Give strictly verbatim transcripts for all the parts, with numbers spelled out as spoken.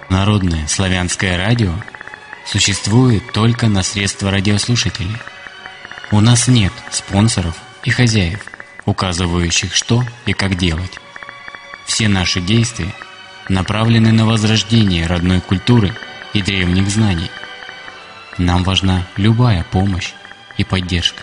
Народное славянское радио существует только на средства радиослушателей. У нас нет спонсоров и хозяев, указывающих, что и как делать. Все наши действия направлены на возрождение родной культуры и древних знаний. Нам важна любая помощь и поддержка.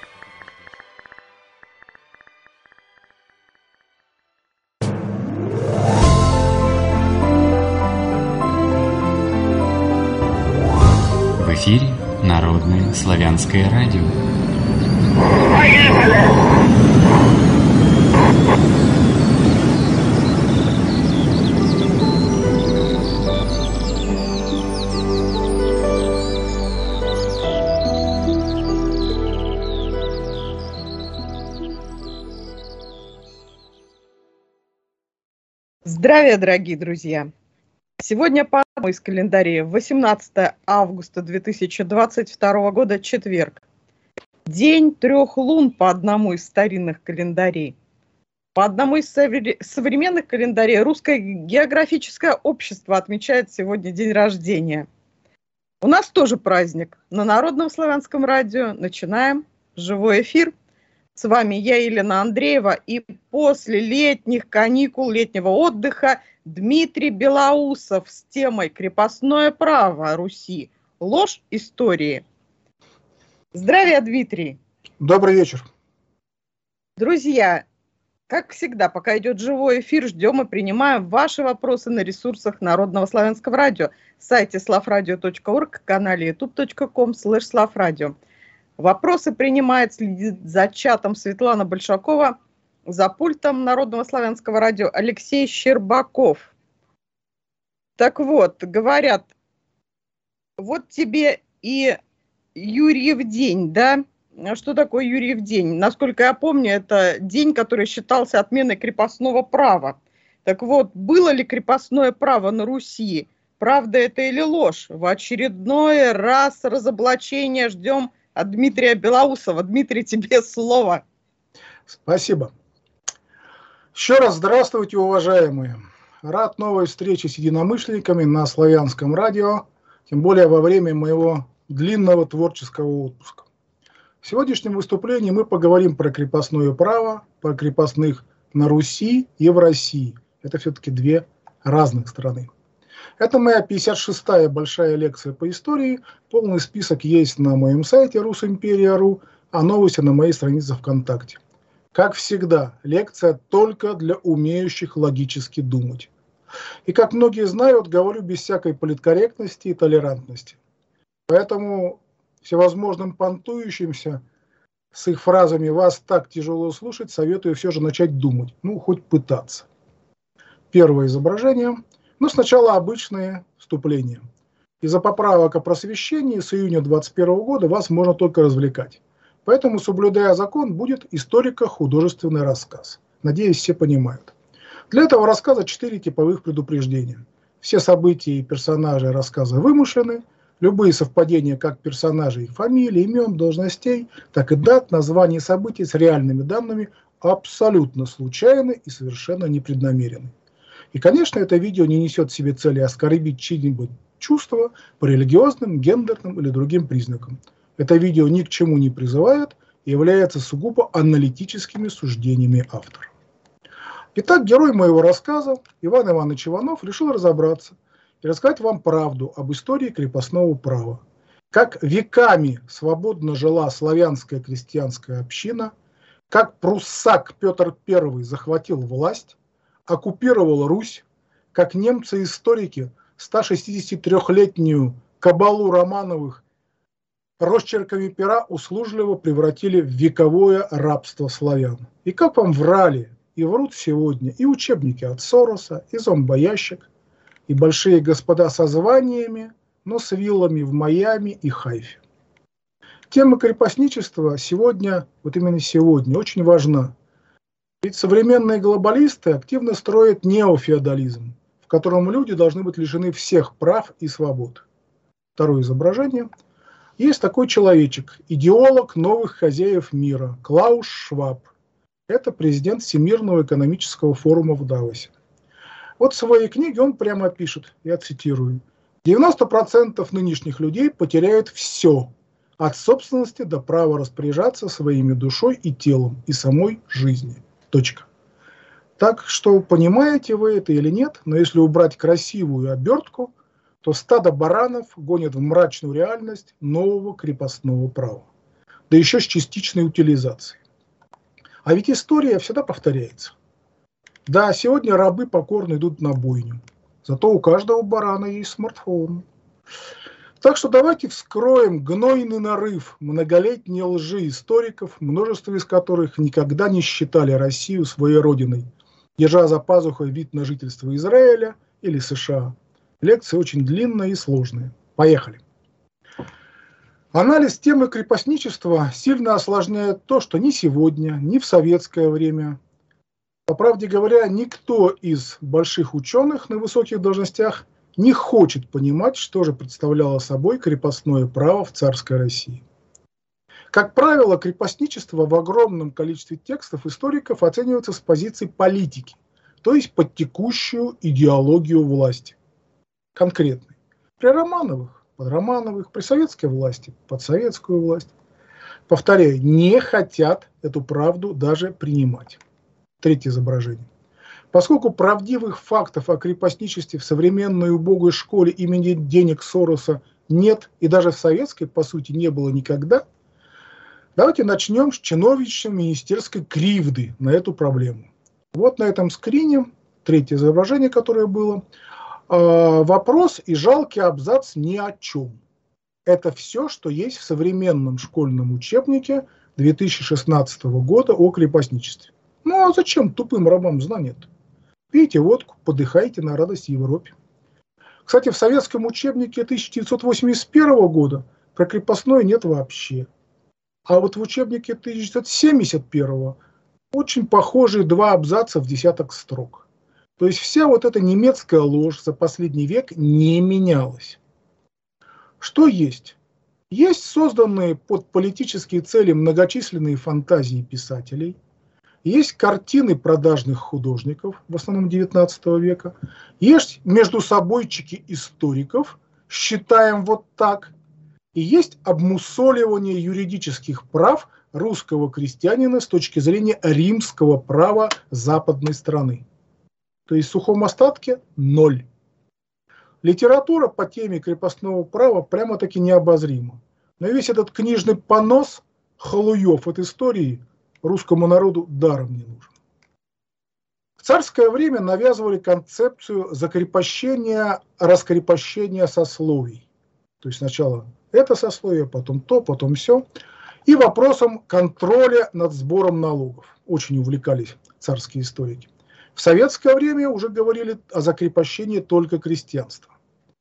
В эфире Народное славянское радио. Здравия, дорогие друзья! Сегодня по одному из календарей восемнадцатое августа две тысячи двадцать второго года, четверг. День трех лун по одному из старинных календарей. По одному из современных календарей Русское географическое общество отмечает сегодня день рождения. У нас тоже праздник. На Народном славянском радио начинаем живой эфир. С вами я, Елена Андреева, и после летних каникул, летнего отдыха Дмитрий Белоусов с темой «Крепостное право Руси. Ложь истории». Здравия, Дмитрий. Добрый вечер. Друзья, как всегда, пока идет живой эфир, ждем и принимаем ваши вопросы на ресурсах Народного славянского радио, сайте славрадио точка орг, канале ютуб точка ком слэш славрадио. Вопросы принимает, следит за чатом Светлана Большакова, за пультом Народного славянского радио Алексей Щербаков. Так вот, говорят, вот тебе и Юрьев день, да? Что такое Юрьев день? Насколько я помню, это день, который считался отменой крепостного права. Так вот, было ли крепостное право на Руси? Правда это или ложь? В очередной раз разоблачение ждем от Дмитрия Белоусова. Дмитрий, тебе слово. Спасибо. Еще раз здравствуйте, уважаемые. Рад новой встрече с единомышленниками на славянском радио, тем более во время моего длинного творческого отпуска. В сегодняшнем выступлении мы поговорим про крепостное право, про крепостных на Руси и в России. Это все-таки две разных страны. Это моя пятьдесят шестая большая лекция по истории. Полный список есть на моем сайте русимперия точка ру, а новости на моей странице ВКонтакте. Как всегда, лекция только для умеющих логически думать. И как многие знают, говорю без всякой политкорректности и толерантности. Поэтому всевозможным понтующимся с их фразами «вас так тяжело слушать» советую все же начать думать. Ну, хоть пытаться. Первое изображение. Но сначала обычные вступления. Из-за поправок о просвещении с июня двадцать первого года вас можно только развлекать. Поэтому, соблюдая закон, будет историко-художественный рассказ. Надеюсь, все понимают. Для этого рассказа четыре типовых предупреждения. Все события и персонажи рассказа вымышлены. Любые совпадения как персонажей, фамилий, имен, должностей, так и дат, названий событий с реальными данными абсолютно случайны и совершенно непреднамерены. И, конечно, это видео не несет в себе цели оскорбить чьи-нибудь чувства по религиозным, гендерным или другим признакам. Это видео ни к чему не призывает и является сугубо аналитическими суждениями автора. Итак, герой моего рассказа, Иван Иванович Иванов, решил разобраться и рассказать вам правду об истории крепостного права. Как веками свободно жила славянская крестьянская община, как пруссак Петр Первый захватил власть, оккупировал Русь, как немцы-историки стошестидесятитрёхлетнюю кабалу Романовых росчерками пера услужливо превратили в вековое рабство славян. И как вам врали и врут сегодня и учебники от Сороса, и зомбоящик, и большие господа со званиями, но с виллами в Майами и Хайфе. Тема крепостничества сегодня, вот именно сегодня, очень важна. Ведь современные глобалисты активно строят неофеодализм, в котором люди должны быть лишены всех прав и свобод. Второе изображение. Есть такой человечек, идеолог новых хозяев мира, Клаус Шваб. Это президент Всемирного экономического форума в Давосе. Вот в своей книге он прямо пишет, я цитирую: девяносто процентов нынешних людей потеряют все, от собственности до права распоряжаться своими душой и телом, и самой жизнью. Точка. Так что понимаете вы это или нет, но если убрать красивую обертку, то стадо баранов гонит в мрачную реальность нового крепостного права. Да еще с частичной утилизацией. А ведь история всегда повторяется. Да, сегодня рабы покорно идут на бойню, зато у каждого барана есть смартфон. Так что давайте вскроем гнойный нарыв многолетней лжи историков, множество из которых никогда не считали Россию своей родиной, держа за пазухой вид на жительство Израиля или США. Лекция очень длинная и сложная. Поехали. Анализ темы крепостничества сильно осложняет то, что ни сегодня, ни в советское время, по правде говоря, никто из больших ученых на высоких должностях не хочет понимать, что же представляло собой крепостное право в царской России. Как правило, крепостничество в огромном количестве текстов историков оценивается с позиции политики, то есть под текущую идеологию власти. Конкретной. При Романовых, под Романовых, при советской власти, под советскую власть. Повторяю, не хотят эту правду даже принимать. Третье изображение. Поскольку правдивых фактов о крепостничестве в современной убогой школе имени денег Сороса нет и даже в советской, по сути, не было никогда, давайте начнем с чиновничьей министерской кривды на эту проблему. Вот на этом скрине, третье изображение, которое было, э, вопрос и жалкий абзац ни о чем. Это все, что есть в современном школьном учебнике две тысячи шестнадцатого года о крепостничестве. Ну а зачем тупым рабам знания-то? Пейте водку, подыхайте на радость Европе. Кстати, в советском учебнике тысяча девятьсот восемьдесят первого года про крепостное нет вообще. А вот в учебнике тысяча девятьсот семьдесят первого очень похожие два абзаца в десяток строк. То есть вся вот эта немецкая ложь за последний век не менялась. Что есть? Есть созданные под политические цели многочисленные фантазии писателей. Есть картины продажных художников, в основном девятнадцатого века. Есть междусобойчики историков, считаем вот так. И есть обмусоливание юридических прав русского крестьянина с точки зрения римского права западной страны. То есть в сухом остатке ноль. Литература по теме крепостного права прямо-таки необозрима. Но весь этот книжный понос халуев от истории русскому народу даром не нужен. В царское время навязывали концепцию закрепощения, раскрепощения сословий. То есть сначала это сословие, потом то, потом все. И вопросом контроля над сбором налогов. Очень увлекались царские историки. В советское время уже говорили о закрепощении только крестьянства.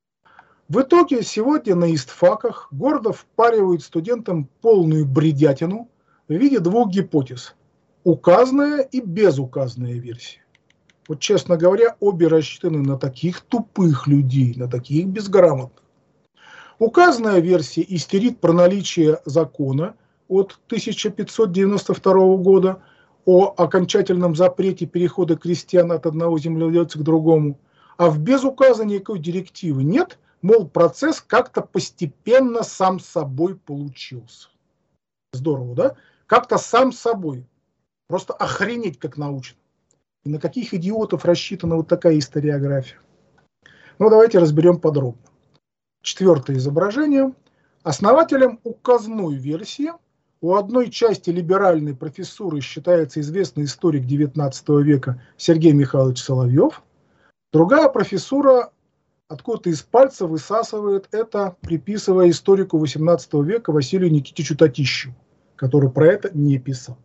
В итоге сегодня на истфаках гордо впаривают студентам полную бредятину в виде двух гипотез. Указанная и безуказанная версия. Вот, честно говоря, обе рассчитаны на таких тупых людей, на таких безграмотных. Указанная версия истерит про наличие закона от тысяча пятьсот девяносто второго года о окончательном запрете перехода крестьян от одного земледелца к другому, а в безуказании никакой директивы нет, мол, процесс как-то постепенно сам собой получился. Здорово, да? Как-то сам собой. Просто охренеть как научно. И на каких идиотов рассчитана вот такая историография? Ну, давайте разберем подробно. Четвертое изображение. Основателем указной версии у одной части либеральной профессуры считается известный историк девятнадцатого века Сергей Михайлович Соловьев. Другая профессура откуда-то из пальца высасывает это, приписывая историку восемнадцатого века Василию Никитичу Татищеву, который про это не писал.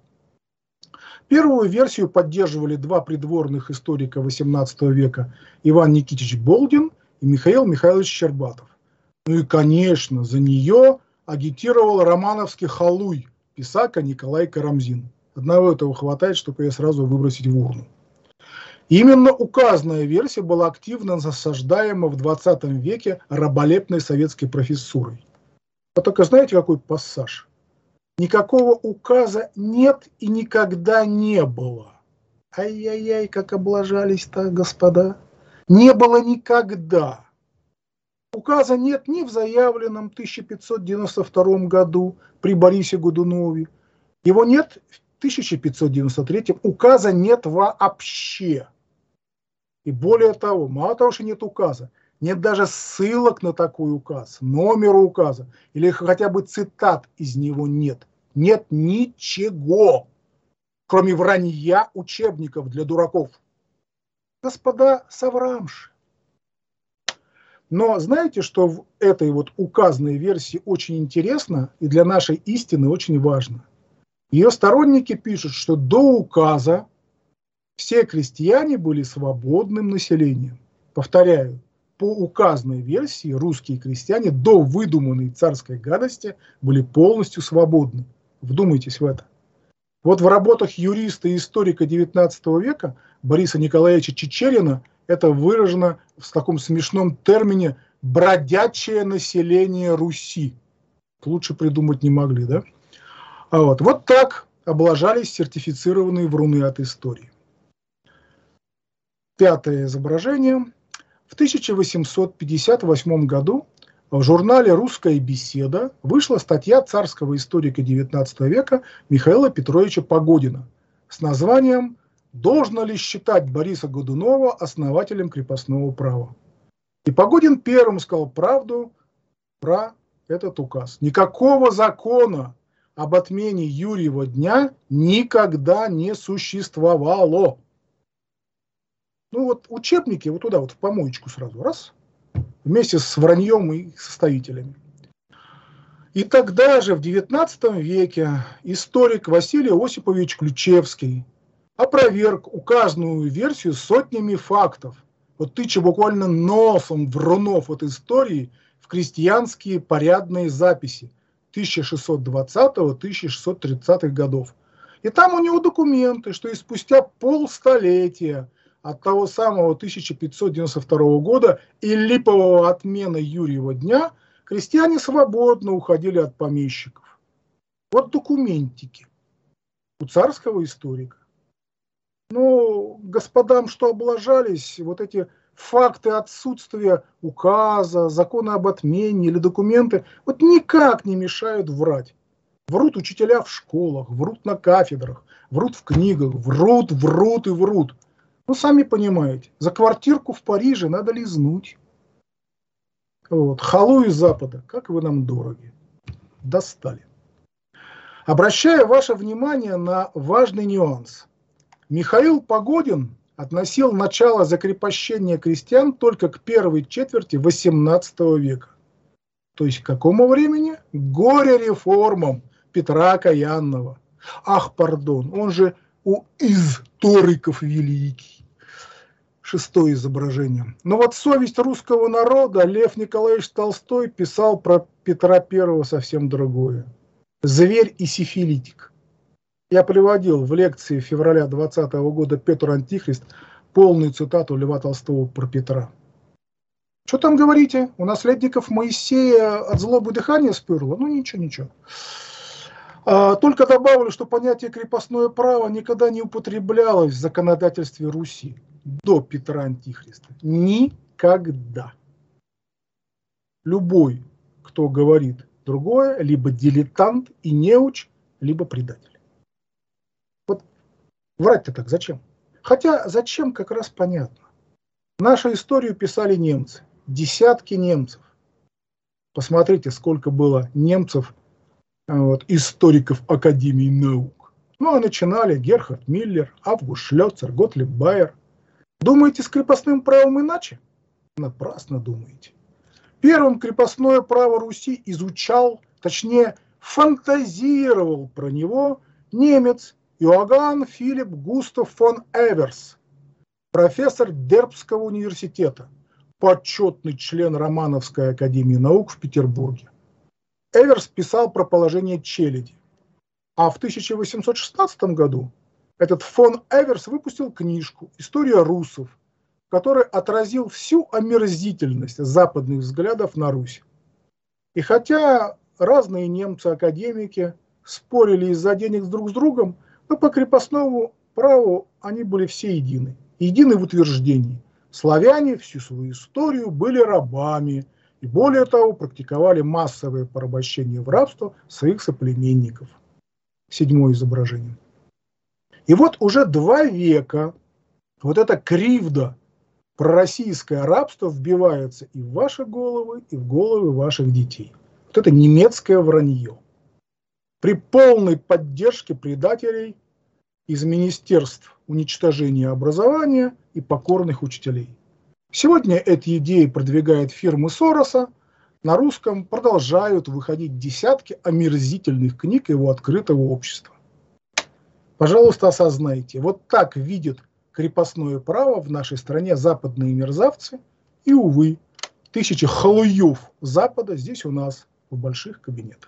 Первую версию поддерживали два придворных историка восемнадцатого века Иван Никитич Болдин и Михаил Михайлович Щербатов. Ну и, конечно, за нее агитировал романовский халуй, писака Николай Карамзин. Одного этого хватает, чтобы ее сразу выбросить в урну. Именно указанная версия была активно насаждаема в двадцатом веке раболепной советской профессурой. А только знаете, какой пассаж? Никакого указа нет и никогда не было. Ай-яй-яй, как облажались-то, господа. Не было никогда. Указа нет ни в заявленном тысяча пятьсот девяносто втором году при Борисе Годунове. Его нет в тысяча пятьсот девяносто третьем. Указа нет вообще. И более того, мало того, что нет указа, нет даже ссылок на такой указ, номера указа, или хотя бы цитат из него нет. Нет ничего, кроме вранья учебников для дураков. Господа соврамши. Но знаете, что в этой вот указанной версии очень интересно и для нашей истины очень важно? Ее сторонники пишут, что до указа все крестьяне были свободным населением. Повторяю, по указанной версии русские крестьяне до выдуманной царской гадости были полностью свободны. Вдумайтесь в это. Вот в работах юриста и историка девятнадцатого века Бориса Николаевича Чичерина это выражено в таком смешном термине «бродячее население Руси». Лучше придумать не могли, да? А вот, вот так облажались сертифицированные вруны от истории. Пятое изображение. В тысяча восемьсот пятьдесят восьмом году в журнале «Русская беседа» вышла статья царского историка девятнадцатого века Михаила Петровича Погодина с названием «Должно ли считать Бориса Годунова основателем крепостного права?». И Погодин первым сказал правду про этот указ. Никакого закона об отмене Юрьева дня никогда не существовало. Ну вот учебники вот туда, вот в помоечку сразу, раз, вместе с враньем и составителями. И тогда же, в девятнадцатом веке, историк Василий Осипович Ключевский опроверг указанную версию сотнями фактов, вот тыча буквально носом врунов от истории в крестьянские порядные записи тысяча шестьсот двадцатого — тысяча шестьсот тридцатых годов. И там у него документы, что и спустя полстолетия от того самого тысяча пятьсот девяносто второго года и липового отмены Юрьева дня крестьяне свободно уходили от помещиков. Вот документики у царского историка. Ну, господам, что облажались, вот эти факты отсутствия указа, закона об отмене или документы, вот никак не мешают врать. Врут учителя в школах, врут на кафедрах, врут в книгах, врут, врут и врут. Ну, сами понимаете, за квартирку в Париже надо лизнуть. Вот. Халу из Запада, как вы нам дороги. Достали. Обращаю ваше внимание на важный нюанс. Михаил Погодин относил начало закрепощения крестьян только к первой четверти восемнадцатого века. То есть к какому времени? К горе-реформам Петра Окаянного. Ах, пардон, он же у историков великий. Шестое изображение. Но вот совесть русского народа Лев Николаевич Толстой писал про Петра Первого совсем другое. Зверь и сифилитик. Я приводил в лекции февраля двадцатого года «Петр Антихрист» полную цитату Льва Толстого про Петра. Что там говорите? У наследников Моисея от злобы дыхание сперло? Ну ничего, ничего. А, только добавлю, что понятие крепостное право никогда не употреблялось в законодательстве Руси до Петра Антихриста. Никогда. Любой, кто говорит другое, либо дилетант и неуч, либо предатель. Вот врать-то так зачем? Хотя зачем как раз понятно. Нашу историю писали немцы. Десятки немцев. Посмотрите, сколько было немцев, вот, историков Академии наук. Ну, а начинали Герхард Миллер, Август Шлёцер, Готлиб Байер. Думаете, с крепостным правом иначе? Напрасно думаете. Первым крепостное право Руси изучал, точнее, фантазировал про него немец Иоганн Филипп Густав фон Эверс, профессор Дербского университета, почетный член Романовской академии наук в Петербурге. Эверс писал про положение челяди. А в тысяча восемьсот шестнадцатом году этот фон Эверс выпустил книжку «История русов», который отразил всю омерзительность западных взглядов на Русь. И хотя разные немцы-академики спорили из-за денег друг с другом, но по крепостному праву они были все едины. Едины в утверждении. Славяне всю свою историю были рабами и, более того, практиковали массовое порабощение в рабство своих соплеменников. Седьмое изображение. И вот уже два века вот эта кривда пророссийское рабство вбивается и в ваши головы, и в головы ваших детей. Вот это немецкое вранье. При полной поддержке предателей из Министерств уничтожения образования и покорных учителей. Сегодня эти идеи продвигает фирмы Сороса. На русском продолжают выходить десятки омерзительных книг его открытого общества. Пожалуйста, осознайте, вот так видят крепостное право в нашей стране западные мерзавцы и, увы, тысячи халуев Запада здесь у нас в больших кабинетах.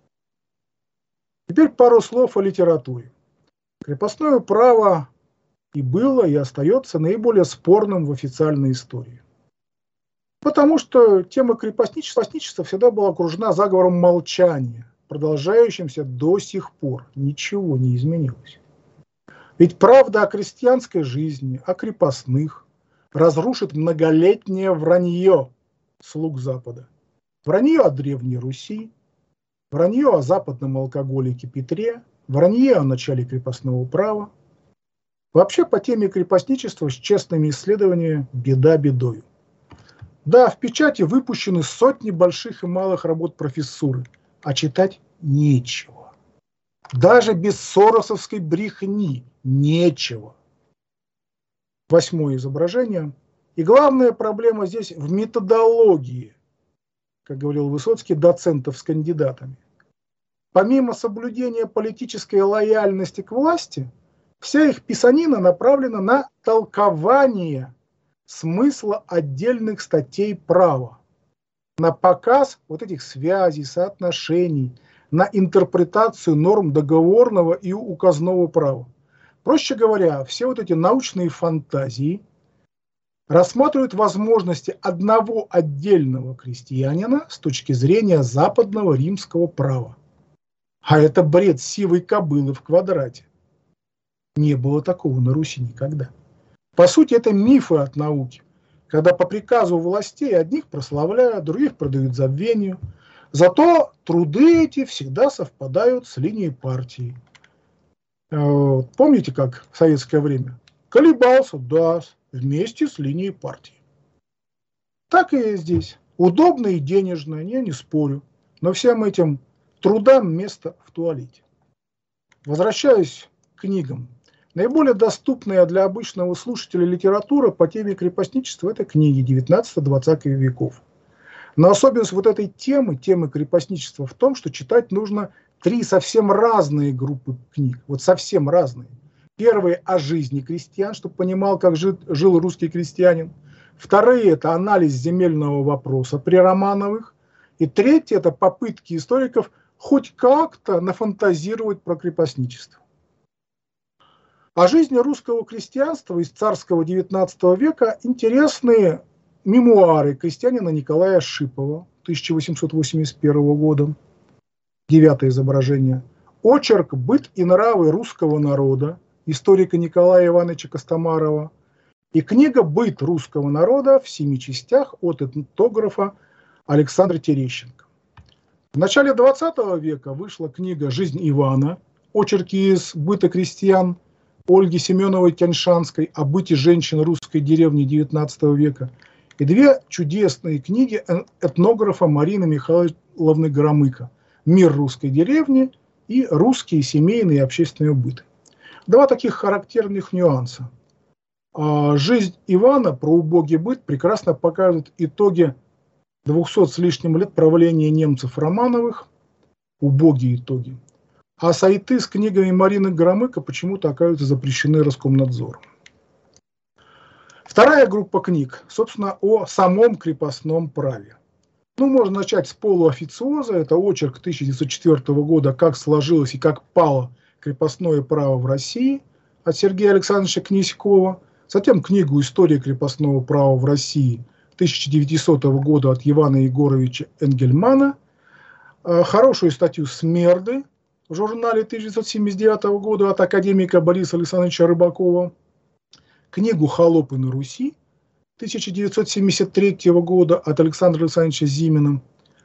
Теперь пару слов о литературе. Крепостное право и было, и остается наиболее спорным в официальной истории. Потому что тема крепостничества всегда была окружена заговором молчания, продолжающимся до сих пор. Ничего не изменилось. Ведь правда о крестьянской жизни, о крепостных разрушит многолетнее вранье слуг Запада. Вранье о Древней Руси, вранье о западном алкоголике Петре, вранье о начале крепостного права. Вообще по теме крепостничества с честными исследованиями беда бедою. Да, в печати выпущены сотни больших и малых работ профессуры, а читать нечего. Даже без соросовской брехни нечего. Восьмое изображение. И главная проблема здесь в методологии, как говорил Высоцкий, доцентов с кандидатами. Помимо соблюдения политической лояльности к власти, вся их писанина направлена на толкование смысла отдельных статей права, на показ вот этих связей, соотношений, на интерпретацию норм договорного и указного права. Проще говоря, все вот эти научные фантазии рассматривают возможности одного отдельного крестьянина с точки зрения западного римского права. А это бред сивой кобылы в квадрате. Не было такого на Руси никогда. По сути, это мифы от науки, когда по приказу властей одних прославляют, других продают забвению. Зато труды эти всегда совпадают с линией партии. Помните, как в советское время? Колебался, да, вместе с линией партии. Так и здесь. Удобно и денежно, я не спорю. Но всем этим трудам место в туалете. Возвращаюсь к книгам. Наиболее доступная для обычного слушателя литература по теме крепостничества – это книги девятнадцатого-двадцатого веков. Но особенность вот этой темы, темы крепостничества в том, что читать нужно три совсем разные группы книг. Вот совсем разные. Первые о жизни крестьян, чтобы понимал, как жил, жил русский крестьянин. Вторые – это анализ земельного вопроса при Романовых. И третье – это попытки историков хоть как-то нафантазировать про крепостничество. О жизни русского крестьянства из царского девятнадцатого века интересные мемуары крестьянина Николая Шипова тысяча восемьсот восемьдесят первого года. Девятое изображение. Очерк «Быт и нравы русского народа» историка Николая Ивановича Костомарова и книга «Быт русского народа» в семи частях от этнографа Александра Терещенко. В начале двадцатого века вышла книга «Жизнь Ивана», очерки из быта крестьян Ольги Семеновой-Тяньшанской о быте женщин русской деревни девятнадцатого века и две чудесные книги этнографа Марины Михайловны Громыко «Мир русской деревни» и «Русские семейные и общественные быты». Два таких характерных нюанса. «Жизнь Ивана» про убогий быт прекрасно показывает итоги двухсот с лишним лет правления немцев Романовых, убогие итоги. А сайты с книгами Марины Громыко почему-то оказываются запрещены Роскомнадзором. Вторая группа книг, собственно, о самом крепостном праве. Ну, можно начать с полуофициоза. Это очерк тысяча девятьсот четвёртого года «Как сложилось и как пало крепостное право в России» от Сергея Александровича Князькова. Затем книгу «История крепостного права в России» тысяча девятисотого года от Ивана Егоровича Энгельмана. Хорошую статью «Смерды» в журнале тысяча девятьсот семьдесят девятого года от академика Бориса Александровича Рыбакова. Книгу «Холопы на Руси» тысяча девятьсот семьдесят третьего года от Александра Александровича Зимина.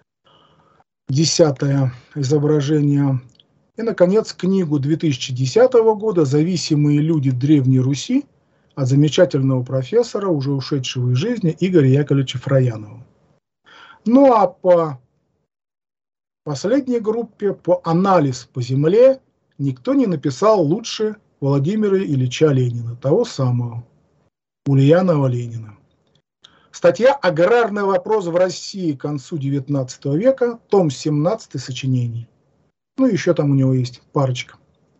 Десятое изображение. И, наконец, книгу две тысячи десятого года «Зависимые люди Древней Руси» от замечательного профессора, уже ушедшего из жизни, Игоря Яковлевича Фроянова. Ну а по последней группе, по «Анализ по земле», никто не написал лучше Владимира Ильича Ленина, того самого, Ульянова Ленина. Статья «Аграрный вопрос в России к концу девятнадцатого века», том семнадцатый сочинений. Ну, еще там у него есть парочка.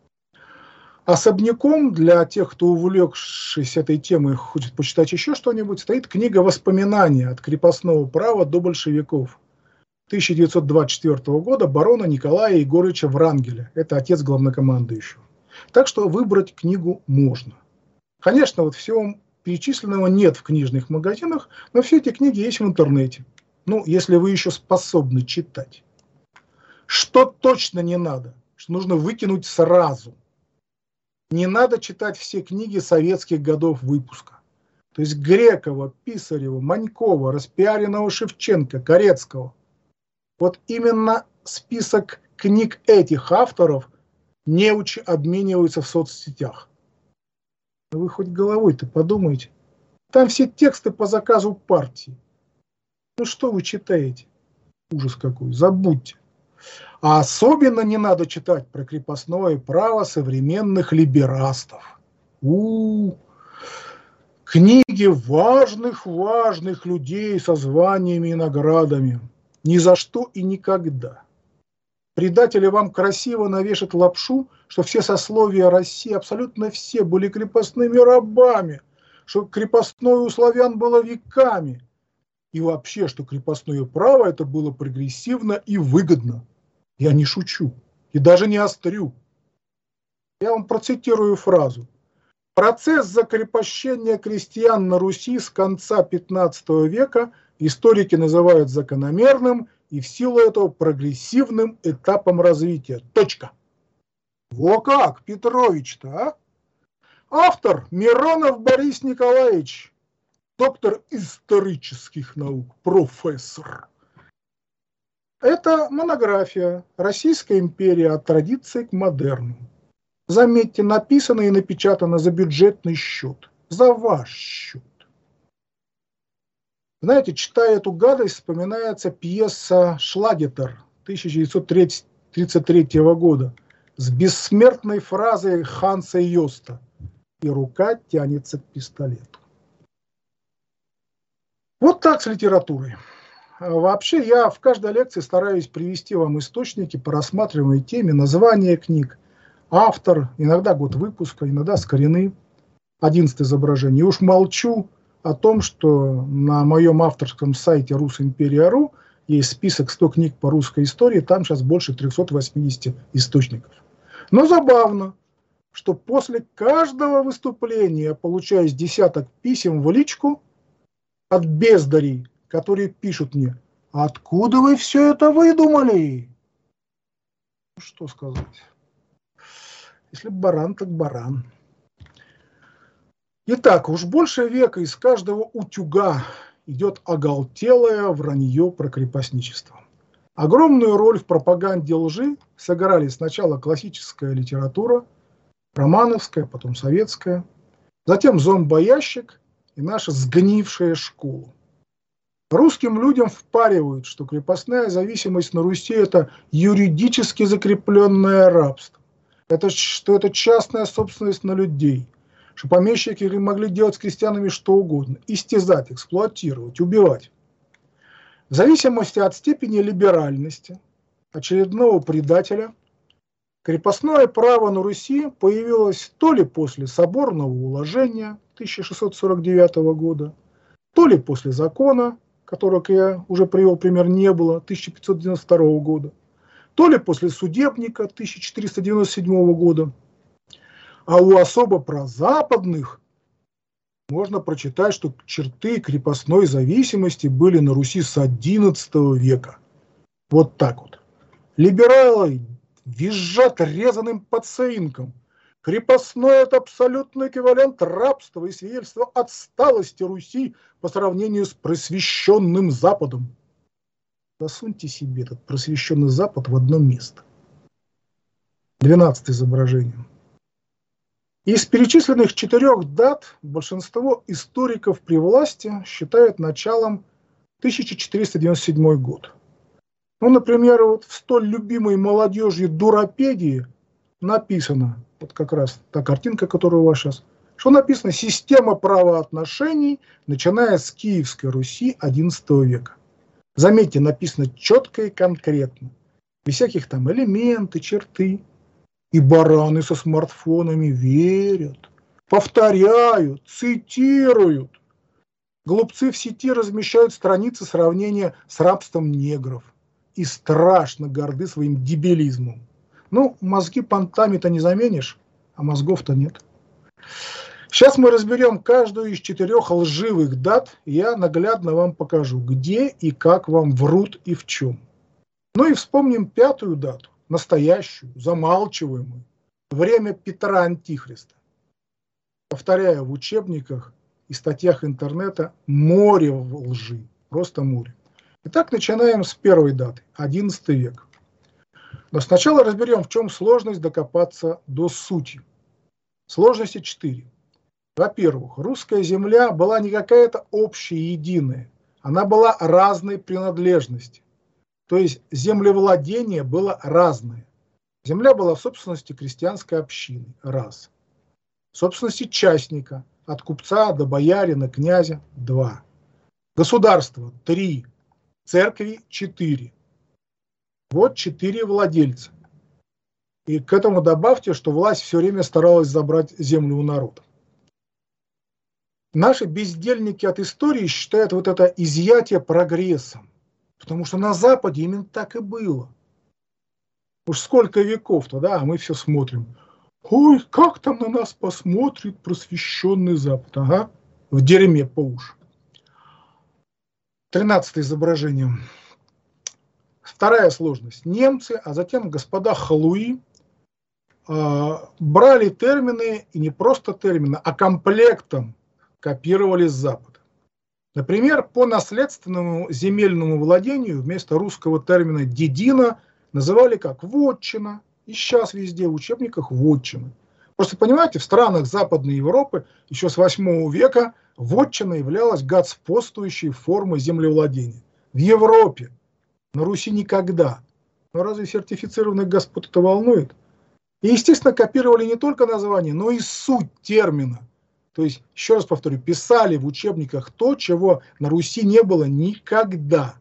Особняком для тех, кто, увлекшись этой темой, хочет почитать еще что-нибудь, стоит книга «Воспоминания от крепостного права до большевиков» тысяча девятьсот двадцать четвёртого года барона Николая Егоровича Врангеля. Это отец главнокомандующего. Так что выбрать книгу можно. Конечно, вот всего перечисленного нет в книжных магазинах, но все эти книги есть в интернете. Ну, если вы еще способны читать. Что точно не надо, что нужно выкинуть сразу. Не надо читать все книги советских годов выпуска. То есть Грекова, Писарева, Манькова, распиаренного Шевченко, Корецкого. Вот именно список книг этих авторов неучи обмениваются в соцсетях. Вы хоть головой-то подумайте. Там все тексты по заказу партии. Ну что вы читаете? Ужас какой, забудьте. А особенно не надо читать про крепостное право современных либерастов. У-у-у. Книги важных-важных людей со званиями и наградами. Ни за что и никогда. Предатели вам красиво навешат лапшу, что все сословия России, абсолютно все, были крепостными рабами, что крепостное у славян было веками. И вообще, что крепостное право это было прогрессивно и выгодно. Я не шучу и даже не острю. Я вам процитирую фразу. Процесс закрепощения крестьян на Руси с конца пятнадцатого века историки называют закономерным и в силу этого прогрессивным этапом развития. Точка. Во как, Петрович-то, а? Автор Миронов Борис Николаевич, доктор исторических наук, профессор. Это монография «Российская империя от традиции к модерну». Заметьте, написано и напечатано за бюджетный счет, за ваш счет. Знаете, читая эту гадость, вспоминается пьеса «Шлагетер» тысяча девятьсот тридцать третьего года с бессмертной фразой Ханса Йоста «И рука тянется к пистолету». Вот так с литературой. Вообще, я в каждой лекции стараюсь привести вам источники по рассматриваемой теме, название книг, автор, иногда год выпуска, иногда скорены, одиннадцать изображений. И уж молчу о том, что на моем авторском сайте русимперия точка ру есть список сто книг по русской истории, там сейчас больше трёхсот восьмидесяти источников. Но забавно, что после каждого выступления я получаю с десяток писем в личку от бездарей, которые пишут мне: откуда вы все это выдумали? Ну, что сказать? Если баран, так баран. Итак, уж больше века из каждого утюга идет оголтелое вранье про крепостничество. Огромную роль в пропаганде лжи сыграли сначала классическая литература, романовская, потом советская, затем зомбоящик и наша сгнившая школа. Русским людям впаривают, что крепостная зависимость на Руси – это юридически закрепленное рабство, это, что это частная собственность на людей, что помещики могли делать с крестьянами что угодно, истязать, эксплуатировать, убивать. В зависимости от степени либеральности очередного предателя, крепостное право на Руси появилось то ли после соборного уложения тысяча шестьсот сорок девятого года, то ли после закона, которого я уже привел пример, не было, тысяча пятьсот девяносто второго года, то ли после судебника тысяча четыреста девяносто седьмого года. А у особо прозападных можно прочитать, что черты крепостной зависимости были на Руси с одиннадцатого века. Вот так вот. Либералы визжат резаным пациенком, Крепостной – это абсолютный эквивалент рабства и свидетельство отсталости Руси по сравнению с просвещенным Западом. Засуньте себе этот просвещенный Запад в одно место. Двенадцатое изображение. Из перечисленных четырех дат большинство историков при власти считают началом тысяча четыреста девяносто седьмой год. Ну, например, вот в столь любимой молодежью Дуропедии написано, вот как раз та картинка, которая у вас сейчас, что написано «Система правоотношений, начиная с Киевской Руси одиннадцатого века». Заметьте, написано четко и конкретно, без всяких там элементы, черты. И бараны со смартфонами верят, повторяют, цитируют. Глупцы в сети размещают страницы сравнения с рабством негров и страшно горды своим дебилизмом. Ну, мозги понтами-то не заменишь, а мозгов-то нет. Сейчас мы разберем каждую из четырех лживых дат, и я наглядно вам покажу, где и как вам врут и в чем. Ну и вспомним пятую дату, настоящую, замалчиваемую, время Петра Антихриста. Повторяю, в учебниках и статьях интернета море лжи, просто море. Итак, начинаем с первой даты, одиннадцатый век. Но сначала разберем, в чем сложность докопаться до сути. Сложности четыре. Во-первых, русская земля была не какая-то общая и единая, она была разной принадлежности. То есть землевладение было разное. Земля была в собственности крестьянской общины, раз. В собственности частника, от купца до боярина, князя, два. Государство, три. Церкви, четыре. Вот четыре владельца. И к этому добавьте, что власть все время старалась забрать землю у народа. Наши бездельники от истории считают вот это изъятие прогрессом. Потому что на Западе именно так и было. Уж сколько веков-то, да, а мы все смотрим. Ой, как там на нас посмотрит просвещенный Запад. Ага, в дерьме по уши. Тринадцатое изображение. Вторая сложность. Немцы, а затем господа халуи э, брали термины, и не просто термины, а комплектом копировали с Запада. Например, по наследственному земельному владению вместо русского термина «дедина» называли как «вотчина». И сейчас везде в учебниках «вотчина». Просто понимаете, в странах Западной Европы еще с восьмого века вотчина являлась господствующей формой землевладения. В Европе, на Руси никогда. Но разве сертифицированных господ это волнует? И, естественно, копировали не только название, но и суть термина. То есть, еще раз повторю, писали в учебниках то, чего на Руси не было никогда.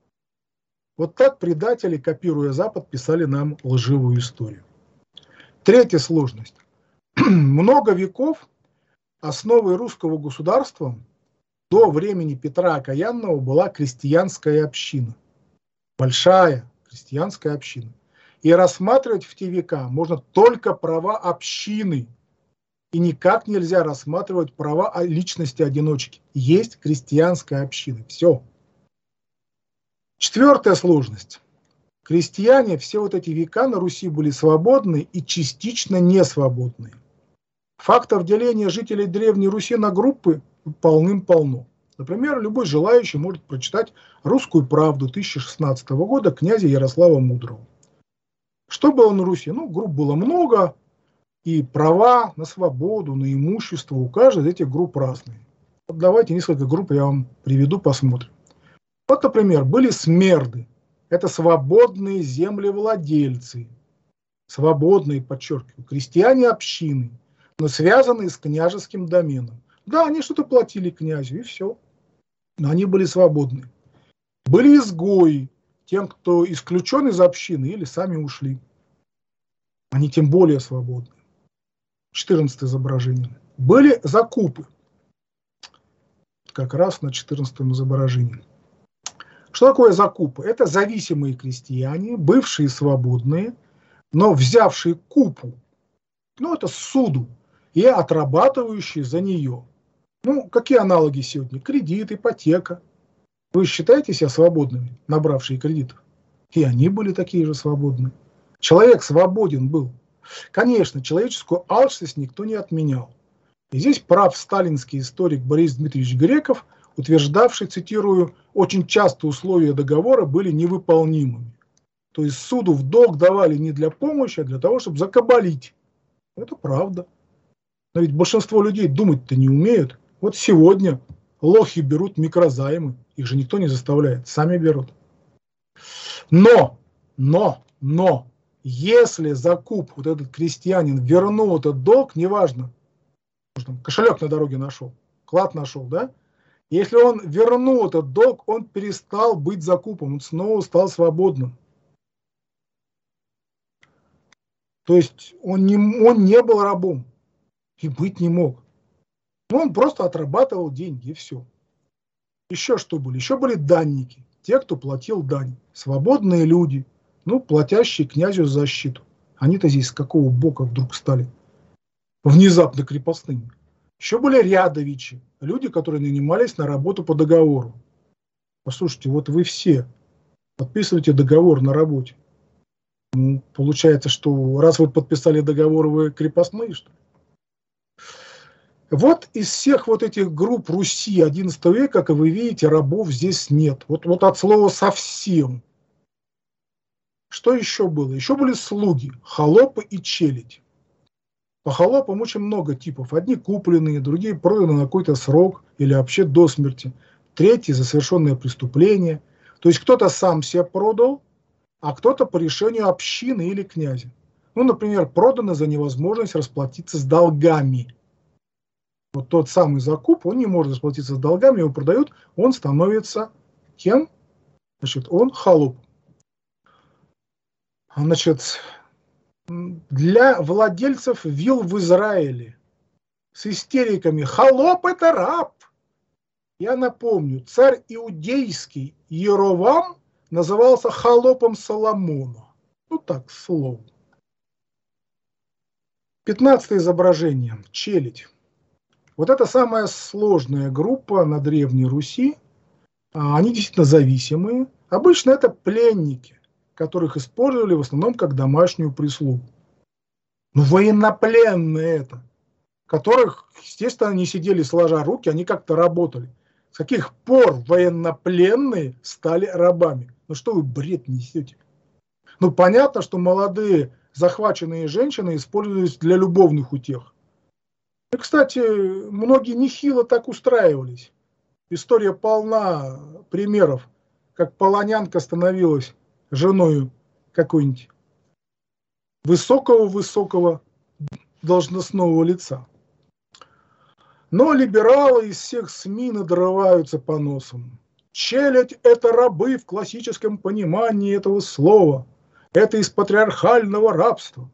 Вот так предатели, копируя Запад, писали нам лживую историю. Третья сложность. Много веков основой русского государства до времени Петра Окаянного была крестьянская община. Большая крестьянская община. И рассматривать в те века можно только права общины. И никак нельзя рассматривать права личности-одиночки. Есть крестьянская община. Все. Четвертая сложность. Крестьяне все вот эти века на Руси были свободны и частично несвободны. Фактов деления жителей Древней Руси на группы полным-полно. Например, любой желающий может прочитать «Русскую правду» тысяча шестнадцатого года князя Ярослава Мудрого. Что было на Руси? Ну, групп было много. И права на свободу, на имущество у каждой из этих групп разные. Вот давайте несколько групп я вам приведу, посмотрим. Вот, например, были смерды. Это свободные землевладельцы. Свободные, подчеркиваю, крестьяне общины, но связанные с княжеским доменом. Да, они что-то платили князю, и все. Но они были свободны. Были изгои, тем, кто исключен из общины или сами ушли. Они тем более свободны. четырнадцатое изображение. Были закупы. Как раз на четырнадцатом изображении. Что такое закупы? Это зависимые крестьяне, бывшие свободные, но взявшие купу, ну это суду, и отрабатывающие за нее. Ну, какие аналоги сегодня? Кредит, ипотека. Вы считаете себя свободными, набравшие кредитов? И они были такие же свободные. Человек свободен был. Конечно, человеческую алчность никто не отменял. И здесь прав сталинский историк Борис Дмитриевич Греков, утверждавший, цитирую, «очень часто условия договора были невыполнимыми». То есть суду в долг давали не для помощи, а для того, чтобы закабалить. Это правда. Но ведь большинство людей думать-то не умеют. Вот сегодня лохи берут микрозаймы. Их же никто не заставляет, сами берут. Но, но, но, если закуп, вот этот крестьянин вернул этот долг, неважно, может, кошелек на дороге нашел, клад нашел, да? Если он вернул этот долг, он перестал быть закупом, он снова стал свободным. То есть он не, он не был рабом и быть не мог. Но он просто отрабатывал деньги, и все. Еще что были? Еще были данники, те, кто платил дань. Свободные люди, ну, платящие князю за защиту. Они-то здесь с какого бока вдруг стали внезапно крепостными? Еще были рядовичи, люди, которые нанимались на работу по договору. Послушайте, вот вы все подписываете договор на работе. Ну, получается, что раз вы подписали договор, вы крепостные, что ли? Вот из всех вот этих групп Руси одиннадцатого века, как вы видите, рабов здесь нет. Вот, вот от слова совсем. Что еще было? Еще были слуги, холопы и челядь. По холопам очень много типов. Одни купленные, другие проданы на какой-то срок или вообще до смерти. Третьи за совершенное преступление. То есть кто-то сам себя продал, а кто-то по решению общины или князя. Ну, например, проданы за невозможность расплатиться с долгами. Вот тот самый закуп, он не может расплатиться с долгами, его продают, он становится кем? Значит, он холоп. Значит, для владельцев вилл в Израиле с истериками «холоп – это раб». Я напомню, царь иудейский Еровам назывался холопом Соломона. Ну так, слово. Пятнадцатое изображение. Челядь. Вот это самая сложная группа на Древней Руси. Они действительно зависимые. Обычно это пленники, которых использовали в основном как домашнюю прислугу. Ну, военнопленные это, которых, естественно, не сидели сложа руки, они как-то работали. С каких пор военнопленные стали рабами? Ну что вы бред несете? Ну понятно, что молодые захваченные женщины использовались для любовных утех. И, кстати, многие нехило так устраивались. История полна примеров, как полонянка становилась женой какой-нибудь высокого-высокого должностного лица. Но либералы из всех СМИ надрываются по носам. Челядь – это рабы в классическом понимании этого слова. Это из патриархального рабства.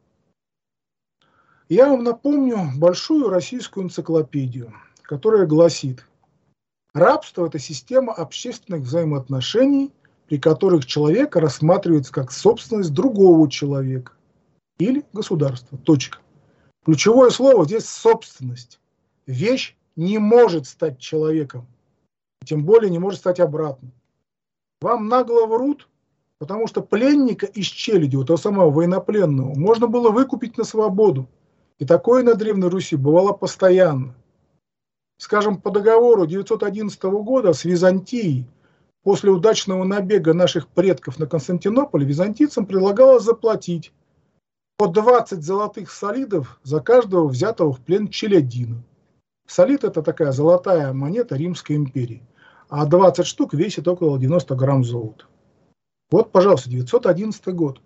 Я вам напомню большую российскую энциклопедию, которая гласит: рабство – это система общественных взаимоотношений, при которых человек рассматривается как собственность другого человека или государства. Точка. Ключевое слово здесь – собственность. Вещь не может стать человеком, тем более не может стать обратно. Вам нагло врут, потому что пленника из челяди, у того самого военнопленного, можно было выкупить на свободу. И такое на Древней Руси бывало постоянно. Скажем, по договору девятьсот одиннадцатого года с Византией, после удачного набега наших предков на Константинополь, византийцам предлагалось заплатить по двадцать золотых солидов за каждого взятого в плен челядина. Солид – это такая золотая монета Римской империи, а двадцать штук весит около девяноста грамм золота. Вот, пожалуйста, девятьсот одиннадцатый год.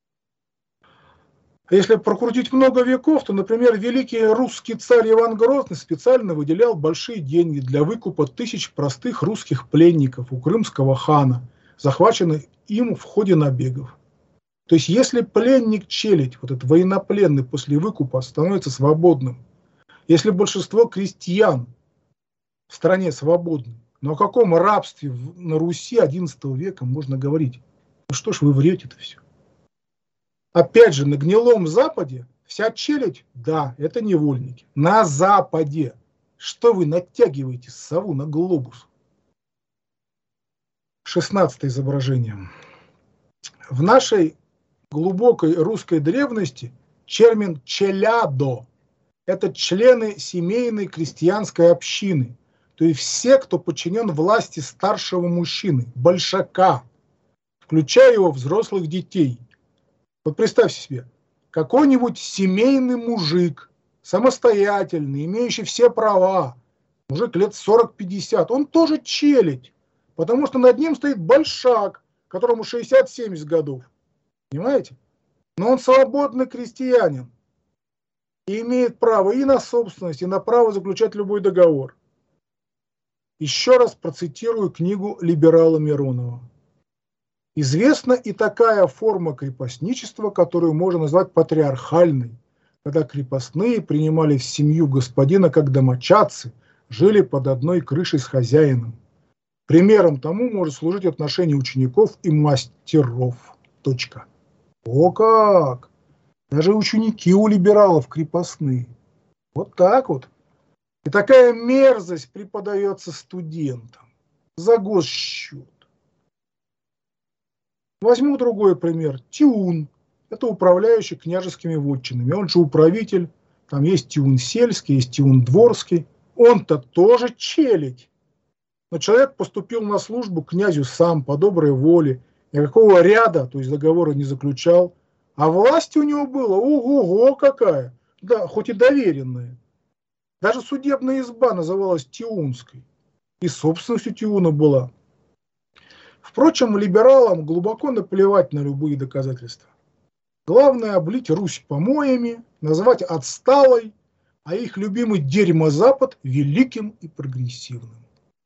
Если прокрутить много веков, то, например, великий русский царь Иван Грозный специально выделял большие деньги для выкупа тысяч простых русских пленников у крымского хана, захваченных им в ходе набегов. То есть, если пленник челядь, вот этот военнопленный после выкупа, становится свободным, если большинство крестьян в стране свободны, но о каком рабстве на Руси одиннадцатого века можно говорить? Ну что ж вы врете-то все? Опять же, на гнилом Западе вся челядь, да, это невольники. На Западе. Что вы натягиваете сову на глобус? Шестнадцатое изображение. В нашей глубокой русской древности термин «челядо». Это члены семейной крестьянской общины, то есть все, кто подчинен власти старшего мужчины, большака, включая его взрослых детей. Вот представьте себе, какой-нибудь семейный мужик, самостоятельный, имеющий все права, мужик лет сорок-пятьдесят, он тоже челядь, потому что над ним стоит большак, которому шестьдесят-семьдесят годов. Понимаете? Но он свободный крестьянин и имеет право и на собственность, и на право заключать любой договор. Еще раз процитирую книгу либерала Миронова. Известна и такая форма крепостничества, которую можно назвать патриархальной, когда крепостные принимали в семью господина как домочадцы, жили под одной крышей с хозяином. Примером тому может служить отношение учеников и мастеров. Точка. О как! Даже ученики у либералов крепостные. Вот так вот. И такая мерзость преподается студентам за госсчет. Возьму другой пример. Тиун. Это управляющий княжескими вотчинами. Он же управитель. Там есть тиун сельский, есть тиун дворский. Он-то тоже челядь. Но человек поступил на службу к князю сам, по доброй воле. Никакого ряда, то есть договора не заключал. А власть у него была, ого-го какая, да, хоть и доверенная. Даже судебная изба называлась Тиунской. И собственностью Тиуна была. Впрочем, либералам глубоко наплевать на любые доказательства. Главное облить Русь помоями, назвать отсталой, а их любимый дерьмо-запад великим и прогрессивным.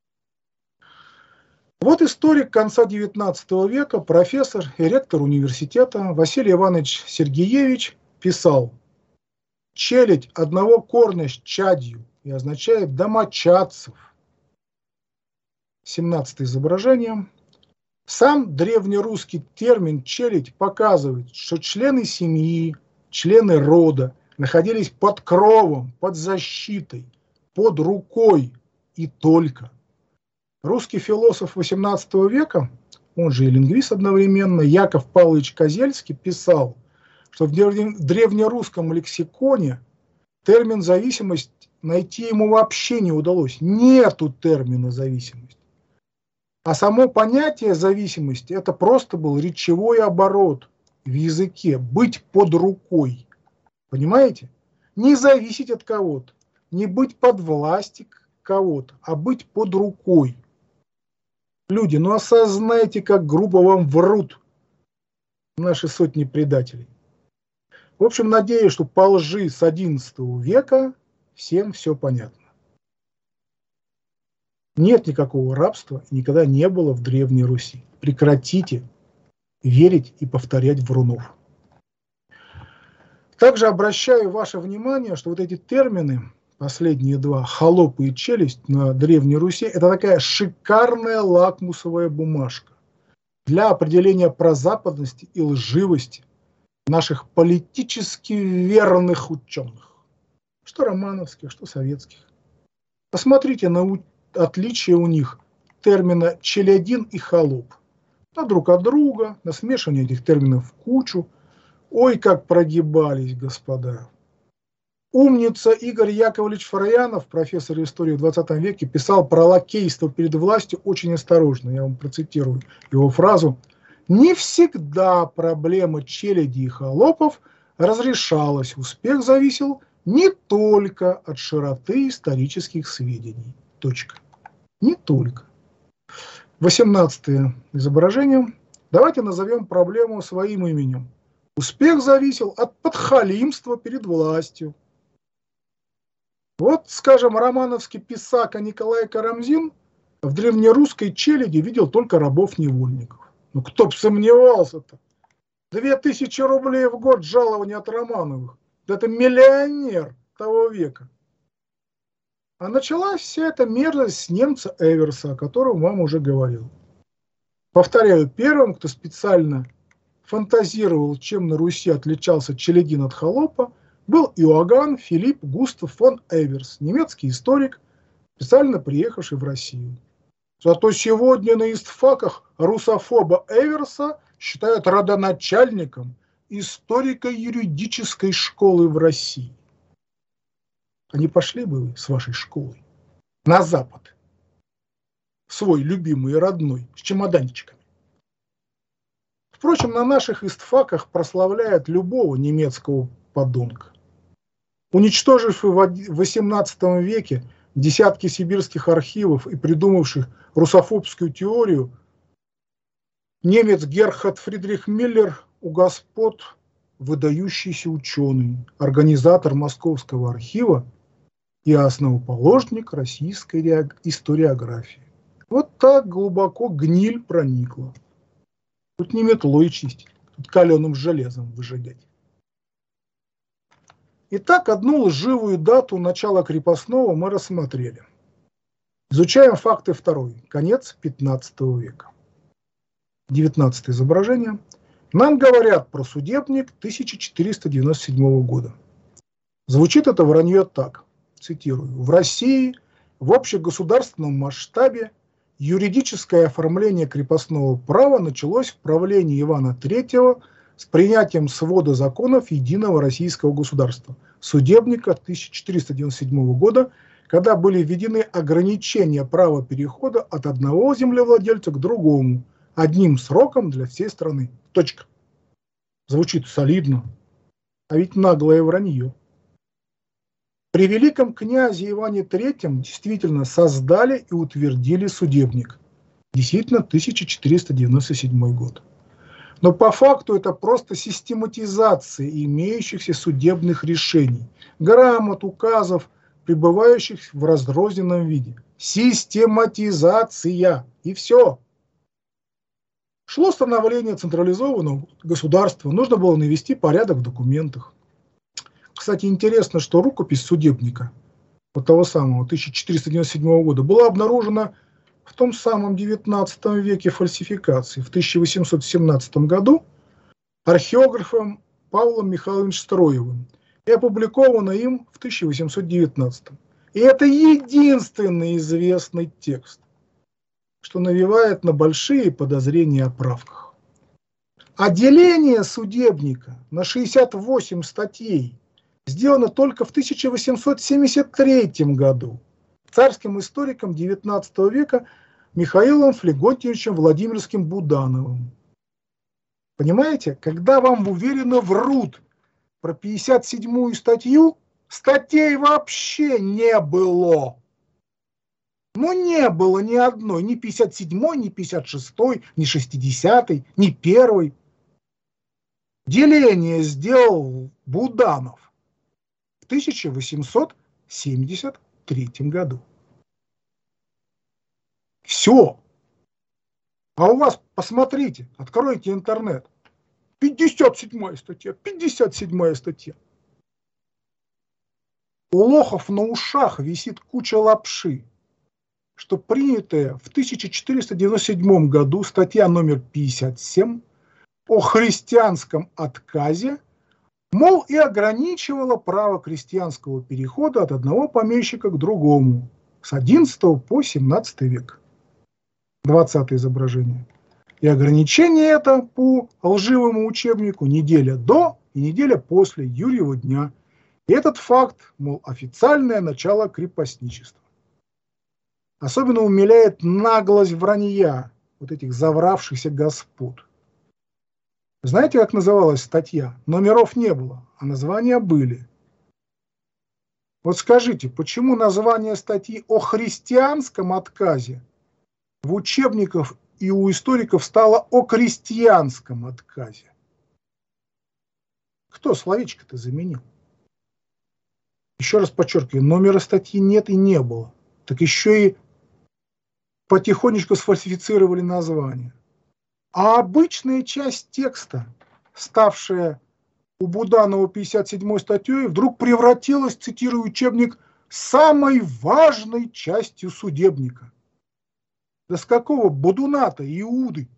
Вот историк конца девятнадцатого века, профессор и ректор университета Василий Иванович Сергеевич писал: «Челядь одного корня с чадью и означает домочадцев». семнадцатое изображение. Сам древнерусский термин «челядь» показывает, что члены семьи, члены рода находились под кровом, под защитой, под рукой и только. Русский философ восемнадцатого века, он же и лингвист одновременно, Яков Павлович Козельский писал, что в древнерусском лексиконе термин «зависимость» найти ему вообще не удалось. Нету термина «зависимость». А само понятие зависимости – это просто был речевой оборот в языке, быть под рукой. Понимаете? Не зависеть от кого-то, не быть под властью кого-то, а быть под рукой. Люди, ну осознайте, как грубо вам врут наши сотни предателей. В общем, надеюсь, что по лжи с одиннадцатого века всем все понятно. Нет никакого рабства и никогда не было в Древней Руси. Прекратите верить и повторять врунов. Также обращаю ваше внимание, что вот эти термины, последние два, холопы и челюсть на Древней Руси, это такая шикарная лакмусовая бумажка для определения прозападности и лживости наших политически верных ученых, что романовских, что советских. Посмотрите на отличие у них термина челядин и холоп. На друг от друга, на смешивание этих терминов в кучу. Ой, как прогибались, господа. Умница Игорь Яковлевич Фараянов, профессор истории в двадцатом веке, писал про лакейство перед властью очень осторожно. Я вам процитирую его фразу. «Не всегда проблема челяди и холопов разрешалась. Успех зависел не только от широты исторических сведений». Точка. Не только. восемнадцатое изображение. Давайте назовем проблему своим именем. Успех зависел от подхалимства перед властью. Вот, скажем, романовский писака Николай Карамзин в древнерусской челяди видел только рабов-невольников. Ну кто б сомневался-то? Две тысячи рублей в год жалования от Романовых. Да это миллионер того века. А началась вся эта мерзость с немца Эверса, о котором вам уже говорил. Повторяю, первым, кто специально фантазировал, чем на Руси отличался челядин от холопа, был Иоганн Филипп Густав фон Эверс, немецкий историк, специально приехавший в Россию. Зато сегодня на истфаках русофоба Эверса считают родоначальником историко-юридической школы в России. А не пошли бы вы с вашей школой на Запад, свой любимый и родной, с чемоданчиками? Впрочем, на наших истфаках прославляют любого немецкого подонка. Уничтожив в восемнадцатом веке десятки сибирских архивов и придумавших русофобскую теорию, немец Герхард Фридрих Миллер у господ выдающийся ученый, организатор Московского архива и основоположник российской историографии. Вот так глубоко гниль проникла. Тут не метлой чистить, тут каленым железом выжигать. Итак, одну лживую дату начала крепостного мы рассмотрели. Изучаем факты второй, конец пятнадцатого века. девятнадцатое изображение. Нам говорят про судебник тысяча четыреста девяносто седьмого года. Звучит это вранье так, цитирую: «В России в общегосударственном масштабе юридическое оформление крепостного права началось в правлении Ивана Третьего с принятием свода законов единого российского государства, судебника тысяча четыреста девяносто седьмого года, когда были введены ограничения права перехода от одного землевладельца к другому, одним сроком для всей страны». Точка. Звучит солидно, а ведь наглое вранье. При великом князе Иване Третьем действительно создали и утвердили судебник. Действительно, тысяча четыреста девяносто седьмой год. Но по факту это просто систематизация имеющихся судебных решений, грамот, указов, пребывающих в разрозненном виде. Систематизация. И все. Шло становление централизованного государства, нужно было навести порядок в документах. Кстати, интересно, что рукопись судебника вот того самого тысяча четыреста девяносто седьмого года была обнаружена в том самом девятнадцатом веке фальсификации. В тысяча восемьсот семнадцатом году археографом Павлом Михайловичем Строевым и опубликована им в тысяча восемьсот девятнадцатом. И это единственный известный текст, что навевает на большие подозрения о правках. А деление судебника на шестьдесят восемь статей сделано только в тысяча восемьсот семьдесят третьем году царским историком девятнадцатого века Михаилом Флегонтьевичем Владимирским Будановым. Понимаете, когда вам уверенно врут про пятьдесят седьмую статью, статей вообще не было. Ну, не было ни одной, ни пятьдесят седьмой, ни пятьдесят шестой, ни шестидесятой, ни первой. Деление сделал Буданов в тысяча восемьсот семьдесят третьем году. Все. А у вас, посмотрите, откройте интернет. пятьдесят седьмая статья, пятьдесят седьмая статья. У лохов на ушах висит куча лапши, что принятая в тысяча четыреста девяносто седьмом году статья номер пятьдесят семь о христианском отказе, мол, и ограничивала право крестьянского перехода от одного помещика к другому с одиннадцатого по семнадцатый век. двадцатое изображение. И ограничение это по лживому учебнику неделя до и неделя после Юрьева дня. И этот факт, мол, официальное начало крепостничества. Особенно умиляет наглость вранья вот этих завравшихся господ. Знаете, как называлась статья? Номеров не было, а названия были. Вот скажите, почему название статьи о христианском отказе в учебниках и у историков стало о крестьянском отказе? Кто словечко-то заменил? Еще раз подчеркиваю, номера статьи нет и не было. Так еще и потихонечку сфальсифицировали название. А обычная часть текста, ставшая у Буданова пятьдесят седьмой статьей, вдруг превратилась, цитирую учебник, самой важной частью судебника. Да с какого Бодуната, Иуды?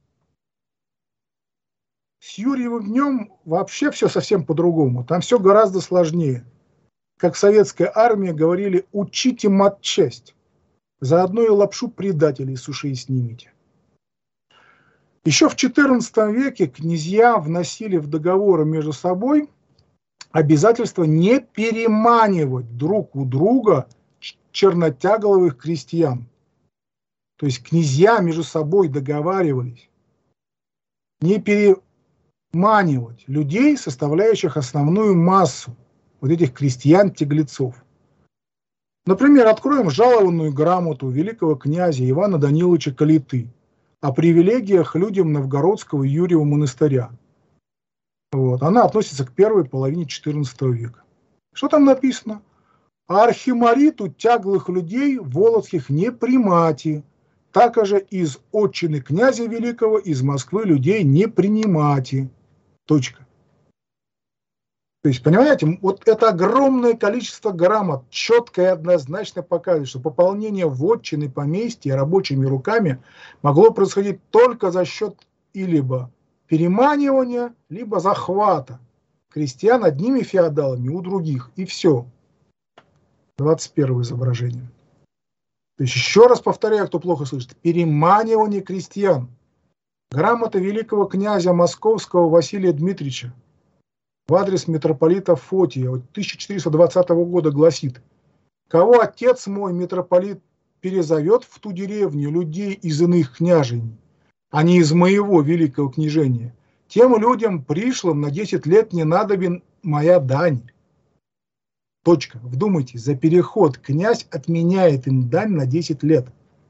С Юрьевым днем вообще все совсем по-другому. Там все гораздо сложнее. Как в советской армии говорили, учите матчасть. Заодно и лапшу предателей с ушей снимите. Еще в четырнадцатом веке князья вносили в договоры между собой обязательство не переманивать друг у друга чернотягловых крестьян. То есть князья между собой договаривались не переманивать людей, составляющих основную массу вот этих крестьян-тяглецов. Например, откроем жалованную грамоту великого князя Ивана Даниловича Калиты о привилегиях людям Новгородского Юрьева монастыря. Вот. Она относится к первой половине четырнадцатого века. Что там написано? А архимариту тяглых людей володских не примати, так же из отчины князя великого из Москвы людей не принимати. Точка. То есть, понимаете, вот это огромное количество грамот четко и однозначно показывает, что пополнение вотчины поместья рабочими руками могло происходить только за счет и либо переманивания, либо захвата крестьян одними феодалами у других. И все. двадцать первое изображение. То есть, еще раз повторяю, кто плохо слышит, переманивание крестьян. Грамота великого князя Московского Василия Дмитриевича в адрес митрополита Фотия от тысяча четыреста двадцатого года гласит: «Кого отец мой, митрополит, перезовет в ту деревню людей из иных княжений, а не из моего великого княжения, тем людям пришлым на десять лет не надобен моя дань». Точка. Вдумайтесь, за переход князь отменяет им дань на десять лет.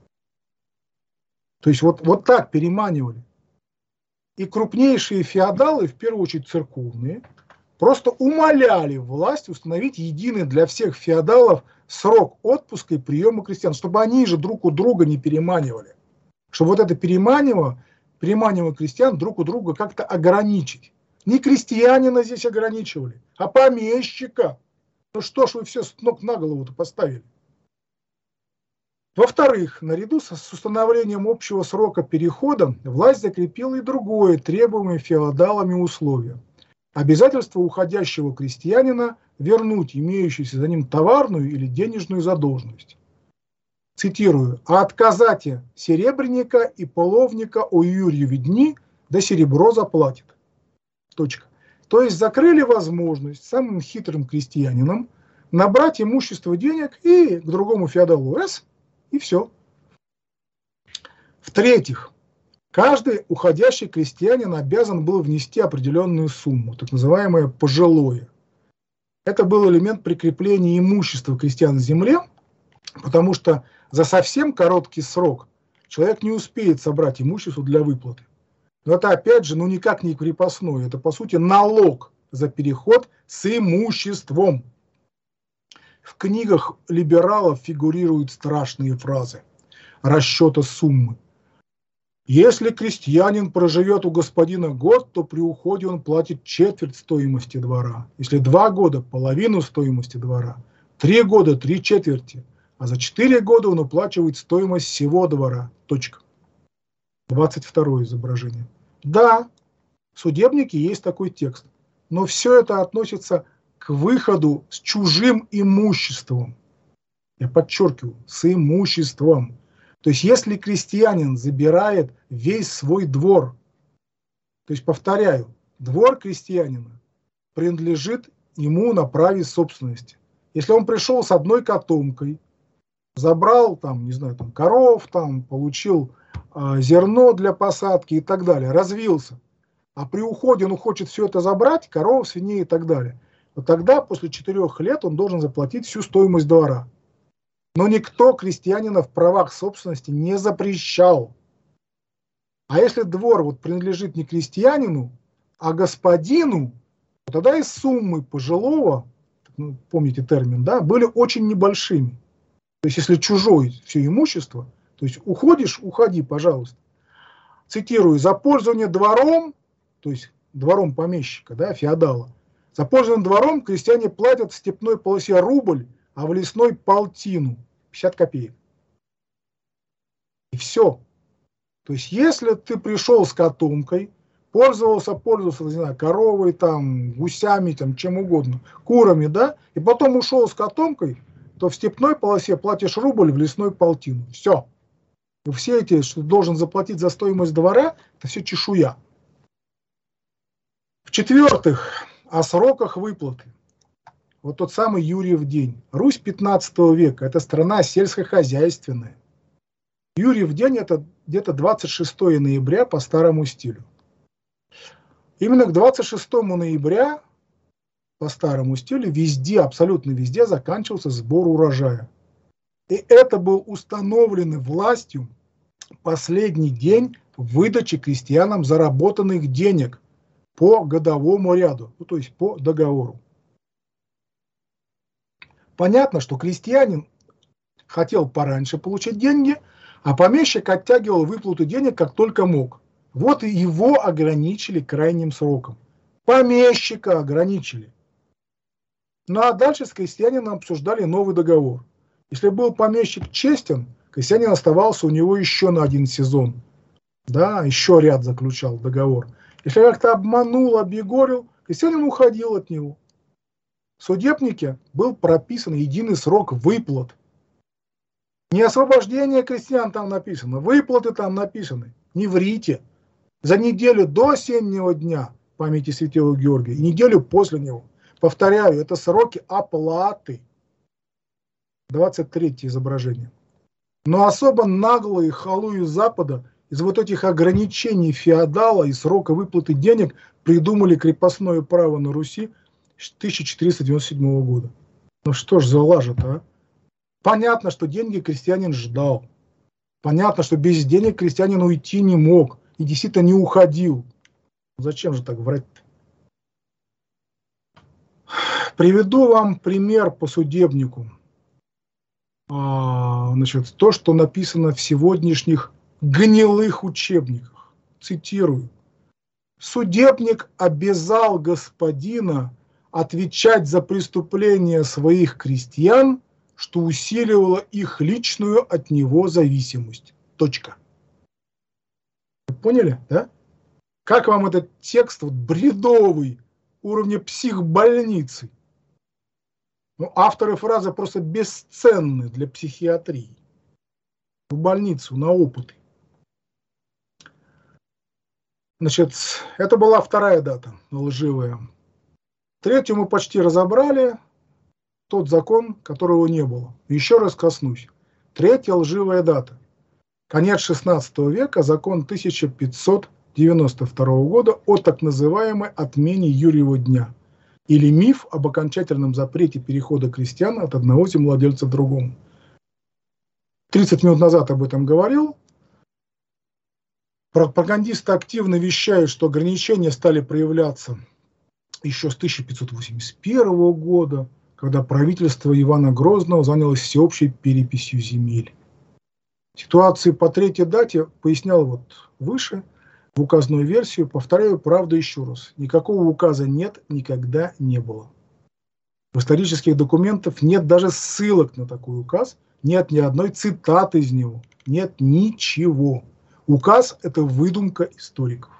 То есть вот, вот так переманивали. И крупнейшие феодалы, в первую очередь церковные, просто умоляли власть установить единый для всех феодалов срок отпуска и приема крестьян, чтобы они же друг у друга не переманивали. Чтобы вот это переманивание, переманивание крестьян друг у друга как-то ограничить. Не крестьянина здесь ограничивали, а помещика. Ну что ж вы все с ног на голову-то поставили? Во-вторых, наряду с установлением общего срока перехода власть закрепила и другое требуемое феодалами условие. Обязательство уходящего крестьянина вернуть имеющуюся за ним товарную или денежную задолженность. Цитирую: «А отказате серебряника и половника о Юрьеве дни, да серебро заплатит». Точка. То есть закрыли возможность самым хитрым крестьянинам набрать имущество денег и к другому феодалу раз, и все. В-третьих, каждый уходящий крестьянин обязан был внести определенную сумму, так называемое пожилое. Это был элемент прикрепления имущества крестьян к земле, потому что за совсем короткий срок человек не успеет собрать имущество для выплаты. Но это опять же, ну никак не крепостное, это по сути налог за переход с имуществом. В книгах либералов фигурируют страшные фразы расчета суммы. Если крестьянин проживет у господина год, то при уходе он платит четверть стоимости двора. Если два года – половину стоимости двора. Три года – три четверти. А за четыре года он уплачивает стоимость всего двора. Точка. двадцать второе изображение. Да, в судебнике есть такой текст, но все это относится к выходу с чужим имуществом. Я подчеркиваю, с имуществом. То есть если крестьянин забирает весь свой двор, то есть, повторяю, двор крестьянина принадлежит ему на праве собственности. Если он пришел с одной котомкой, забрал там, не знаю, там коров, там получил э, зерно для посадки и так далее, развился, а при уходе он хочет все это забрать, коров, свиней и так далее, вот тогда после четырех лет он должен заплатить всю стоимость двора. Но никто крестьянина в правах собственности не запрещал. А если двор вот принадлежит не крестьянину, а господину, то тогда и суммы пожилого, ну, помните термин, да, были очень небольшими. То есть если чужое все имущество, то есть уходишь, уходи, пожалуйста. Цитирую: за пользование двором, то есть двором помещика, да, феодала, за пользование двором крестьяне платят в степной полосе рубль, а в лесной полтину, пятьдесят копеек. И все. То есть если ты пришел с котомкой, пользовался, пользовался, не знаю, коровой, там, гусями, там, чем угодно, курами, да, и потом ушел с котомкой, то в степной полосе платишь рубль, в лесной полтину. Все. Все эти, что должен заплатить за стоимость двора, это все чешуя. В-четвертых, о сроках выплаты. Вот тот самый Юрьев день. Русь пятнадцатого века – это страна сельскохозяйственная. Юрьев день – это где-то двадцать шестого ноября по старому стилю. Именно к двадцать шестому ноября по старому стилю везде, абсолютно везде заканчивался сбор урожая. И это был установленный властью последний день выдачи крестьянам заработанных денег по годовому ряду, ну, то есть по договору. Понятно, что крестьянин хотел пораньше получить деньги, а помещик оттягивал выплату денег как только мог. Вот и его ограничили крайним сроком. Помещика ограничили. Ну а дальше с крестьянином обсуждали новый договор. Если был помещик честен, крестьянин оставался у него еще на один сезон. Да, еще ряд заключал договор. Если как-то обманул, объегорил, крестьянин уходил от него. В судебнике был прописан единый срок выплат. Не освобождение крестьян там написано, выплаты там написаны. Не врите. За неделю до осеннего дня памяти святого Георгия и неделю после него. Повторяю, это сроки оплаты. двадцать третье изображение. Но особо наглые халуи Запада из вот этих ограничений феодала и срока выплаты денег придумали крепостное право на Руси тысяча четыреста девяносто седьмого года. Ну что ж за лажа-то, а? Понятно, что деньги крестьянин ждал. Понятно, что без денег крестьянин уйти не мог. И действительно не уходил. Зачем же так врать-то? Приведу вам пример по судебнику. А, значит, то, что написано в сегодняшних гнилых учебниках. Цитирую. Судебник обязал господина отвечать за преступления своих крестьян, что усиливало их личную от него зависимость. Точка. Вы поняли, да? Как вам этот текст вот, бредовый, уровня психбольницы? Ну, авторы фразы просто бесценны для психиатрии. В больницу, на опыты. Значит, это была вторая дата, лживая. Третью мы почти разобрали. Тот закон, которого не было. Еще раз коснусь. Третья лживая дата. Конец шестнадцатого века, закон тысяча пятьсот девяносто второго года о так называемой отмене Юрьева дня. Или миф об окончательном запрете перехода крестьян от одного землевладельца к другому. тридцать минут назад об этом говорил. Пропагандисты активно вещают, что ограничения стали проявляться еще с тысяча пятьсот восемьдесят первого года, когда правительство Ивана Грозного занялось всеобщей переписью земель. Ситуацию по третьей дате пояснял вот выше, в указанную версию. Повторяю, правда еще раз. Никакого указа нет, никогда не было. В исторических документах нет даже ссылок на такой указ, нет ни одной цитаты из него, нет ничего. Указ – это выдумка историков.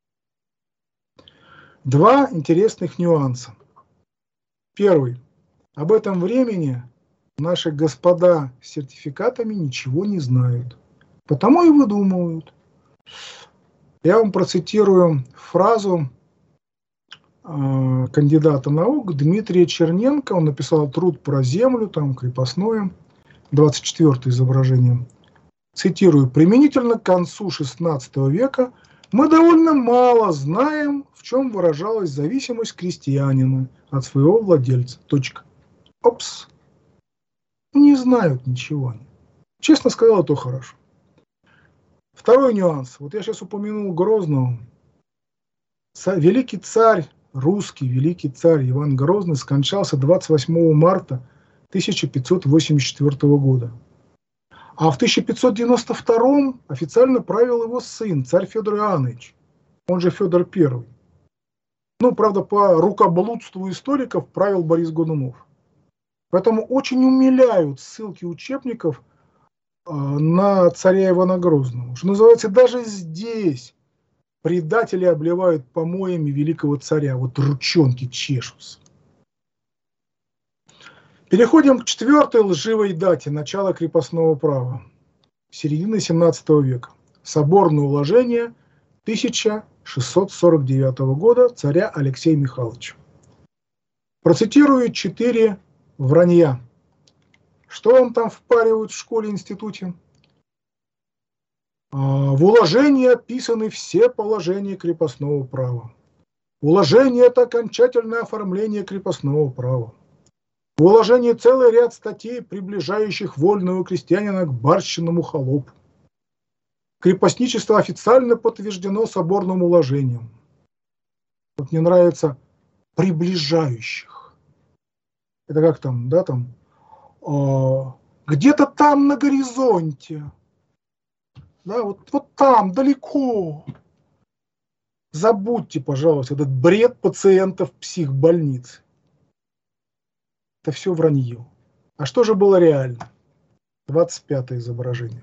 Два интересных нюанса. Первый. Об этом времени наши господа с сертификатами ничего не знают. Потому и выдумывают. Я вам процитирую фразу э, кандидата наук Дмитрия Черненко. Он написал труд про землю, там крепостное, двадцать четвёртое изображение. Цитирую. «Применительно к концу шестнадцатого века мы довольно мало знаем, в чем выражалась зависимость крестьянина от своего владельца». Точка. Опс. Не знают ничего. Честно сказал, то хорошо. Второй нюанс. Вот я сейчас упомянул Грозного. Великий царь, русский великий царь Иван Грозный скончался двадцать восьмого марта тысяча пятьсот восемьдесят четвёртого года. А в тысяча пятьсот девяносто втором официально правил его сын, царь Федор Иоаннович. Он же Федор Первый. Ну, правда, по рукоблудству историков правил Борис Годунов. Поэтому очень умиляют ссылки учебников э, на царя Ивана Грозного. Что называется, даже здесь предатели обливают помоями великого царя. Вот ручонки чешутся. Переходим к четвертой лживой дате начала крепостного права. середины семнадцатого века. Соборное уложение тысяча шестьсот сорок девятого года царя Алексея Михайловича. Процитирую четыре вранья. Что вам там впаривают в школе-институте? В уложении описаны все положения крепостного права. Уложение – это окончательное оформление крепостного права. В уложении целый ряд статей, приближающих вольного крестьянина к барщинному холопу. Крепостничество официально подтверждено соборным уложением. Вот мне нравится приближающих. Это как там, да, там, э, где-то там на горизонте. Да, вот, вот там, далеко. Забудьте, пожалуйста, этот бред пациентов психбольниц. Это все вранье. А что же было реально? двадцать пятое изображение.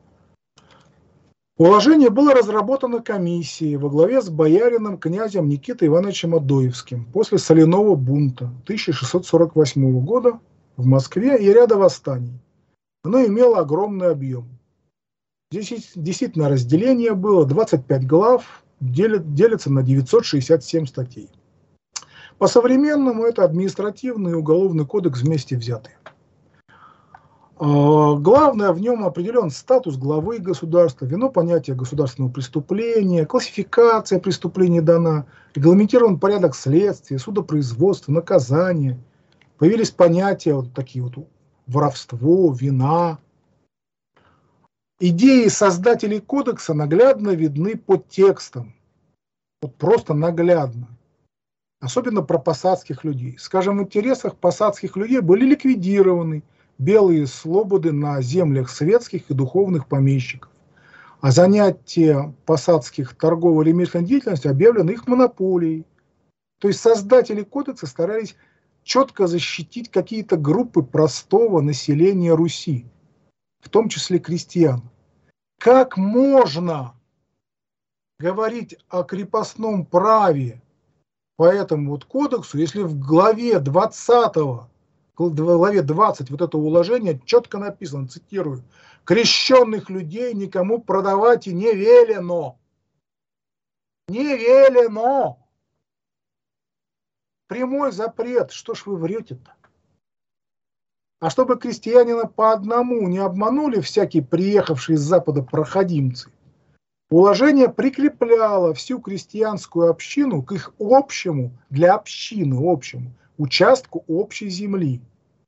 Уложение было разработано комиссией во главе с боярином князем Никитой Ивановичем Адоевским после соляного бунта тысяча шестьсот сорок восьмого года в Москве и ряда восстаний. Оно имело огромный объем. Здесь действительно разделение было, двадцать пять глав, делится на девятьсот шестьдесят семь статей. По-современному это административный и уголовный кодекс вместе взятые. Главное, в нем определен статус главы государства, введено понятие государственного преступления, классификация преступлений дана, регламентирован порядок следствия, судопроизводства, наказания. Появились понятия вот такие вот: воровство, вина. Идеи создателей кодекса наглядно видны под текстом. Вот просто наглядно. Особенно про посадских людей. Скажем, в интересах посадских людей были ликвидированы белые слободы на землях светских и духовных помещиков. А занятие посадских торгово-ремесленной деятельностью объявлено их монополией. То есть создатели кодекса старались четко защитить какие-то группы простого населения Руси, в том числе крестьян. Как можно говорить о крепостном праве по этому вот кодексу, если в главе двадцатого, в главе двадцать вот это уложение четко написано, цитирую: крещенных людей никому продавать и не велено. Не велено. Прямой запрет. Что ж вы врете-то? А чтобы крестьянина по одному не обманули всякие приехавшие с запада проходимцы, уложение прикрепляло всю крестьянскую общину к их общему, для общины общему, участку общей земли.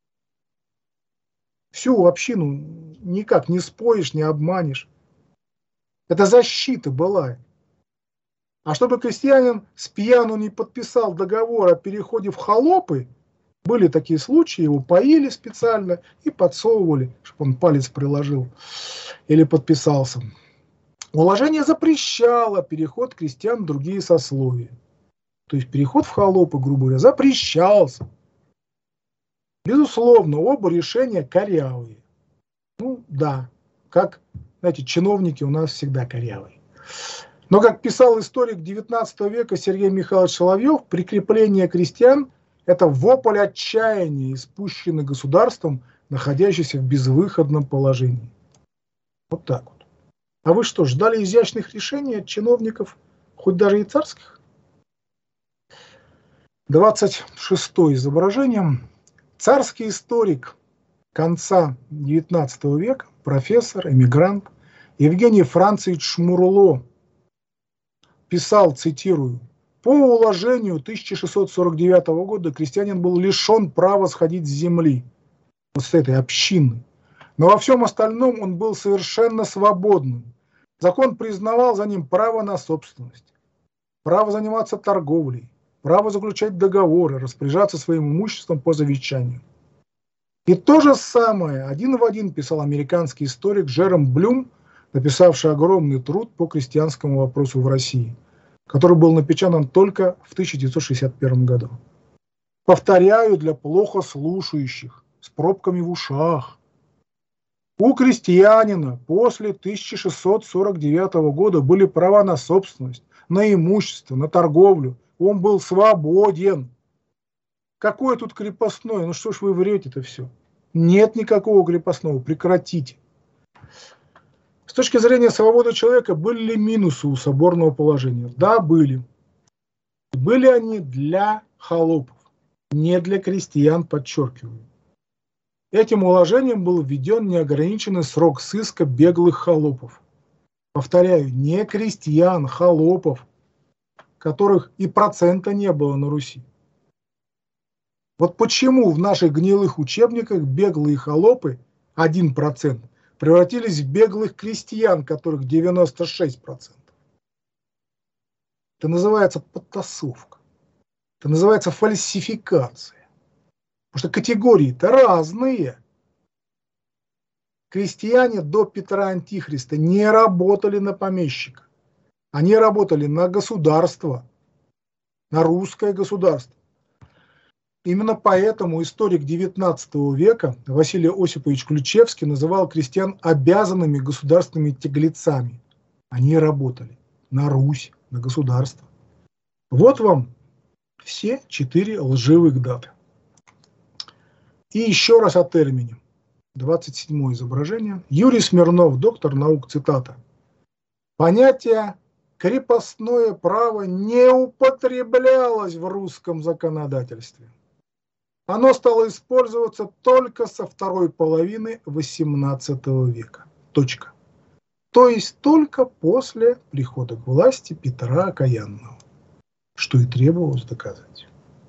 Всю общину никак не споишь, не обманешь. Это защита была. А чтобы крестьянин с пьяну не подписал договор о переходе в холопы, были такие случаи, его поили специально и подсовывали, чтобы он палец приложил или подписался. Уложение запрещало переход крестьян в другие сословия. То есть переход в холопы, грубо говоря, запрещался. Безусловно, оба решения корявые. Ну да, как, знаете, чиновники у нас всегда корявые. Но, как писал историк девятнадцатого века Сергей Михайлович Соловьев, прикрепление крестьян – это вопль отчаяния, испущенный государством, находящимся в безвыходном положении. Вот так вот. А вы что, ждали изящных решений от чиновников, хоть даже и царских? двадцать шестое изображение. Царский историк конца девятнадцатого века, профессор, эмигрант Евгений Францевич Шмурло писал, цитирую: «По уложению тысяча шестьсот сорок девятого года крестьянин был лишен права сходить с земли, вот с этой общины, но во всем остальном он был совершенно свободным. Закон признавал за ним право на собственность, право заниматься торговлей, право заключать договоры, распоряжаться своим имуществом по завещанию». И то же самое один в один писал американский историк Джером Блюм, написавший огромный труд по крестьянскому вопросу в России, который был напечатан только в тысяча девятьсот шестьдесят первом году. Повторяю для плохо слушающих, с пробками в ушах. У крестьянина после тысяча шестьсот сорок девятого года были права на собственность, на имущество, на торговлю. Он был свободен. Какое тут крепостное? Ну что ж вы врете-то все? Нет никакого крепостного, прекратите. С точки зрения свободы человека, были ли минусы у соборного положения? Да, были. Были они для холопов, не для крестьян, подчеркиваю. Этим уложением был введен неограниченный срок сыска беглых холопов. Повторяю, не крестьян, холопов, которых и процента не было на Руси. Вот почему в наших гнилых учебниках беглые холопы, один процент, превратились в беглых крестьян, которых девяносто шесть процентов. Это называется подтасовка. Это называется фальсификация. Потому что категории-то разные. Крестьяне до Петра Антихриста не работали на помещика. Они работали на государство, на русское государство. Именно поэтому историк девятнадцатого века Василий Осипович Ключевский называл крестьян обязанными государственными тяглецами. Они работали на Русь, на государство. Вот вам все четыре лживых даты. И еще раз о термине. двадцать седьмое изображение. Юрий Смирнов, доктор наук, цитата. Понятие крепостное право не употреблялось в русском законодательстве. Оно стало использоваться только со второй половины восемнадцатого века. Точка. То есть только после прихода к власти Петра Окаянного, что и требовалось доказать.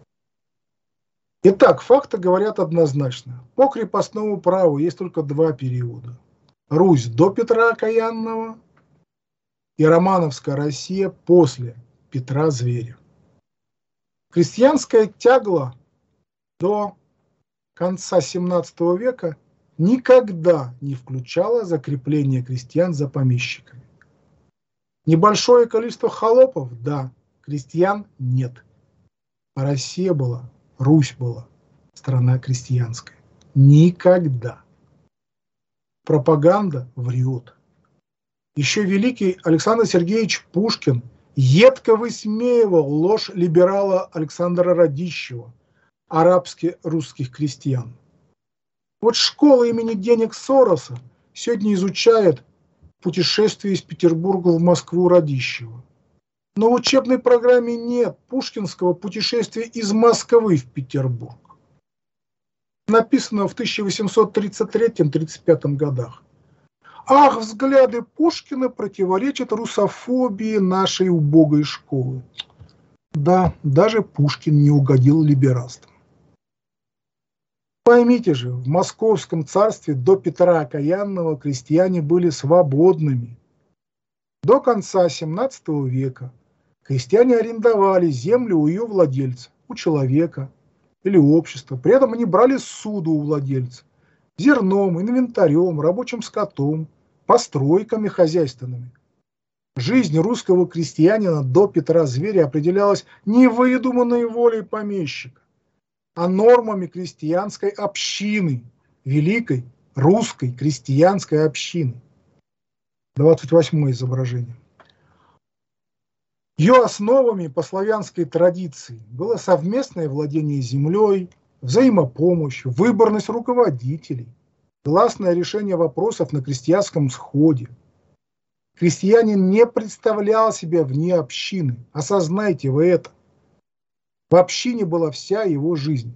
Итак, факты говорят однозначно. По крепостному праву есть только два периода. Русь до Петра Окаянного и Романовская Россия после Петра Зверя. Крестьянская тягла до конца семнадцатого века никогда не включала закрепление крестьян за помещиками. Небольшое количество холопов, да, крестьян нет. А Россия была, Русь была страна крестьянская. Никогда. Пропаганда врет. Еще великий Александр Сергеевич Пушкин едко высмеивал ложь либерала Александра Радищева, арабско-русских крестьян. Вот школа имени денег Сороса сегодня изучает путешествие из Петербурга в Москву Радищева. Но в учебной программе нет пушкинского путешествия из Москвы в Петербург. Написано в тысяча восемьсот тридцать третьем — тридцать пятом годах. Ах, взгляды Пушкина противоречат русофобии нашей убогой школы. Да, даже Пушкин не угодил либерастам. Поймите же, в Московском царстве до Петра Окаянного крестьяне были свободными. До конца семнадцатого века крестьяне арендовали землю у ее владельца, у человека или общества. При этом они брали суду у владельца зерном, инвентарем, рабочим скотом, постройками хозяйственными. Жизнь русского крестьянина до Петра Зверя определялась не выдуманной волей помещика, а нормами крестьянской общины, великой русской крестьянской общины. двадцать восьмое изображение. Ее основами по славянской традиции было совместное владение землей, взаимопомощь, выборность руководителей, гласное решение вопросов на крестьянском сходе. Крестьянин не представлял себя вне общины. Осознайте вы это. В общине была вся его жизнь.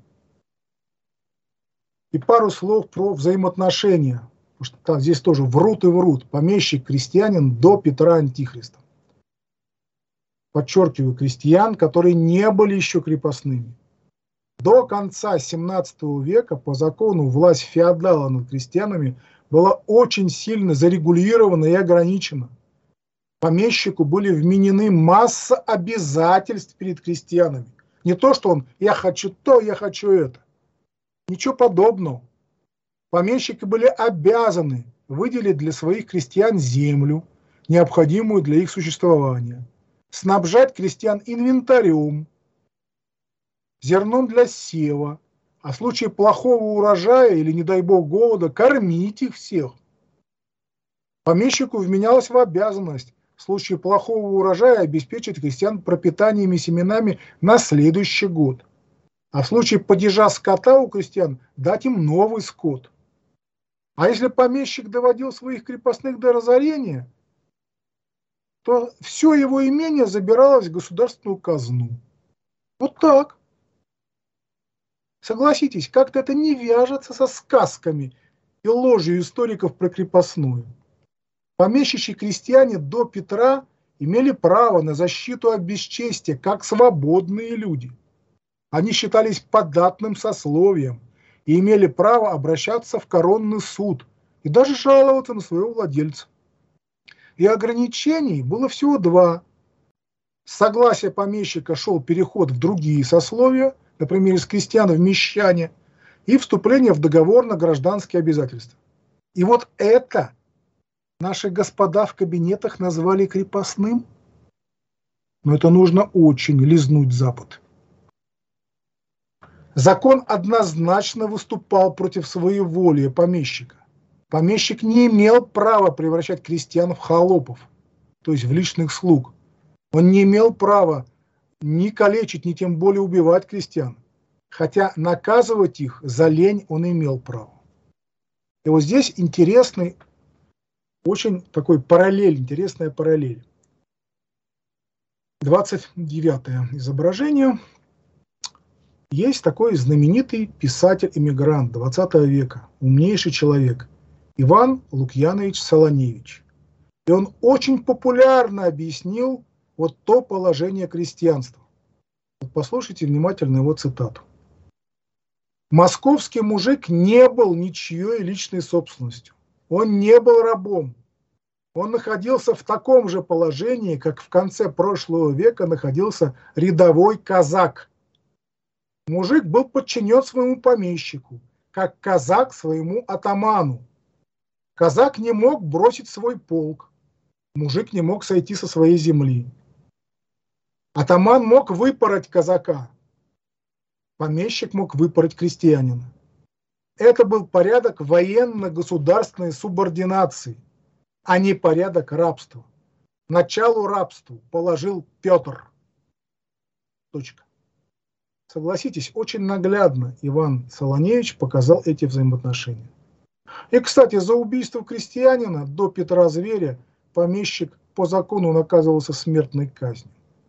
И пару слов про взаимоотношения. Потому что там, здесь тоже врут и врут. Помещик, крестьянин до Петра Антихриста. Подчеркиваю, крестьян, которые не были еще крепостными. До конца семнадцатого века по закону власть феодала над крестьянами была очень сильно зарегулирована и ограничена. Помещику были вменены масса обязательств перед крестьянами. Не то, что он «я хочу то, я хочу это». Ничего подобного. Помещики были обязаны выделить для своих крестьян землю, необходимую для их существования, снабжать крестьян инвентарем, зерном для сева, а в случае плохого урожая или, не дай бог, голода, кормить их всех. Помещику вменялось в обязанность в случае плохого урожая обеспечить крестьян пропитанием и семенами на следующий год, а в случае падежа скота у крестьян дать им новый скот. А если помещик доводил своих крепостных до разорения, то все его имение забиралось в государственную казну. Вот так. Согласитесь, как-то это не вяжется со сказками и ложью историков про крепостную. Помещичьи крестьяне до Петра имели право на защиту от бесчестия, как свободные люди. Они считались податным сословием и имели право обращаться в коронный суд и даже жаловаться на своего владельца. И ограничений было всего два. С согласия помещика шел переход в другие сословия, например, из крестьян в мещане, и вступление в договор на гражданские обязательства. И вот это наши господа в кабинетах назвали крепостным. Но это нужно очень лизнуть Запад. Закон однозначно выступал против своеволия помещика. Помещик не имел права превращать крестьян в холопов, то есть в личных слуг. Он не имел права ни калечить, ни тем более убивать крестьян. Хотя наказывать их за лень он имел право. И вот здесь интересный, очень такой параллель, интересная параллель. двадцать девятое изображение. Есть такой знаменитый писатель-эмигрант двадцатого века, умнейший человек, Иван Лукьянович Солоневич. И он очень популярно объяснил вот то положение крестьянства. Вот послушайте внимательно его цитату. «Московский мужик не был ничьей личной собственностью. Он не был рабом. Он находился в таком же положении, как в конце прошлого века находился рядовой казак. Мужик был подчинен своему помещику, как казак своему атаману. Казак не мог бросить свой полк. Мужик не мог сойти со своей земли. Атаман мог выпороть казака. Помещик мог выпороть крестьянина. Это был порядок военно-государственной субординации, а не порядок рабства. Началу рабству положил Петр. Точка. Согласитесь, очень наглядно Иван Солоневич показал эти взаимоотношения. И, кстати, за убийство крестьянина до Петра Зверя помещик по закону наказывался смертной казнью.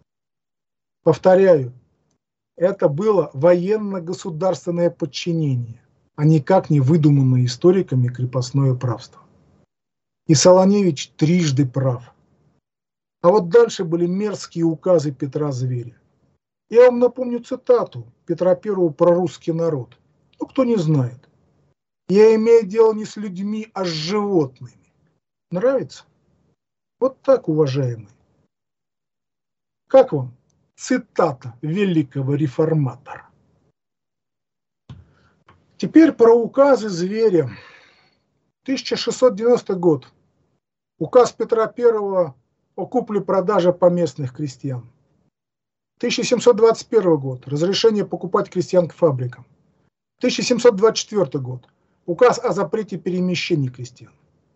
Повторяю, это было военно-государственное подчинение, а никак не выдуманное историками крепостное правство. И Солоневич трижды прав. А вот дальше были мерзкие указы Петра Зверя. Я вам напомню цитату Петра Первого про русский народ. Ну, кто не знает. «Я имею дело не с людьми, а с животными». Нравится? Вот так, уважаемые. Как вам цитата великого реформатора? Теперь про указы Зверя. тысяча шестьсот девяностый год. Указ Петра Первого о купле-продаже поместных крестьян. тысяча семьсот двадцать первый год. Разрешение покупать крестьян к фабрикам. тысяча семьсот двадцать четвёртый год. Указ о запрете перемещений крестьян.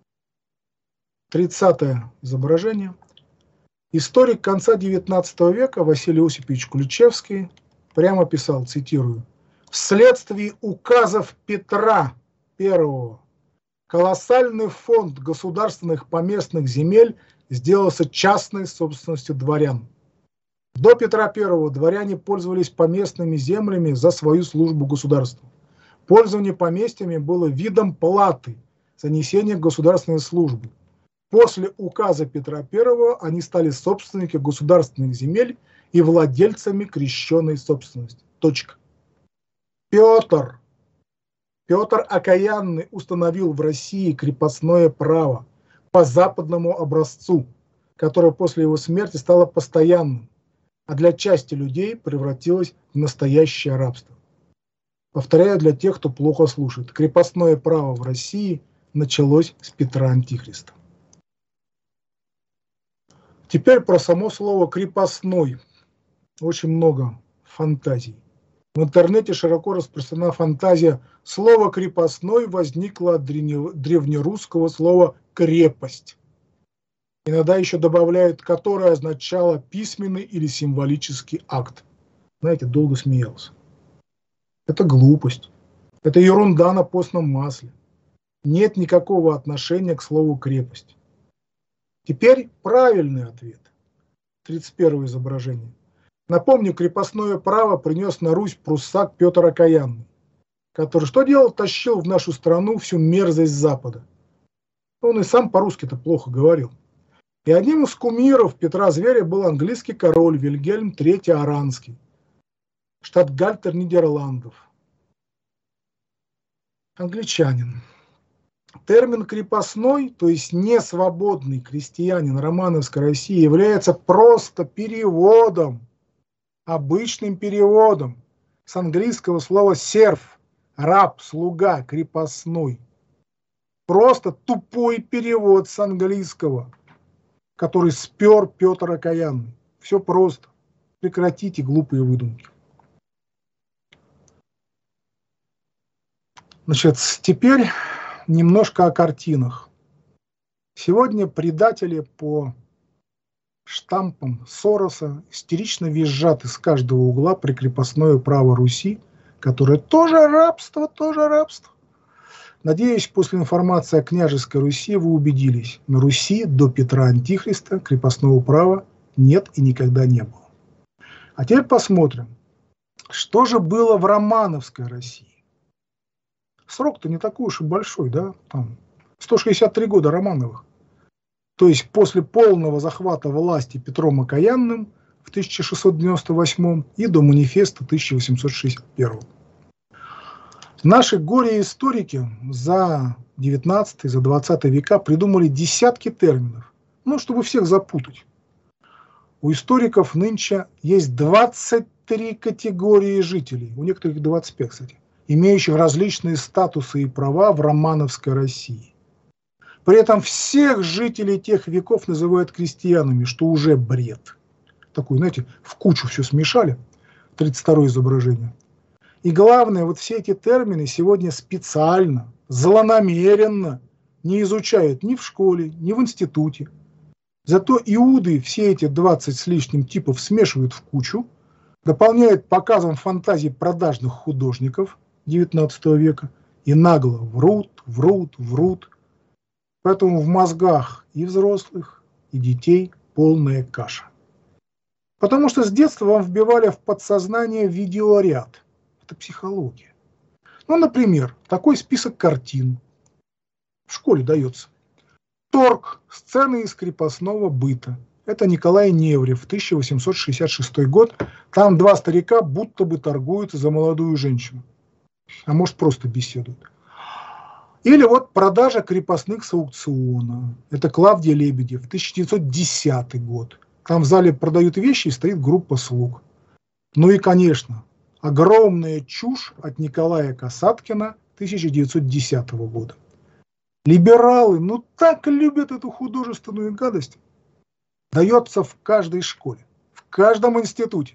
тридцатое изображение. Историк конца девятнадцатого века Василий Осипович Ключевский прямо писал, цитирую, «Вследствие указов Петра Первого колоссальный фонд государственных поместных земель сделался частной собственностью дворян. До Петра Первого дворяне пользовались поместными землями за свою службу государству. Пользование поместьями было видом платы за несение государственной службы. После указа Петра Первого они стали собственниками государственных земель и владельцами крещенной собственности. Точка. Петр. Петр Окаянный установил в России крепостное право по западному образцу, которое после его смерти стало постоянным, а для части людей превратилось в настоящее рабство. Повторяю для тех, кто плохо слушает. Крепостное право в России началось с Петра Антихриста. Теперь про само слово «крепостной». Очень много фантазий. В интернете широко распространена фантазия. Слово «крепостной» возникло от древнерусского слова «крепость». Иногда еще добавляют, которое означало письменный или символический акт. Знаете, долго смеялся. Это глупость. Это ерунда на постном масле. нет никакого отношения к слову крепость. Теперь правильный ответ. тридцать первое изображение. Напомню, крепостное право принес на Русь пруссак Петр Окаянный, который что делал? Тащил в нашу страну всю мерзость Запада. Он и сам по-русски-то плохо говорил. И одним из кумиров Петра Зверя был английский король Вильгельм третий Оранский, штатгальтер Нидерландов. Англичанин. Термин «крепостной», то есть несвободный крестьянин Романовской России, является просто переводом, обычным переводом с английского слова «серф», раб, слуга, крепостной. Просто тупой перевод с английского, который спер Петр Окаянный. Все просто. Прекратите глупые выдумки. Значит, теперь немножко о картинах. Сегодня предатели по штампам Сороса истерично визжат из каждого угла при крепостное право Руси, которое тоже рабство, тоже рабство. Надеюсь, после информации о княжеской Руси вы убедились, на Руси до Петра Антихриста крепостного права нет и никогда не было. А теперь посмотрим, что же было в Романовской России. Срок-то не такой уж и большой, да? Там сто шестьдесят три года Романовых. То есть после полного захвата власти Петром Окаянным в тысяча шестьсот девяносто восьмом и до манифеста тысяча восемьсот шестьдесят первого. Наши горе-историки за девятнадцатый, за двадцатый века придумали десятки терминов, ну, чтобы всех запутать. У историков нынче есть двадцать три категории жителей, у некоторых двадцать пять, кстати, имеющих различные статусы и права в Романовской России. При этом всех жителей тех веков называют крестьянами, что уже бред. Такой, знаете, в кучу все смешали. тридцать второе изображение. И главное, вот все эти термины сегодня специально, злонамеренно не изучают ни в школе, ни в институте. Зато иуды все эти двадцать с лишним типов смешивают в кучу, дополняют показом фантазий продажных художников девятнадцатого века и нагло врут, врут, врут. Поэтому в мозгах и взрослых, и детей полная каша. Потому что с детства вам вбивали в подсознание видеоряд. Это психология. Ну, например, такой список картин в школе дается. Торг. Сцены из крепостного быта. Это Николай Неврев, тысяча восемьсот шестьдесят шестой год. Там два старика будто бы торгуются за молодую женщину. А может, просто беседуют. Или вот продажа крепостных с аукциона. Это Клавдия Лебедев, тысяча девятьсот десятый год. Там в зале продают вещи и стоит группа слуг. Ну и, конечно, огромная чушь от Николая Касаткина тысяча девятьсот десятого года. Либералы, ну так любят эту художественную гадость. Дается в каждой школе, в каждом институте.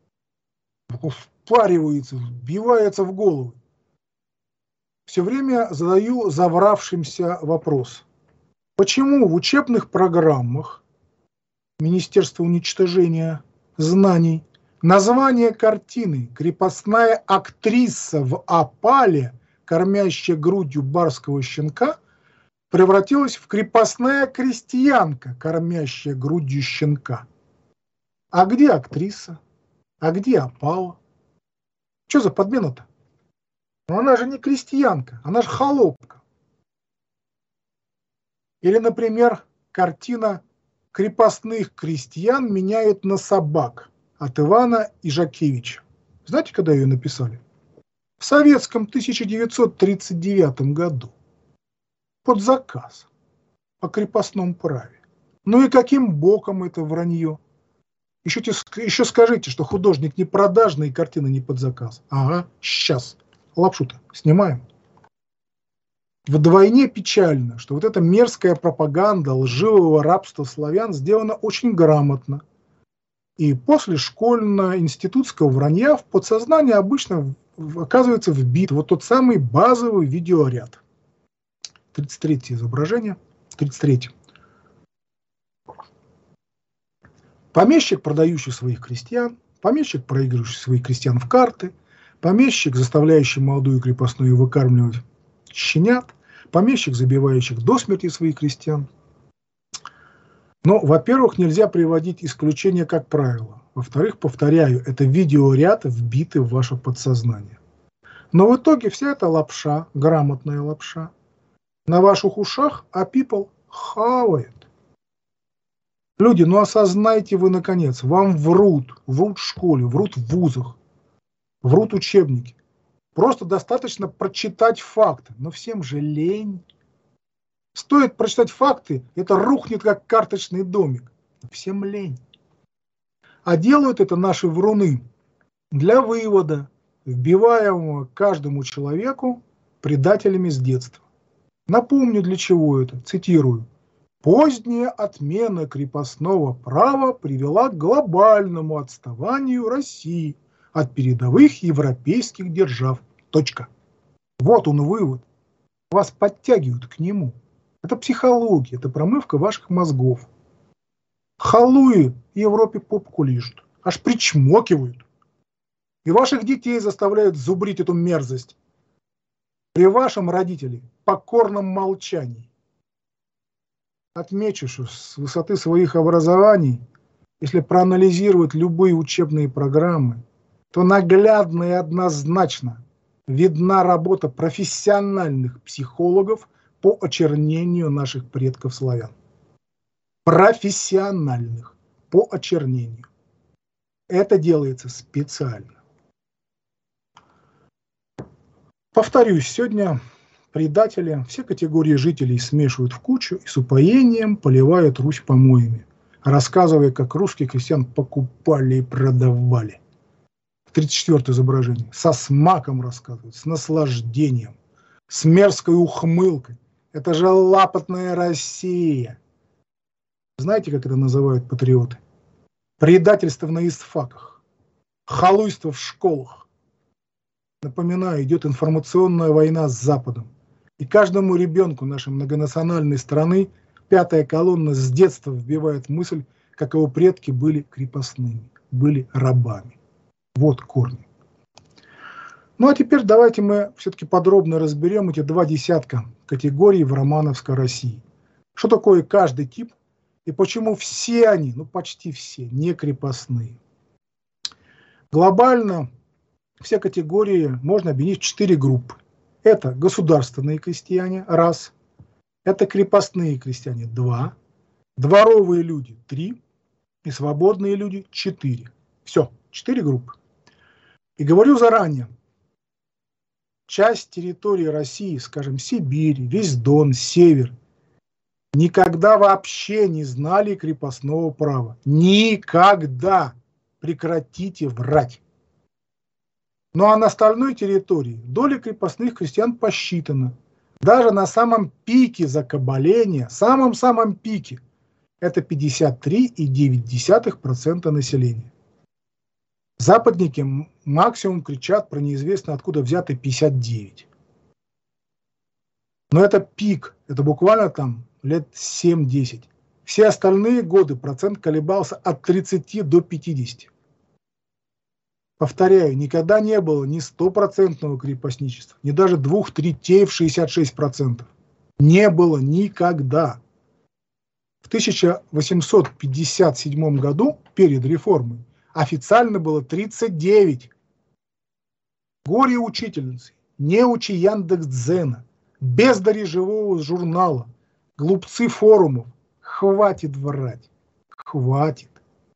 Впаривается, вбивается в голову. Все время задаю завравшимся вопрос. Почему в учебных программах Министерства уничтожения знаний название картины «Крепостная актриса в опале, кормящая грудью барского щенка» превратилась в «Крепостная крестьянка, кормящая грудью щенка»? А где актриса? А где опала? Что за подмена-то? Но она же не крестьянка, она же холопка. Или, например, картина «Крепостных крестьян меняют на собак» от Ивана Ижакевича. Знаете, когда ее написали? В советском тысяча девятьсот тридцать девятом году. Под заказ. По крепостному праве. Ну и каким боком это вранье? Еще, еще скажите, что художник не продажный и картина не под заказ. Ага, сейчас. Лапшу-то снимаем. Вдвойне печально, что вот эта мерзкая пропаганда лживого рабства славян сделана очень грамотно. И после школьно-институтского вранья в подсознание обычно оказывается вбит вот тот самый базовый видеоряд. тридцать третье изображение. тридцать третье. Помещик, продающий своих крестьян, помещик, проигрывающий своих крестьян в карты, помещик, заставляющий молодую крепостную выкармливать щенят, помещик, забивающих до смерти своих крестьян. Но, во-первых, нельзя приводить исключения как правило. Во-вторых, повторяю, это видеоряд, вбитый в ваше подсознание. Но в итоге вся эта лапша, грамотная лапша, на ваших ушах, а people хавает. Люди, ну осознайте вы наконец, вам врут, врут в школе, врут в вузах, врут учебники. Просто достаточно прочитать факты, но всем же лень. Стоит прочитать факты, это рухнет как карточный домик. Всем лень. А делают это наши вруны для вывода, вбиваемого каждому человеку предателями с детства. Напомню, для чего это. Цитирую. «Поздняя отмена крепостного права привела к глобальному отставанию России от передовых европейских держав». Точка. Вот он вывод. Вас подтягивают к нему. Это психология, это промывка ваших мозгов. Халуи Европе попку лижут, аж причмокивают. И ваших детей заставляют зубрить эту мерзость. При вашем родителе покорном молчании. Отмечу, что с высоты своих образований, если проанализировать любые учебные программы, то наглядно и однозначно видна работа профессиональных психологов по очернению наших предков-славян. Профессиональных по очернению. Это делается специально. Повторюсь, сегодня предатели все категории жителей смешивают в кучу и с упоением поливают Русь помоями, рассказывая, как русских крестьян покупали и продавали. тридцать четвёртое изображение. Со смаком рассказывают, с наслаждением, с мерзкой ухмылкой. Это же лапотная Россия. Знаете, как это называют патриоты? Предательство на истфаках, халуйство в школах. Напоминаю, идет информационная война с Западом. И каждому ребенку нашей многонациональной страны пятая колонна с детства вбивает мысль, как его предки были крепостными, были рабами. Вот корни. Ну а теперь давайте мы все-таки подробно разберем эти два десятка категорий в романовской России. Что такое каждый тип и почему все они, ну почти все, не крепостные. Глобально все категории можно объединить в четыре группы. Это государственные крестьяне, раз. Это крепостные крестьяне, два. Дворовые люди, три. И свободные люди, четыре. Все, четыре группы. И говорю заранее, часть территории России, скажем, Сибирь, весь Дон, Север, никогда вообще не знали крепостного права. Никогда. Прекратите врать. Ну а на остальной территории доля крепостных крестьян посчитана. Даже на самом пике закабаления, самом-самом пике, это пятьдесят три и девять десятых процента населения. Западники максимум кричат про неизвестно откуда взятый пятьдесят девять. Но это пик, это буквально там лет семь-десять. Все остальные годы процент колебался от тридцати до пятидесяти. Повторяю, никогда не было ни стопроцентного крепостничества, ни даже двух третей в шестьдесят шесть процентов. Не было никогда. В тысяча восемьсот пятьдесят седьмом году, перед реформой, официально было тридцать девять. Горе учительницы, неучи Яндекс.Дзена, бездари живого журнала, глупцы форумов. Хватит врать. Хватит.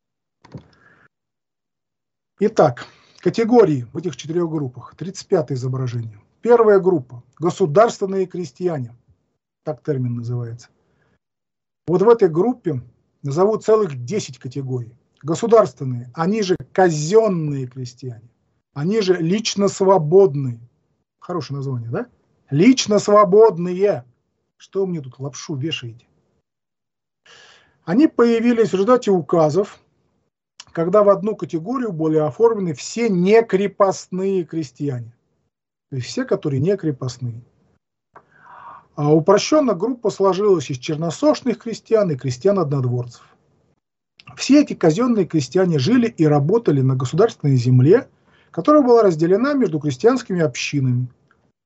Итак, категории в этих четырех группах. тридцать пятое изображение. Первая группа. Государственные крестьяне. Так термин называется. Вот в этой группе назову целых десять категорий. Государственные, они же казенные крестьяне. Они же лично свободные. Хорошее название, да? Лично свободные. Что мне тут лапшу вешаете? Они появились в результате указов, когда в одну категорию были оформлены все некрепостные крестьяне. То есть все, которые не крепостные. А упрощенно группа сложилась из черносошных крестьян и крестьян-однодворцев. Все эти казенные крестьяне жили и работали на государственной земле, которая была разделена между крестьянскими общинами.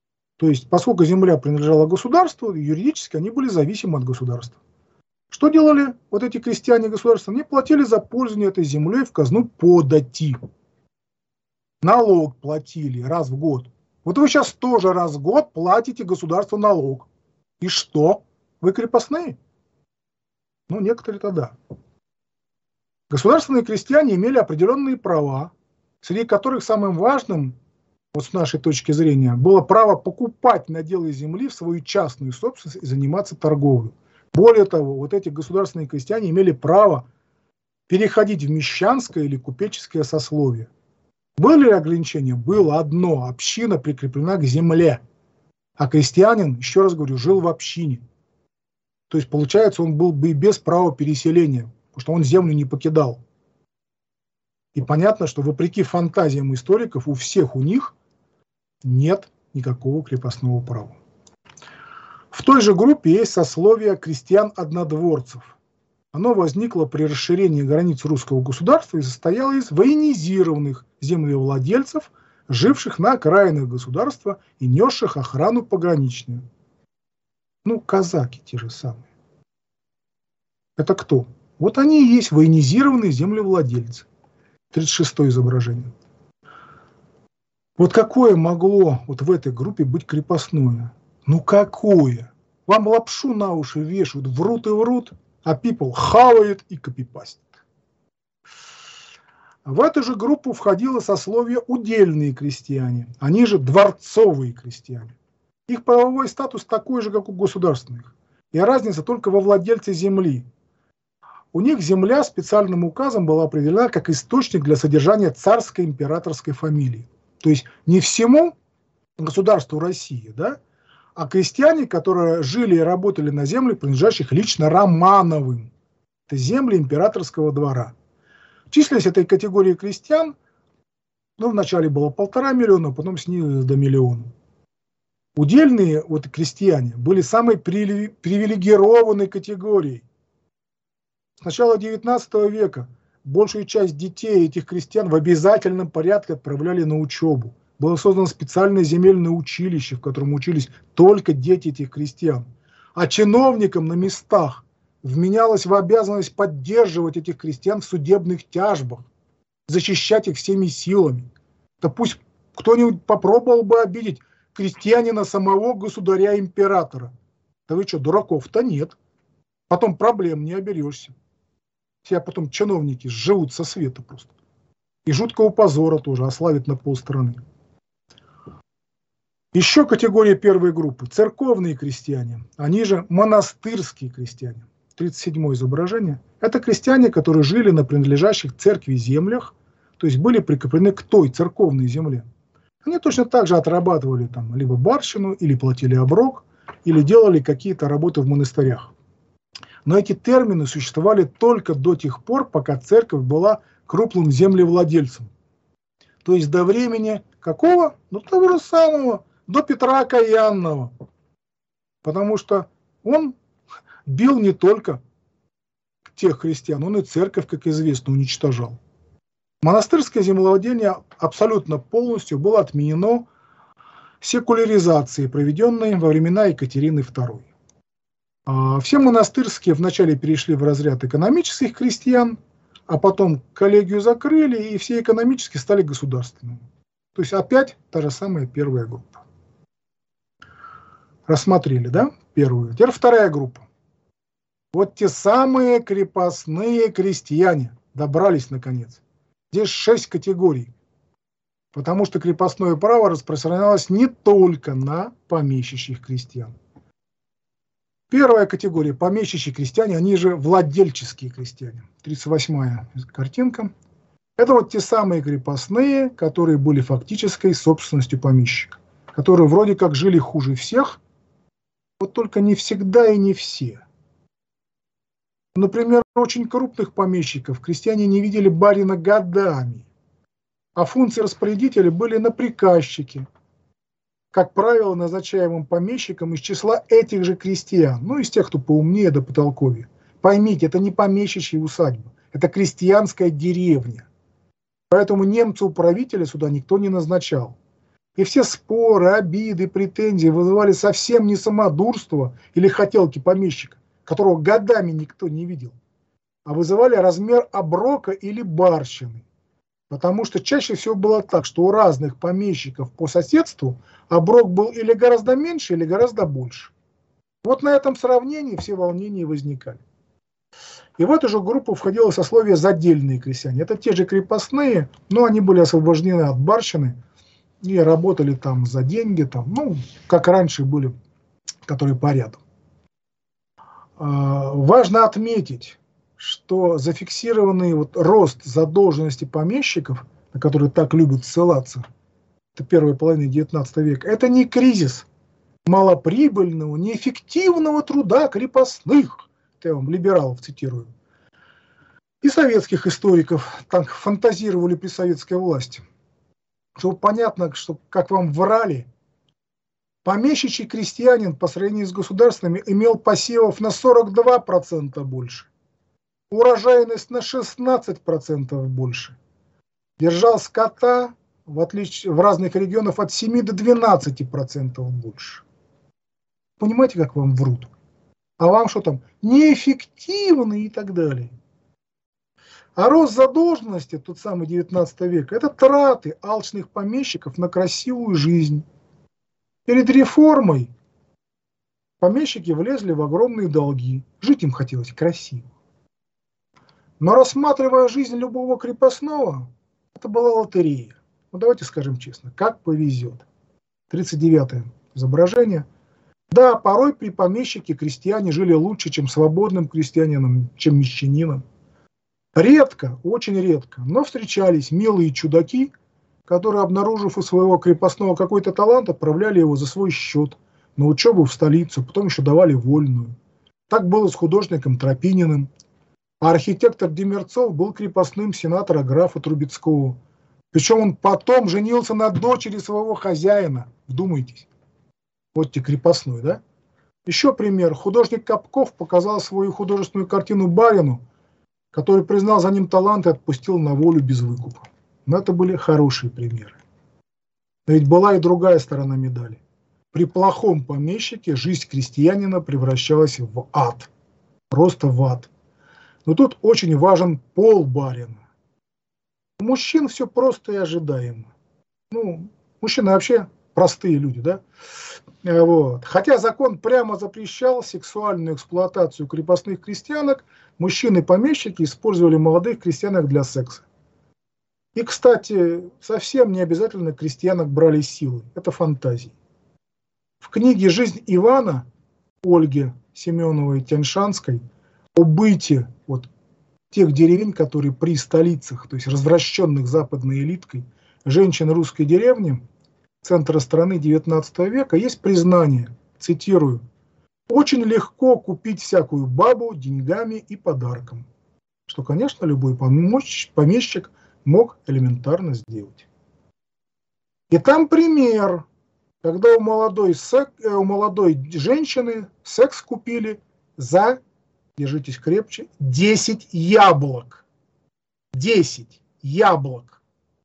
То есть, поскольку земля принадлежала государству, юридически они были зависимы от государства. Что делали вот эти крестьяне государства? Они платили за пользование этой землей в казну подати. Налог платили раз в год. Вот вы сейчас тоже раз в год платите государству налог. И что? Вы крепостные? Ну, некоторые-то да. Государственные крестьяне имели определенные права, среди которых самым важным, вот с нашей точки зрения, было право покупать наделы земли в свою частную собственность и заниматься торговлей. Более того, вот эти государственные крестьяне имели право переходить в мещанское или купеческое сословие. Были ли ограничения? Было одно. Община прикреплена к земле. А крестьянин, еще раз говорю, жил в общине. То есть, получается, он был бы и без права переселения, потому что он землю не покидал. И понятно, что вопреки фантазиям историков, у всех у них нет никакого крепостного права. В той же группе есть сословие крестьян-однодворцев. Оно возникло при расширении границ русского государства и состояло из военизированных землевладельцев, живших на окраинах государства и несших охрану пограничную. Ну, казаки те же самые. Это кто? Вот они и есть военизированные землевладельцы. тридцать шестое изображение. Вот какое могло вот в этой группе быть крепостное? Ну какое? Вам лапшу на уши вешают, врут и врут, а people хавает и копипастит. В эту же группу входило сословие удельные крестьяне, они же дворцовые крестьяне. Их правовой статус такой же, как у государственных. И разница только во владельце земли. У них земля специальным указом была определена как источник для содержания царской императорской фамилии. То есть не всему государству России, да, а крестьяне, которые жили и работали на землях, принадлежащих лично Романовым. Это земли императорского двора. Численность этой категории крестьян, ну, вначале было полтора миллиона, потом снизилось до миллиона. Удельные вот крестьяне были самой привилегированной категорией. С начала девятнадцатого века большую часть детей этих крестьян в обязательном порядке отправляли на учебу. Было создано специальное земельное училище, в котором учились только дети этих крестьян. А чиновникам на местах вменялось в обязанность поддерживать этих крестьян в судебных тяжбах, защищать их всеми силами. Да пусть кто-нибудь попробовал бы обидеть крестьянина самого государя-императора. Да вы что, дураков-то нет. Потом проблем не оберешься. Все потом чиновники живут со света просто. И жуткого позора тоже ославят на полстраны. Еще категория первой группы. Церковные крестьяне. Они же монастырские крестьяне. тридцать седьмое изображение. Это крестьяне, которые жили на принадлежащих церкви землях, то есть были прикреплены к той церковной земле. Они точно так же отрабатывали там либо барщину, или платили оброк, или делали какие-то работы в монастырях. Но эти термины существовали только до тех пор, пока церковь была крупным землевладельцем. То есть до времени какого? Ну того же самого, до Петра Окаянного. Потому что он бил не только тех христиан, он и церковь, как известно, уничтожал. Монастырское землевладение абсолютно полностью было отменено секуляризацией, проведенной во времена Екатерины второй. Все монастырские вначале перешли в разряд экономических крестьян, а потом коллегию закрыли, и все экономические стали государственными. То есть опять та же самая первая группа. Рассмотрели, да, первую. Теперь вторая группа. Вот те самые крепостные крестьяне добрались наконец. Здесь шесть категорий, потому что крепостное право распространялось не только на помещичьих крестьян. Первая категория – помещичьи крестьяне, они же владельческие крестьяне. тридцать восьмая картинка. Это вот те самые крепостные, которые были фактической собственностью помещика, которые вроде как жили хуже всех, вот только не всегда и не все. Например, очень крупных помещиков крестьяне не видели барина годами, а функции распорядителя были на приказчике, как правило, назначаемым помещиком из числа этих же крестьян, ну, из тех, кто поумнее да потолковее. Поймите, это не помещичья усадьба, это крестьянская деревня. Поэтому немца-управителя сюда никто не назначал. И все споры, обиды, претензии вызывали совсем не самодурство или хотелки помещика, которого годами никто не видел, а вызывали размер оброка или барщины. Потому что чаще всего было так, что у разных помещиков по соседству оброк был или гораздо меньше, или гораздо больше. Вот на этом сравнении все волнения возникали. И в эту же группу входило сословие задельные крестьяне. Это те же крепостные, но они были освобождены от барщины и работали там за деньги, там, ну, как раньше были, которые по ряду. Важно отметить, что зафиксированный вот рост задолженности помещиков, на которые так любят ссылаться, это первая половина девятнадцатого века, это не кризис малоприбыльного, неэффективного труда крепостных, это я вам либералов цитирую, и советских историков так фантазировали при советской власти. Чтобы понятно, что, как вам врали, помещичий крестьянин по сравнению с государственными имел пассивов на сорок два процента больше, урожайность на шестнадцать процентов больше, держал скота в, отличие, в разных регионах от семи до двенадцати процентов больше. Понимаете, как вам врут? А вам что там? Неэффективный и так далее. А рост задолженности, тот самый девятнадцатый век, это траты алчных помещиков на красивую жизнь. Перед реформой помещики влезли в огромные долги. Жить им хотелось красиво. Но рассматривая жизнь любого крепостного, это была лотерея. Ну давайте скажем честно, как повезет. тридцать девятое изображение. Да, порой при помещике крестьяне жили лучше, чем свободным крестьянином, чем мещанином. Редко, очень редко, но встречались милые чудаки, которые, обнаружив у своего крепостного какой-то талант, отправляли его за свой счет на учебу в столицу, потом еще давали вольную. Так было с художником Тропининым. А архитектор Демерцов был крепостным сенатора графа Трубецкого. Причем он потом женился на дочери своего хозяина. Вдумайтесь. Вот те крепостной, да? Еще пример. Художник Капков показал свою художественную картину барину, который признал за ним талант и отпустил на волю без выкупа. Но это были хорошие примеры. Но ведь была и другая сторона медали. При плохом помещике жизнь крестьянина превращалась в ад. Просто в ад. Но тут очень важен пол барина. У мужчин все просто и ожидаемо. Ну, мужчины вообще простые люди, да? Вот. Хотя закон прямо запрещал сексуальную эксплуатацию крепостных крестьянок, мужчины-помещики использовали молодых крестьянок для секса. И, кстати, совсем не обязательно крестьянок брали силой. Это фантазии. В книге «Жизнь Ивана» Ольги Семеновой Тяньшанской о быте вот тех деревень, которые при столицах, то есть развращенных западной элиткой, женщин русской деревни, центра страны девятнадцатого века, есть признание, цитирую, «Очень легко купить всякую бабу деньгами и подарком», что, конечно, любой помещик мог элементарно сделать. И там пример, когда у молодой, сек, у молодой женщины секс купили за, держитесь крепче, десять яблок. десять яблок.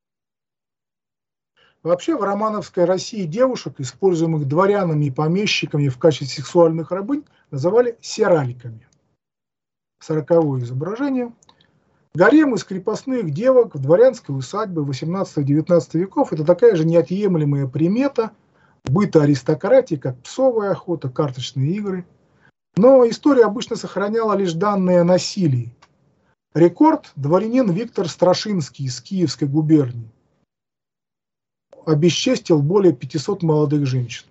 Вообще в романовской России девушек, используемых дворянами и помещиками в качестве сексуальных рабынь, называли сераликами. Сороковое изображение. Гарем из крепостных девок в дворянской усадьбе восемнадцатого-девятнадцатого веков – это такая же неотъемлемая примета быта аристократии, как псовая охота, карточные игры. Но история обычно сохраняла лишь данные о насилии. Рекорд – дворянин Виктор Страшинский из Киевской губернии. Обесчестил более пятисот молодых женщин.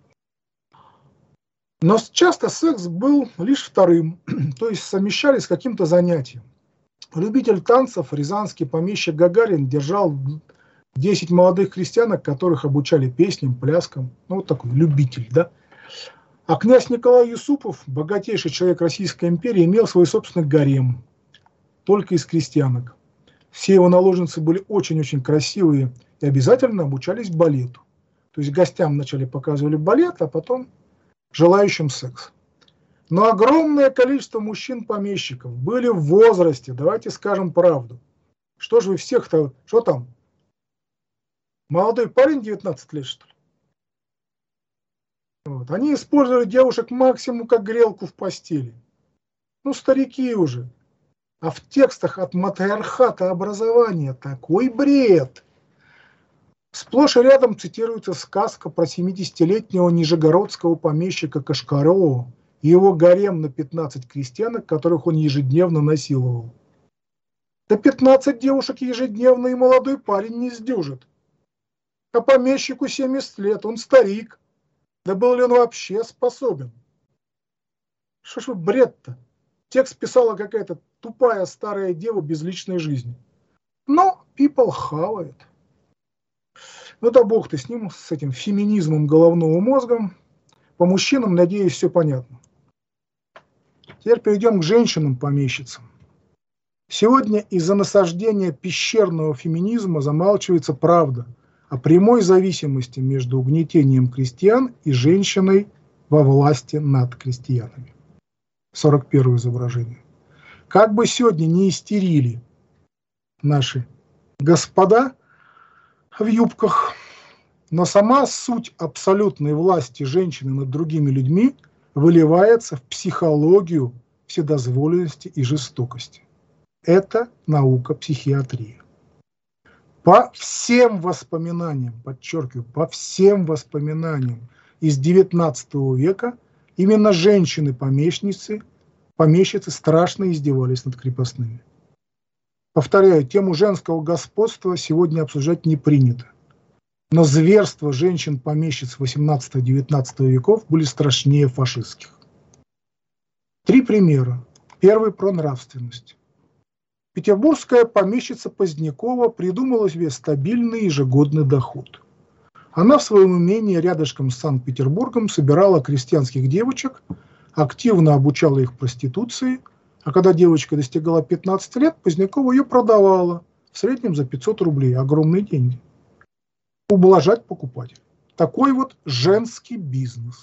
Но часто секс был лишь вторым, то есть совмещали с каким-то занятием. Любитель танцев, рязанский помещик Гагарин держал десять молодых крестьянок, которых обучали песням, пляскам. Ну, вот такой любитель, да. А князь Николай Юсупов, богатейший человек Российской империи, имел свой собственный гарем, только из крестьянок. Все его наложницы были очень-очень красивые и обязательно обучались балету. То есть гостям вначале показывали балет, а потом желающим секс. Но огромное количество мужчин-помещиков были в возрасте, давайте скажем правду. Что же вы всех-то, что там? Молодой парень, девятнадцать лет, что ли. Вот. Они использовали девушек максимум как грелку в постели. Ну, старики уже. А в текстах от матриархата образования такой бред. Сплошь и рядом цитируется сказка про семидесятилетнего нижегородского помещика Кашкарова и его гарем на пятнадцать крестьянок, которых он ежедневно насиловал. Да пятнадцать девушек ежедневно и молодой парень не сдюжит. А помещику семьдесят лет, он старик. Да был ли он вообще способен? Что ж вы бред-то? Текст писала какая-то тупая старая дева без личной жизни. Но people хавает. Ну да бог ты с ним, с этим феминизмом головного мозга. По мужчинам, надеюсь, все понятно. Теперь перейдем к женщинам-помещицам. Сегодня из-за насаждения пещерного феминизма замалчивается правда о прямой зависимости между угнетением крестьян и женщиной во власти над крестьянами. сорок первое изображение. Как бы сегодня не истерили наши господа в юбках, но сама суть абсолютной власти женщины над другими людьми выливается в психологию вседозволенности и жестокости. Это наука психиатрии. По всем воспоминаниям, подчеркиваю, по всем воспоминаниям из девятнадцатого века именно женщины-помещицы помещицы страшно издевались над крепостными. Повторяю, тему женского господства сегодня обсуждать не принято. Но зверства женщин-помещиц восемнадцатого-девятнадцатого веков были страшнее фашистских. Три примера. Первый про нравственность. Петербургская помещица Позднякова придумала себе стабильный ежегодный доход. Она в своем имении рядышком с Санкт-Петербургом собирала крестьянских девочек, активно обучала их проституции, а когда девочка достигала пятнадцати лет, Позднякова ее продавала, в среднем за пятьсот рублей, огромные деньги. Ублажать покупателя. Такой вот женский бизнес.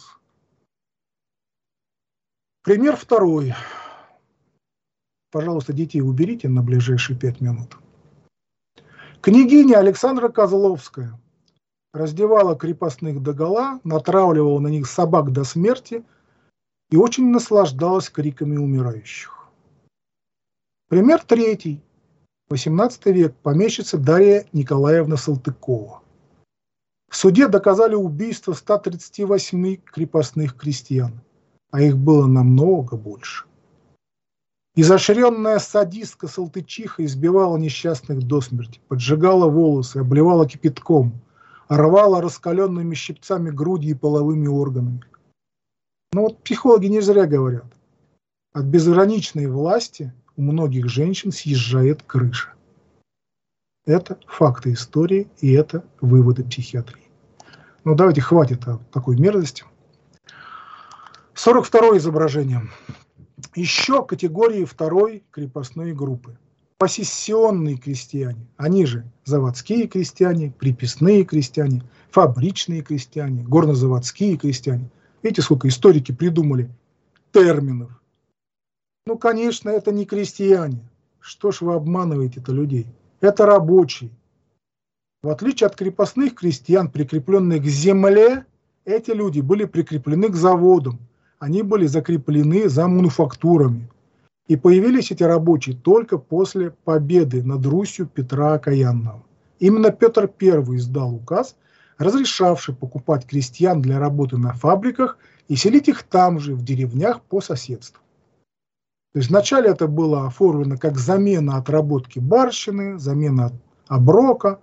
Пример второй. Пожалуйста, детей уберите на ближайшие пять минут. Княгиня Александра Козловская раздевала крепостных догола, натравливала на них собак до смерти и очень наслаждалась криками умирающих. Пример третий. восемнадцатый век. Помещица Дарья Николаевна Салтыкова. В суде доказали убийство ста тридцати восьми крепостных крестьян, а их было намного больше. Изощренная садистка Салтычиха избивала несчастных до смерти, поджигала волосы, обливала кипятком, рвала раскаленными щипцами груди и половыми органами. Но вот психологи не зря говорят, от безграничной власти у многих женщин съезжает крыша. Это факты истории и это выводы психиатрии. Ну давайте хватит о такой мерзости. сорок второе изображение. Еще категории второй крепостной группы. Посессионные крестьяне. Они же заводские крестьяне, приписные крестьяне, фабричные крестьяне, горнозаводские крестьяне. Видите, сколько историки придумали терминов. Ну, конечно, это не крестьяне. Что ж вы обманываете-то людей? Это рабочие. В отличие от крепостных крестьян, прикрепленных к земле, эти люди были прикреплены к заводам. Они были закреплены за мануфактурами. И появились эти рабочие только после победы над Русью Петра Окаянного. Именно Петр Первый издал указ, разрешавший покупать крестьян для работы на фабриках и селить их там же, в деревнях по соседству. То есть вначале это было оформлено как замена отработки барщины, замена оброка.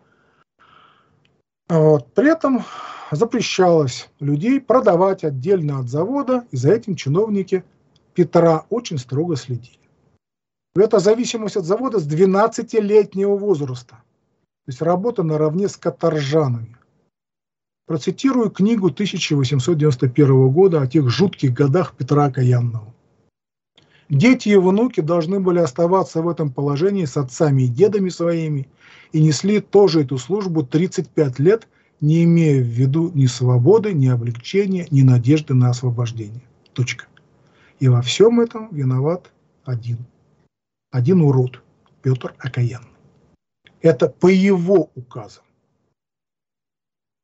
Вот. При этом запрещалось людей продавать отдельно от завода, и за этим чиновники Петра очень строго следили. Это зависимость от завода с двенадцатилетнего возраста. То есть работа наравне с каторжанами. Процитирую книгу тысяча восемьсот девяносто первого года о тех жутких годах Петра Окаянного. Дети и внуки должны были оставаться в этом положении с отцами и дедами своими и несли тоже эту службу тридцать пять лет, не имея в виду ни свободы, ни облегчения, ни надежды на освобождение. Точка. И во всем этом виноват один. Один урод. Петр Окаянный. Это по его указам.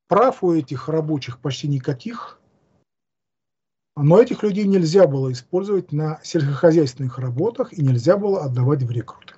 Прав у этих рабочих почти никаких, но этих людей нельзя было использовать на сельскохозяйственных работах и нельзя было отдавать в рекруты.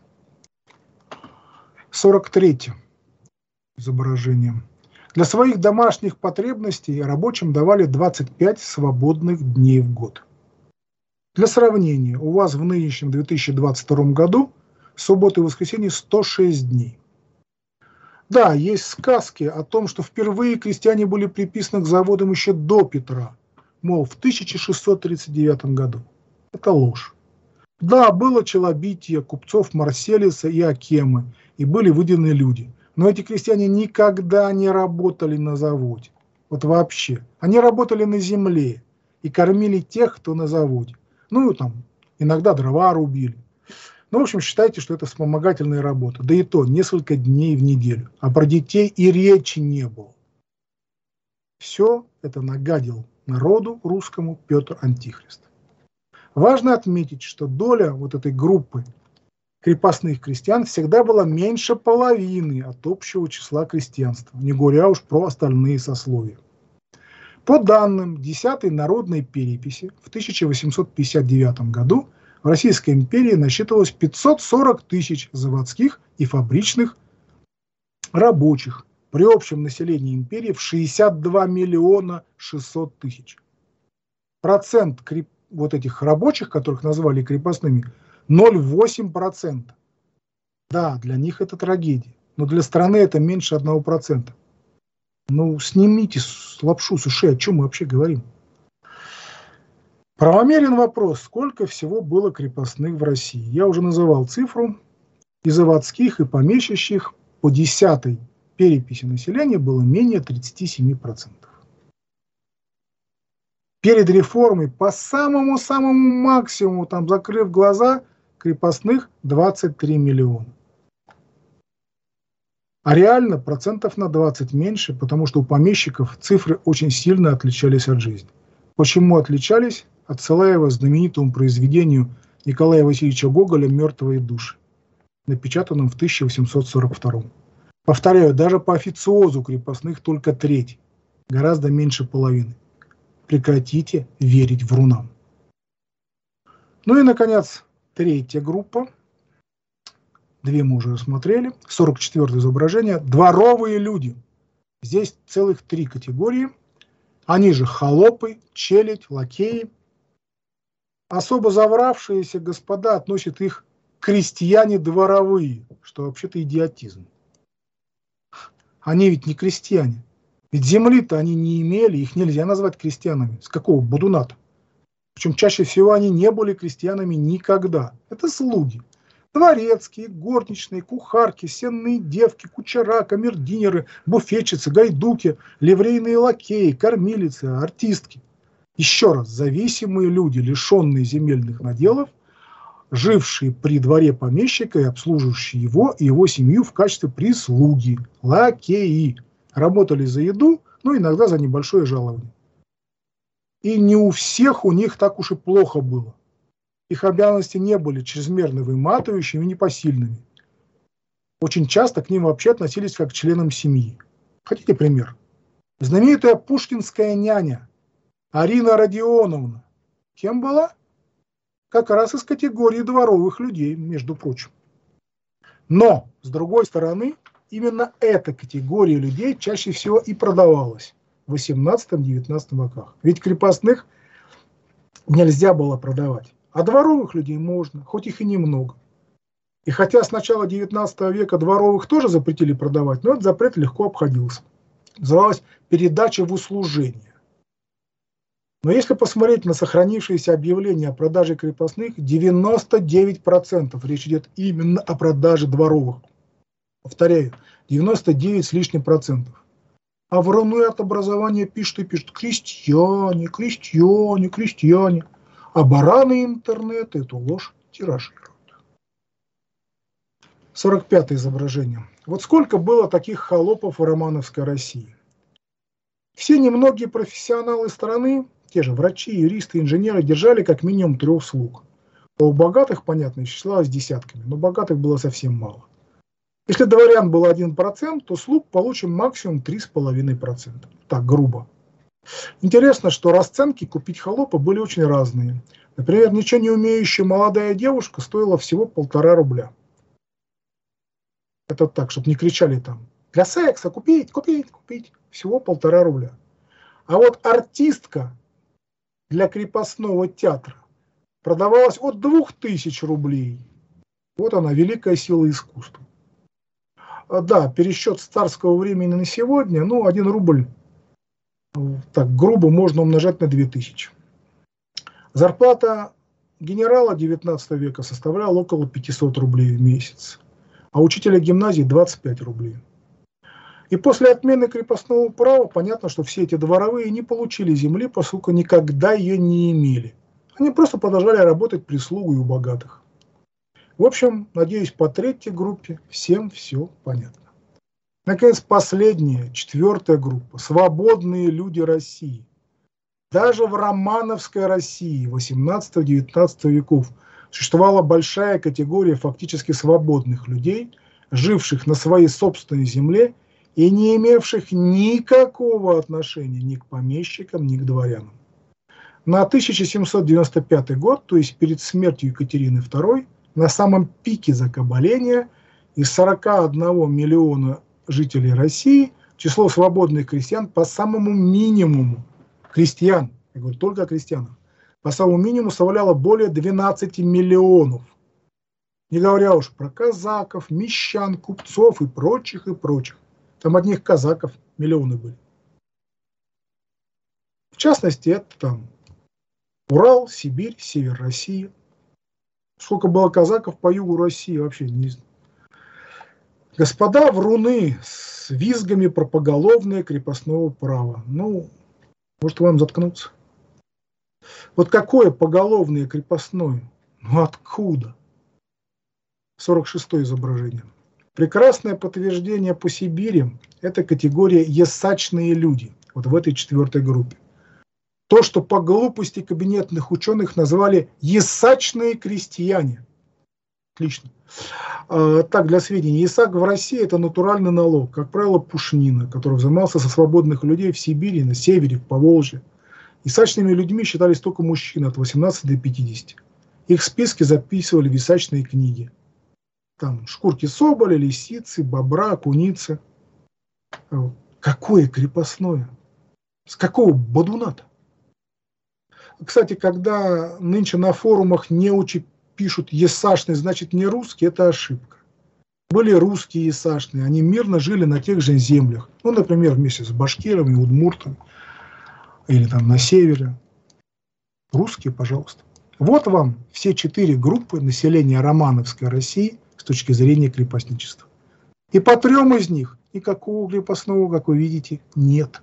сорок третье изображение. Для своих домашних потребностей рабочим давали двадцать пять свободных дней в год. Для сравнения, у вас в нынешнем две тысячи двадцать втором году субботы и воскресенье сто шесть дней. Да, есть сказки о том, что впервые крестьяне были приписаны к заводам еще до Петра, мол, в тысяча шестьсот тридцать девятом году. Это ложь. Да, было челобитие купцов Марселиса и Акемы, и были выделены люди. Но эти крестьяне никогда не работали на заводе. Вот вообще. Они работали на земле и кормили тех, кто на заводе. Ну, там, иногда дрова рубили. Ну, в общем, считайте, что это вспомогательная работа. Да и то несколько дней в неделю. А про детей и речи не было. Все это нагадил народу русскому Петр Антихрист. Важно отметить, что доля вот этой группы крепостных крестьян всегда была меньше половины от общего числа крестьянства, не говоря уж про остальные сословия. По данным десятой народной переписи в тысяча восемьсот пятьдесят девятом году в Российской империи насчитывалось пятьсот сорок тысяч заводских и фабричных рабочих при общем населении империи в шестьдесят два миллиона шестьсот тысяч. Процент креп... вот этих рабочих, которых назвали крепостными, ноль целых восемь десятых процента. Да, для них это трагедия, но для страны это меньше одного процента. Ну, снимите лапшу с ушей, о чем мы вообще говорим. Правомерен вопрос, сколько всего было крепостных в России. Я уже называл цифру. И заводских, и помещичьих по десятой переписи населения было менее тридцати семи процентов. Перед реформой по самому-самому максимуму, там, закрыв глаза, крепостных двадцать три миллиона. А реально процентов на двадцать меньше, потому что у помещиков цифры очень сильно отличались от жизни. Почему отличались? Отсылая вас к знаменитому произведению Николая Васильевича Гоголя «Мертвые души», напечатанном в тысяча восемьсот сорок втором. Повторяю, даже по официозу крепостных только треть, гораздо меньше половины. Прекратите верить врунам. Ну и, наконец, третья группа. Две мы уже рассмотрели. сорок четвёртое изображение. Дворовые люди. Здесь целых три категории. Они же холопы, челядь, лакеи. Особо завравшиеся господа относят их крестьяне дворовые, что вообще-то идиотизм. Они ведь не крестьяне. Ведь земли-то они не имели, их нельзя назвать крестьянами. С какого бодуната? Причем чаще всего они не были крестьянами никогда. Это слуги. Дворецкие, горничные, кухарки, сенные девки, кучера, камердинеры, буфетчицы, гайдуки, ливрейные лакеи, кормилицы, артистки. Еще раз, зависимые люди, лишенные земельных наделов, жившие при дворе помещика и обслуживающие его и его семью в качестве прислуги, лакеи, работали за еду, но иногда за небольшое жалование. И не у всех у них так уж и плохо было. Их обязанности не были чрезмерно выматывающими и непосильными. Очень часто к ним вообще относились как к членам семьи. Хотите пример? Знаменитая пушкинская няня Арина Родионовна. Кем была? Как раз из категории дворовых людей, между прочим. Но, с другой стороны, именно эта категория людей чаще всего и продавалась в восемнадцатом-девятнадцатом веках. Ведь крепостных нельзя было продавать. А дворовых людей можно, хоть их и немного. И хотя с начала девятнадцатого века дворовых тоже запретили продавать, но этот запрет легко обходился. Называлось передача в услужение. Но если посмотреть на сохранившиеся объявления о продаже крепостных, девяносто девять процентов речь идет именно о продаже дворовых. Повторяю, девяносто девять с лишним процентов. А вруны от образования пишут и пишут: крестьяне, крестьяне, крестьяне. А бараны интернета эту ложь тиражируют. сорок пятое изображение. Вот сколько было таких холопов в романовской России. Все немногие профессионалы страны, те же врачи, юристы, инженеры, держали как минимум трех слуг. А у богатых, понятно, исчислялось десятками, но богатых было совсем мало. Если дворян было один процент, то слуг получим максимум три целых пять десятых процента. Так, грубо. Интересно, что расценки купить холопа были очень разные. Например, ничего не умеющая молодая девушка стоила всего полтора рубля. Это так, чтобы не кричали там. Для секса купить, купить, купить. Всего полтора рубля. А вот артистка для крепостного театра продавалась от двух тысяч рублей. Вот она, великая сила искусства. А, да, пересчет с царского времени на сегодня, ну, один рубль, так грубо, можно умножать на две тысячи. Зарплата генерала девятнадцатого века составляла около пятисот рублей в месяц, а учителя гимназии двадцать пять рублей. И после отмены крепостного права понятно, что все эти дворовые не получили земли, поскольку никогда ее не имели. Они просто продолжали работать прислугой у богатых. В общем, надеюсь, по третьей группе всем все понятно. Наконец, последняя, четвертая группа. Свободные люди России. Даже в романовской России восемнадцатого-девятнадцатого веков существовала большая категория фактически свободных людей, живших на своей собственной земле и не имевших никакого отношения ни к помещикам, ни к дворянам. На тысяча семьсот девяносто пятый год, то есть перед смертью Екатерины второй, на самом пике закабаления из сорока одного миллиона жителей России число свободных крестьян по самому минимуму, крестьян, я говорю только о крестьянах, по самому минимуму составляло более двенадцати миллионов. Не говоря уж про казаков, мещан, купцов и прочих, и прочих. Там одних казаков миллионы были. В частности, это там Урал, Сибирь, север России. Сколько было казаков по югу России, вообще не знаю. Господа вруны с визгами про поголовное крепостного права. Ну, может вам заткнуться. Вот какое поголовное крепостное? Ну откуда? сорок шестое изображение. Прекрасное подтверждение по Сибири – это категория «есачные люди», вот в этой четвертой группе. То, что по глупости кабинетных ученых назвали «есачные крестьяне». Отлично. А, так, для сведения, есак в России – это натуральный налог, как правило, пушнина, который взимался со свободных людей в Сибири, на севере, в Поволжье. Есачными людьми считались только мужчины от восемнадцати до пятидесяти. Их списки записывали в есачные книги. Там шкурки соболя, лисицы, бобра, куницы. Какое крепостное? С какого бодуна-то? Кстати, когда нынче на форумах неучи пишут «есашный», значит не русский, это ошибка. Были русские есашные, они мирно жили на тех же землях. Ну, например, вместе с башкирами, удмуртами. Или там на севере. Русские, пожалуйста. Вот вам все четыре группы населения романовской России с точки зрения крепостничества. И по трем из них никакого крепостного, как вы видите, нет.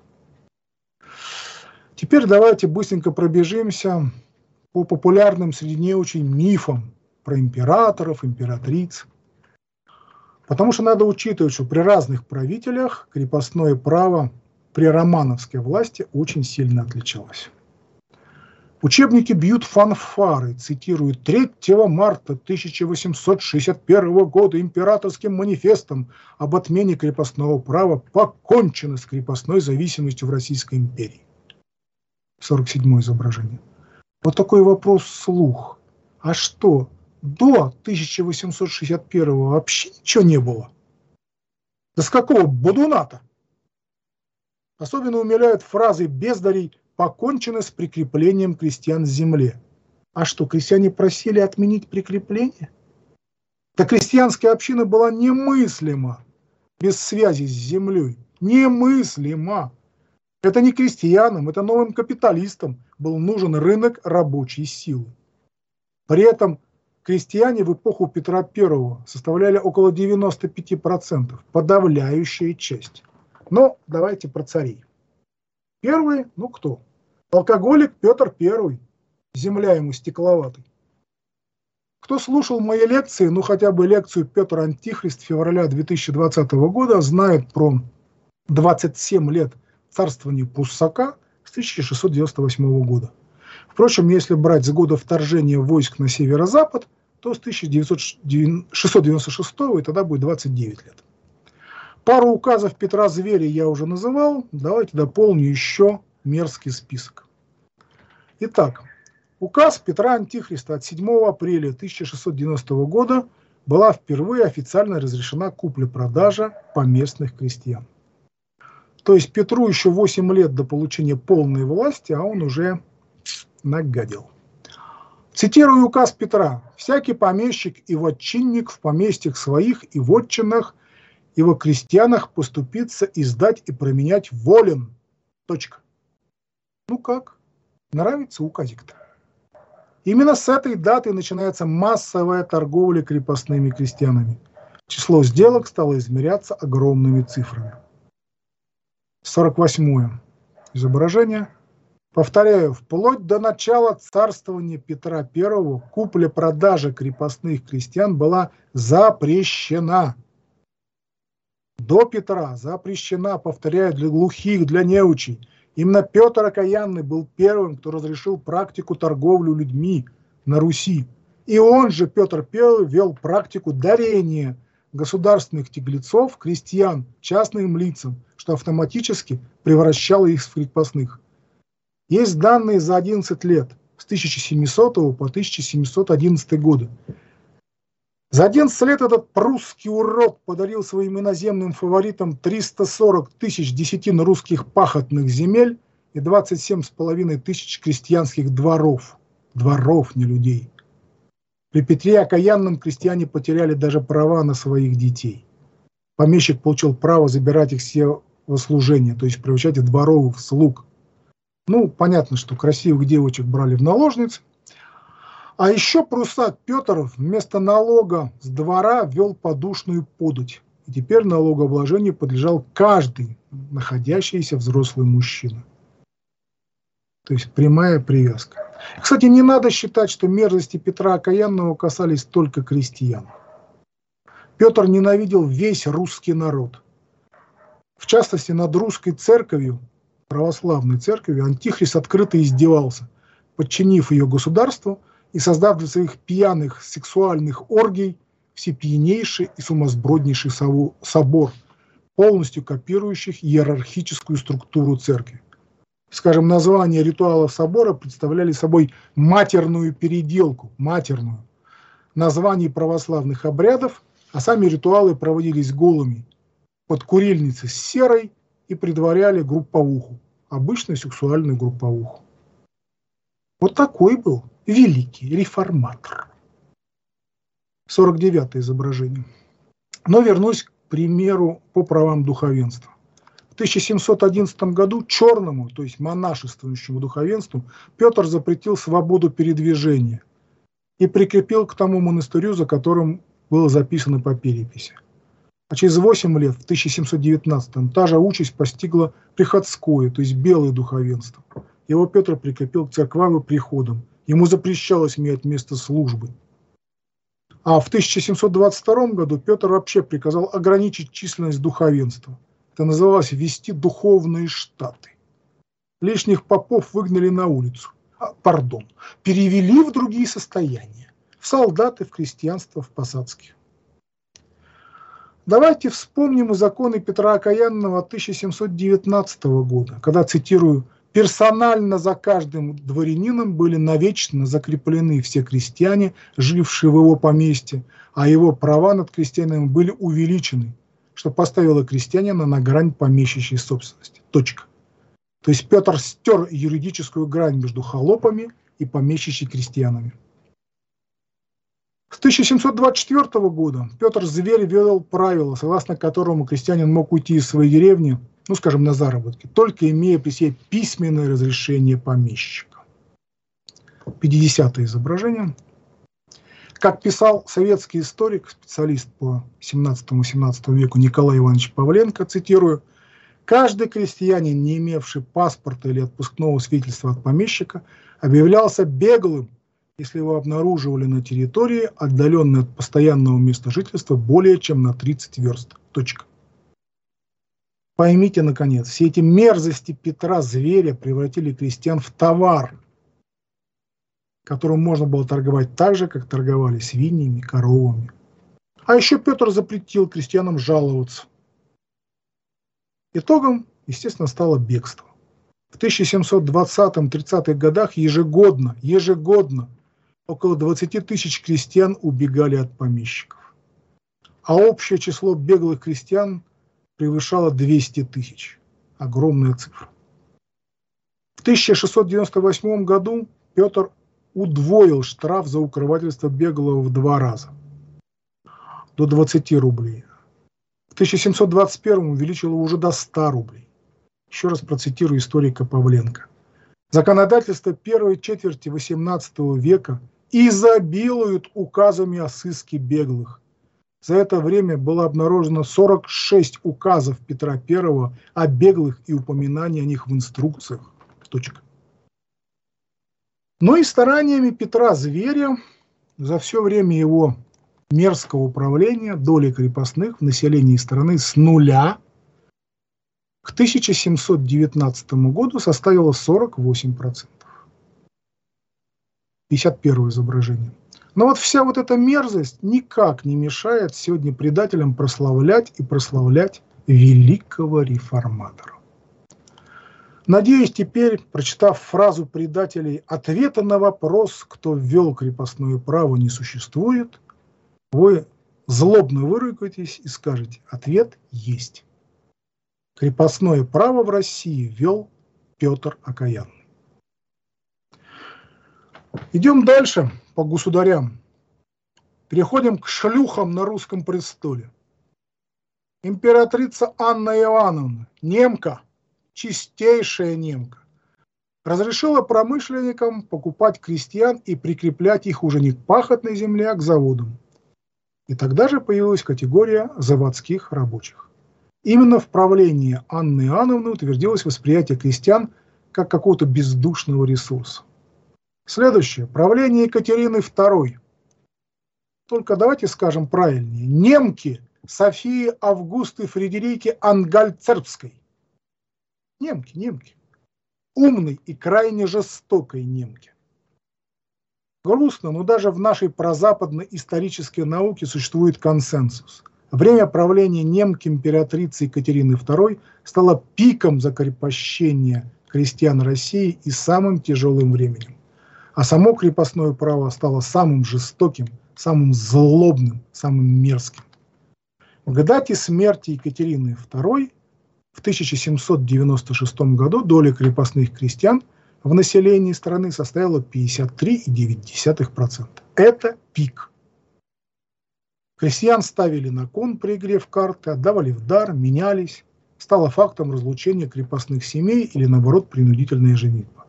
Теперь давайте быстренько пробежимся по популярным среди неучей мифам про императоров, императриц. Потому что надо учитывать, что при разных правителях крепостное право при романовской власти очень сильно отличалось. Учебники бьют фанфары, цитируют третьего марта тысяча восемьсот шестьдесят первого года императорским манифестом об отмене крепостного права покончено с крепостной зависимостью в Российской империи. сорок седьмое изображение. Вот такой вопрос вслух. А что, до тысяча восемьсот шестьдесят первого вообще ничего не было? Да с какого бодуна-то? Особенно умиляют фразы бездарей «покончено с прикреплением крестьян к земле». А что, крестьяне просили отменить прикрепление? Да крестьянская община была немыслима без связи с землей. Немыслима. Это не крестьянам, это новым капиталистам был нужен рынок рабочей силы. При этом крестьяне в эпоху Петра Первого составляли около девяноста пяти процентов, подавляющая часть. Но давайте про царей. Первый, ну кто? Алкоголик Петр Первый, земля ему стекловатой. Кто слушал мои лекции, ну хотя бы лекцию Петр Антихрист февраля две тысячи двадцатого года, знает про двадцать семь лет царствования Пруссака с тысяча шестьсот девяносто восьмого года. Впрочем, если брать с года вторжения войск на северо-запад, то с тысяча шестьсот девяносто шестого, и тогда будет двадцать девять лет. Пару указов Петра Зверя я уже называл, давайте дополню еще мерзкий список. Итак, указ Петра Антихриста от седьмого апреля тысяча шестьсот девяностого года была впервые официально разрешена купля-продажа поместных крестьян. То есть Петру еще восемь лет до получения полной власти, а он уже нагадил. Цитирую указ Петра. «Всякий помещик и вотчинник в поместьях своих и вотчинах и во крестьянах поступиться, издать и променять волен». Точка. Ну как? Нравится указик-то? Именно с этой даты начинается массовая торговля крепостными крестьянами. Число сделок стало измеряться огромными цифрами. сорок восьмое изображение. Повторяю, вплоть до начала царствования Петра Первого купля-продажа крепостных крестьян была запрещена. До Петра запрещена, повторяю, для глухих, для неучей. Именно Петр Окаянный был первым, кто разрешил практику торговли людьми на Руси. И он же, Петр Первый, вел практику дарения государственных тяглецов, крестьян, частным лицам, что автоматически превращало их в крепостных. Есть данные за одиннадцать лет, с тысяча семисотого по тысяча семьсот одиннадцатый годы. За одиннадцать лет этот прусский урод подарил своим иноземным фаворитам триста сорок тысяч десятин русских пахотных земель и двадцать семь с половиной тысяч крестьянских дворов. Дворов, не людей. При Петре Окаянном крестьяне потеряли даже права на своих детей. Помещик получил право забирать их все во служение, то есть превращать в дворовых слуг. Ну, понятно, что красивых девочек брали в наложниц. А еще прусак Петр вместо налога с двора ввел подушную подать. И теперь налогообложению подлежал каждый находящийся взрослый мужчина. То есть прямая привязка. Кстати, не надо считать, что мерзости Петра Окаянного касались только крестьян. Петр ненавидел весь русский народ. В частности, над русской церковью, православной церковью, Антихрист открыто издевался, подчинив ее государству и создав для своих пьяных сексуальных оргий всепьянейший и сумасброднейший собор, полностью копирующих иерархическую структуру церкви. Скажем, названия ритуалов собора представляли собой матерную переделку, матерную, названий православных обрядов, а сами ритуалы проводились голыми, под курильницей с серой и предваряли групповуху, обычную сексуальную групповуху. Вот такой был великий реформатор. сорок девятое изображение. Но вернусь к примеру по правам духовенства. В тысяча семьсот одиннадцатом году черному, то есть монашествующему духовенству, Петр запретил свободу передвижения и прикрепил к тому монастырю, за которым было записано по переписи. А через восемь лет, в тысяча семьсот девятнадцатом, та же участь постигла приходское, то есть белое духовенство. Его Петр прикрепил к церквам и приходам. Ему запрещалось иметь место службы. А в тысяча семьсот двадцать втором году Петр вообще приказал ограничить численность духовенства. Это называлось ввести духовные штаты. Лишних попов выгнали на улицу. А, пардон, перевели в другие состояния. В солдаты, в крестьянство, в посадские. Давайте вспомним и законы Петра Окаянного тысяча семьсот девятнадцатого года, когда, цитирую, «персонально за каждым дворянином были навечно закреплены все крестьяне, жившие в его поместье, а его права над крестьянами были увеличены, что поставило крестьянина на грань помещичьей собственности». Точка. То есть Петр стер юридическую грань между холопами и помещичьими крестьянами. С тысяча семьсот двадцать четвёртого года Петр Зверь ввел правило, согласно которому крестьянин мог уйти из своей деревни, ну скажем, на заработки, только имея при себе письменное разрешение помещика. пятидесятое изображение. Как писал советский историк, специалист по семнадцатому-семнадцатому веку Николай Иванович Павленко, цитирую, «каждый крестьянин, не имевший паспорта или отпускного свидетельства от помещика, объявлялся беглым, если его обнаруживали на территории, отдаленной от постоянного места жительства более чем на тридцать верст. Точка. Поймите, наконец, все эти мерзости Петра Зверя превратили крестьян в товар. которым можно было торговать так же, как торговали свиньями, коровами. А еще Петр запретил крестьянам жаловаться. Итогом, естественно, стало бегство. В тысяча семьсот двадцатых-тридцатых годах ежегодно, ежегодно около двадцати тысяч крестьян убегали от помещиков. А общее число беглых крестьян превышало двести тысяч. Огромная цифра. В тысяча шестьсот девяносто восьмом году Петр удвоил штраф за укрывательство беглого в два раза, до двадцати рублей. В тысяча семьсот двадцать первом увеличил его уже до ста рублей. Еще раз процитирую историка Павленко. Законодательство первой четверти восемнадцатого века изобилует указами о сыске беглых. За это время было обнаружено сорок шесть указов Петра Первого о беглых и упоминаний о них в инструкциях. Точка. Но и стараниями Петра Зверя за все время его мерзкого управления доля крепостных в населении страны с нуля к тысяча семьсот девятнадцатому году составила сорок восемь процентов. пятьдесят первое изображение. Но вот вся вот эта мерзость никак не мешает сегодня предателям прославлять и прославлять великого реформатора. Надеюсь, теперь, прочитав фразу предателей, ответа на вопрос, кто ввел крепостное право, не существует, вы злобно выругаетесь и скажете: ответ есть. Крепостное право в России ввел Петр Окаянный. Идем дальше по государям. Переходим к шлюхам на русском престоле. Императрица Анна Иоанновна, немка, чистейшая немка, разрешила промышленникам покупать крестьян и прикреплять их уже не к пахотной земле, а к заводам. И тогда же появилась категория заводских рабочих. Именно в правлении Анны Иоанновны утвердилось восприятие крестьян как какого-то бездушного ресурса. Следующее. Правление Екатерины Второй. Только давайте скажем правильнее. Немки Софии Августы Фредерики Ангальцербской. Немки, немки. Умной и крайне жестокой немки. Грустно, но даже в нашей прозападной исторической науке существует консенсус. Время правления немки императрицы Екатерины Второй стало пиком закрепощения крестьян России и самым тяжелым временем. А само крепостное право стало самым жестоким, самым злобным, самым мерзким. К дате смерти Екатерины Второй в тысяча семьсот девяносто шестом году доля крепостных крестьян в населении страны составила пятьдесят три целых девять десятых процента. Это пик. Крестьян ставили на кон при игре в карты, отдавали в дар, менялись. Стало фактом разлучения крепостных семей или, наоборот, принудительная женитьба.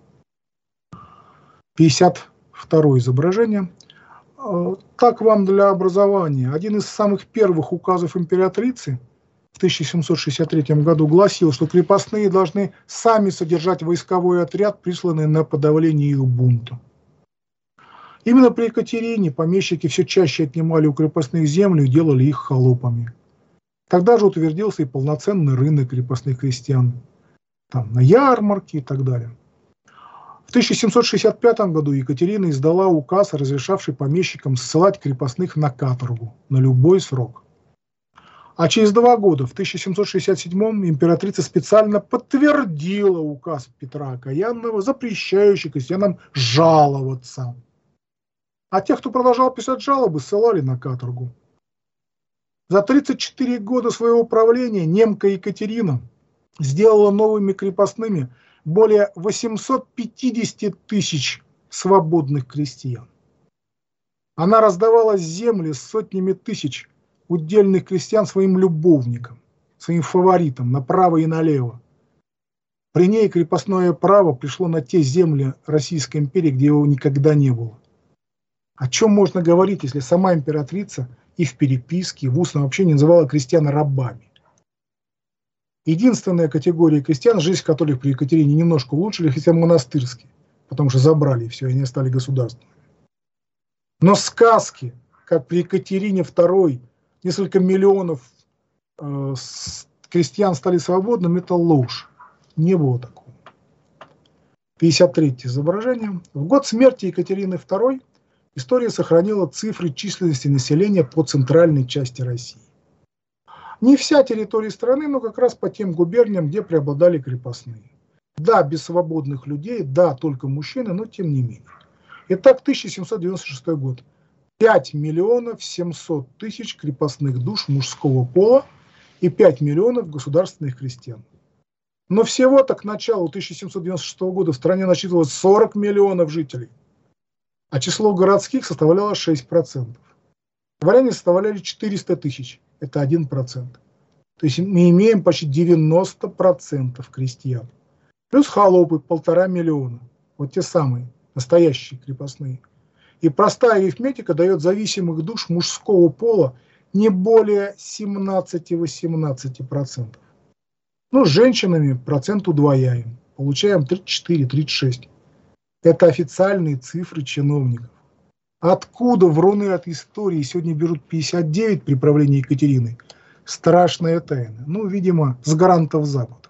пятьдесят второе изображение. Так вам для образования. Один из самых первых указов императрицы в тысяча семьсот шестьдесят третьем году гласил, что крепостные должны сами содержать войсковой отряд, присланный на подавление их бунта. Именно при Екатерине помещики все чаще отнимали у крепостных землю и делали их холопами. Тогда же утвердился и полноценный рынок крепостных крестьян, там, на ярмарке и так далее. В тысяча семьсот шестьдесят пятом году Екатерина издала указ, разрешавший помещикам ссылать крепостных на каторгу на любой срок. А через два года, в тысяча семьсот шестьдесят седьмом, императрица специально подтвердила указ Петра Окаянного, запрещающий крестьянам жаловаться. А тех, кто продолжал писать жалобы, ссылали на каторгу. За тридцать четыре года своего правления немка Екатерина сделала новыми крепостными более восьмисот пятидесяти тысяч свободных крестьян. Она раздавала земли с сотнями тысяч удельных крестьян своим любовникам, своим фаворитам направо и налево. При ней крепостное право пришло на те земли Российской империи, где его никогда не было. О чем можно говорить, если сама императрица и в переписке, и в устном общении называла крестьян рабами? Единственная категория крестьян, жизнь которых при Екатерине немножко улучшили, хотя монастырские, потому что забрали все, и они стали государственными. Но сказки, как при Екатерине Второй несколько миллионов э, крестьян стали свободными, это ложь. Не было такого. пятьдесят третье изображение. В год смерти Екатерины второй история сохранила цифры численности населения по центральной части России. Не вся территория страны, но как раз по тем губерниям, где преобладали крепостные. Да, без свободных людей, да, только мужчины, но тем не менее. Итак, тысяча семьсот девяносто шестой год. пять миллионов семьсот тысяч крепостных душ мужского пола и пять миллионов государственных крестьян. Но всего-то к началу тысяча семьсот девяносто шестого года в стране насчитывалось сорок миллионов жителей, а число городских составляло шесть процентов. Дворяне составляли четыреста тысяч, это один процент. То есть мы имеем почти девяносто процентов крестьян. Плюс холопы полтора миллиона, вот те самые, настоящие крепостные. И простая арифметика дает зависимых душ мужского пола не более семнадцати-восемнадцати процентов. Ну, с женщинами процент удвояем, получаем тридцать четыре — тридцать шесть. Это официальные цифры чиновников. Откуда вруны от истории сегодня берут пятьдесят девять при правлении Екатерины? Страшная тайна. Ну, видимо, с гарантов Запада.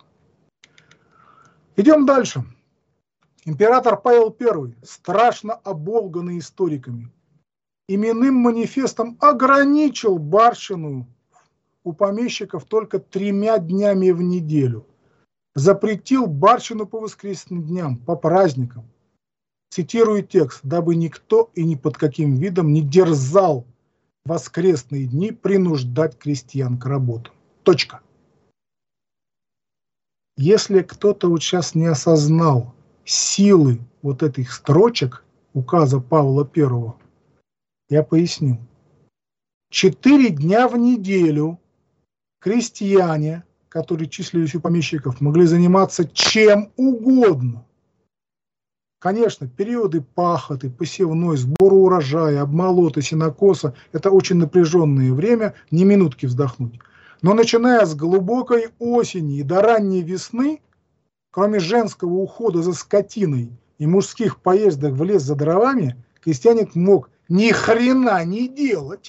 Идем дальше. Император Павел Первый, страшно оболганный историками, именным манифестом ограничил барщину у помещиков только тремя днями в неделю. Запретил барщину по воскресным дням, по праздникам. Цитирую текст: дабы никто и ни под каким видом не дерзал в воскресные дни принуждать крестьян к работе. Точка. Если кто-то вот сейчас не осознал силы вот этих строчек указа Павла Первого, я поясню. Четыре дня в неделю крестьяне, которые числились у помещиков, могли заниматься чем угодно. Конечно, периоды пахоты, посевной, сбора урожая, обмолота, сенокоса – это очень напряженное время, ни минутки вздохнуть. Но начиная с глубокой осени и до ранней весны, кроме женского ухода за скотиной и мужских поездок в лес за дровами, крестьянин мог ни хрена не делать.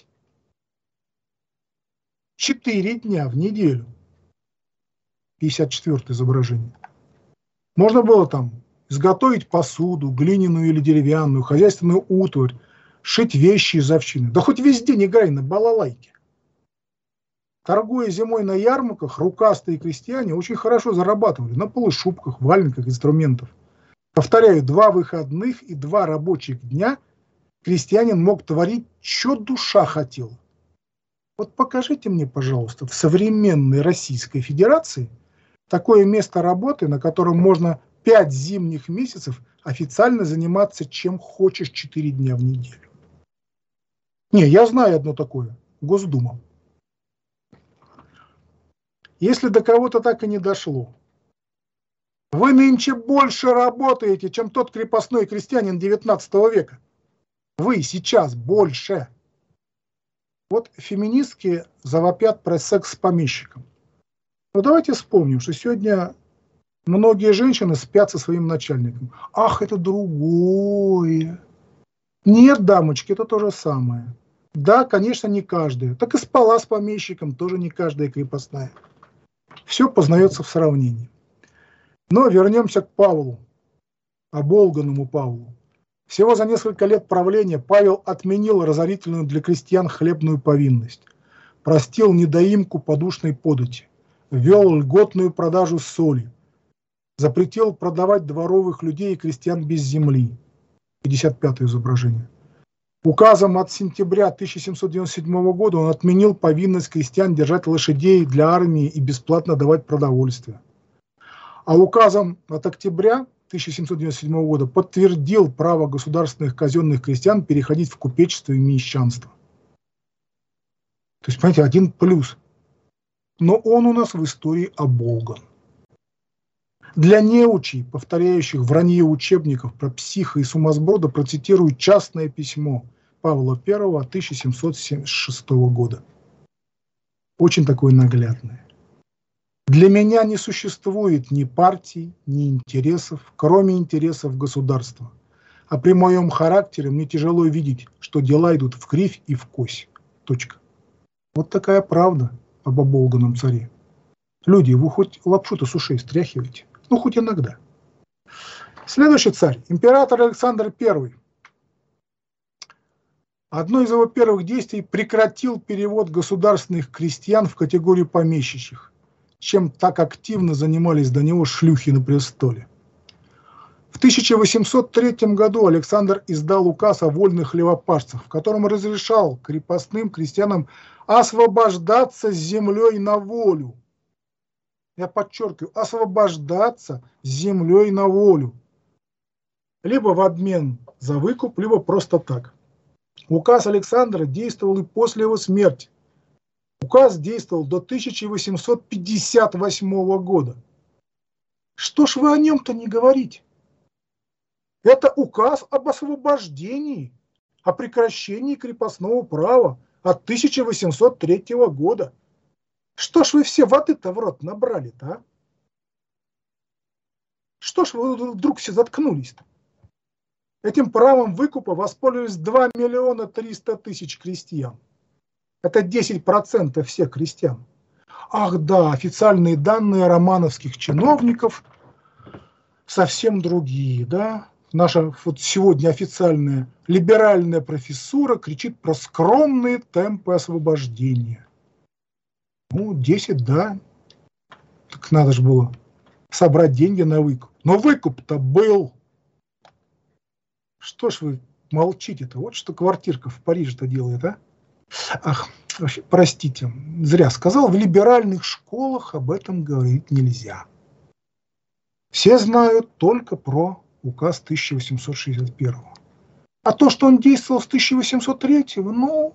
Четыре дня в неделю. пятьдесят четвёртое изображение. Можно было там изготовить посуду, глиняную или деревянную, хозяйственную утварь, шить вещи из овчины. Да хоть весь день играй на балалайке. Торгуя зимой на ярмарках, рукастые крестьяне очень хорошо зарабатывали на полушубках, валенках, инструментов. Повторяю, два выходных и два рабочих дня крестьянин мог творить, что душа хотела. Вот покажите мне, пожалуйста, в современной Российской Федерации такое место работы, на котором можно пять зимних месяцев официально заниматься чем хочешь четыре дня в неделю. Не, я знаю одно такое. Госдума. Если до кого-то так и не дошло, вы нынче больше работаете, чем тот крепостной крестьянин девятнадцатого века. Вы сейчас больше. Вот феминистки завопят про секс с помещиком. Но давайте вспомним, что сегодня многие женщины спят со своим начальником. Ах, это другое. Нет, дамочки, это то же самое. Да, конечно, не каждая. Так и спала с помещиком, тоже не каждая крепостная. Все познается в сравнении. Но вернемся к Павлу, оболганному Павлу. Всего за несколько лет правления Павел отменил разорительную для крестьян хлебную повинность, простил недоимку подушной подати, ввел льготную продажу соли, запретил продавать дворовых людей и крестьян без земли. пятьдесят пятое изображение. Указом от сентября тысяча семьсот девяносто седьмого года он отменил повинность крестьян держать лошадей для армии и бесплатно давать продовольствие. А указом от октября тысяча семьсот девяносто седьмого года подтвердил право государственных казенных крестьян переходить в купечество и мещанство. То есть, понимаете, один плюс. Но он у нас в истории оболган. Для неучей, повторяющих вранье учебников про психа и сумасброда, процитирую частное письмо Павла Первого тысяча семьсот семьдесят шестого года. Очень такое наглядное. Для меня не существует ни партий, ни интересов, кроме интересов государства. А при моем характере мне тяжело видеть, что дела идут в кривь и в кось. Точка. Вот такая правда об оболганном царе. Люди, вы хоть лапшу-то с ушей стряхиваете? Ну, хоть иногда. Следующий царь, император Александр Первый. Одно из его первых действий — прекратил перевод государственных крестьян в категорию помещичьих, чем так активно занимались до него шлюхи на престоле. В тысяча восемьсот третьем году Александр издал указ о вольных хлебопашцах, в котором разрешал крепостным крестьянам освобождаться с землей на волю. Я подчеркиваю, освобождаться с землей на волю. Либо в обмен за выкуп, либо просто так. Указ Александра действовал и после его смерти. Указ действовал до тысяча восемьсот пятьдесят восьмого года. Что ж вы о нем-то не говорите? Это указ об освобождении, о прекращении крепостного права от тысяча восемьсот третьего года. Что ж вы все воды-то в рот набрали-то, а? Что ж вы вдруг все заткнулись-то? Этим правом выкупа воспользовались два миллиона триста тысяч крестьян. Это десять процентов всех крестьян. Ах да, официальные данные романовских чиновников совсем другие, да? Наша вот сегодня официальная либеральная профессура кричит про скромные темпы освобождения. Ну, десять, да. Так надо же было собрать деньги на выкуп. Но выкуп-то был. Что ж вы молчите-то? Вот что квартирка в Париже-то делает, а? Ах, вообще, простите, зря сказал, в либеральных школах об этом говорить нельзя. Все знают только про указ тысяча восемьсот шестьдесят первого. А то, что он действовал с тысяча восемьсот третьего, ну...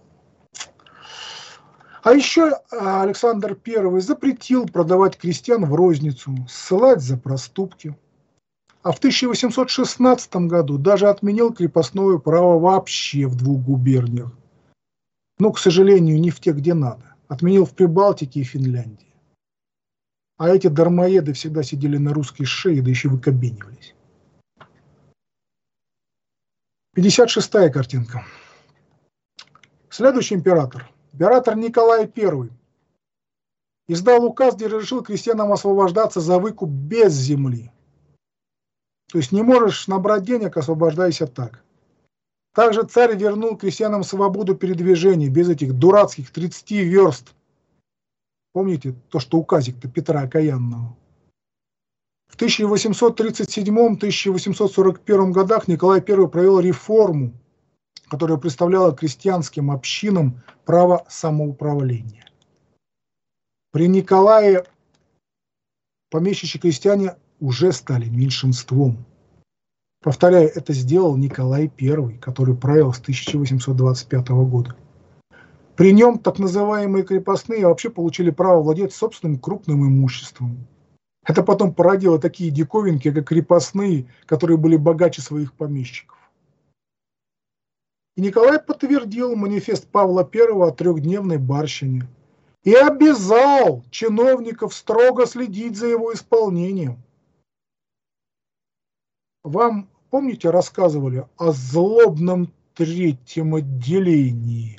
А еще Александр Первый запретил продавать крестьян в розницу, ссылать за проступки. А в тысяча восемьсот шестнадцатом году даже отменил крепостное право вообще в двух губерниях. Но, к сожалению, не в тех, где надо. Отменил в Прибалтике и Финляндии. А эти дармоеды всегда сидели на русской шее, да еще выкобенивались. пятьдесят шестая картинка. Следующий император. Император Николай Первый. Издал указ, где разрешил крестьянам освобождаться за выкуп без земли. То есть не можешь набрать денег, освобождайся так. Также царь вернул крестьянам свободу передвижения без этих дурацких тридцати верст. Помните то, что указик-то Петра Окаянного? В тысяча восемьсот тридцать седьмом — тысяча восемьсот сорок первом годах Николай Первый провел реформу, которая представляла крестьянским общинам право самоуправления. При Николае помещичьи крестьяне уже стали меньшинством. Повторяю, это сделал Николай Первый, который правил с тысяча восемьсот двадцать пятого года. При нем так называемые крепостные вообще получили право владеть собственным крупным имуществом. Это потом породило такие диковинки, как крепостные, которые были богаче своих помещиков. И Николай подтвердил манифест Павла Первого о трехдневной барщине и обязал чиновников строго следить за его исполнением. Вам, помните, рассказывали о злобном третьем отделении,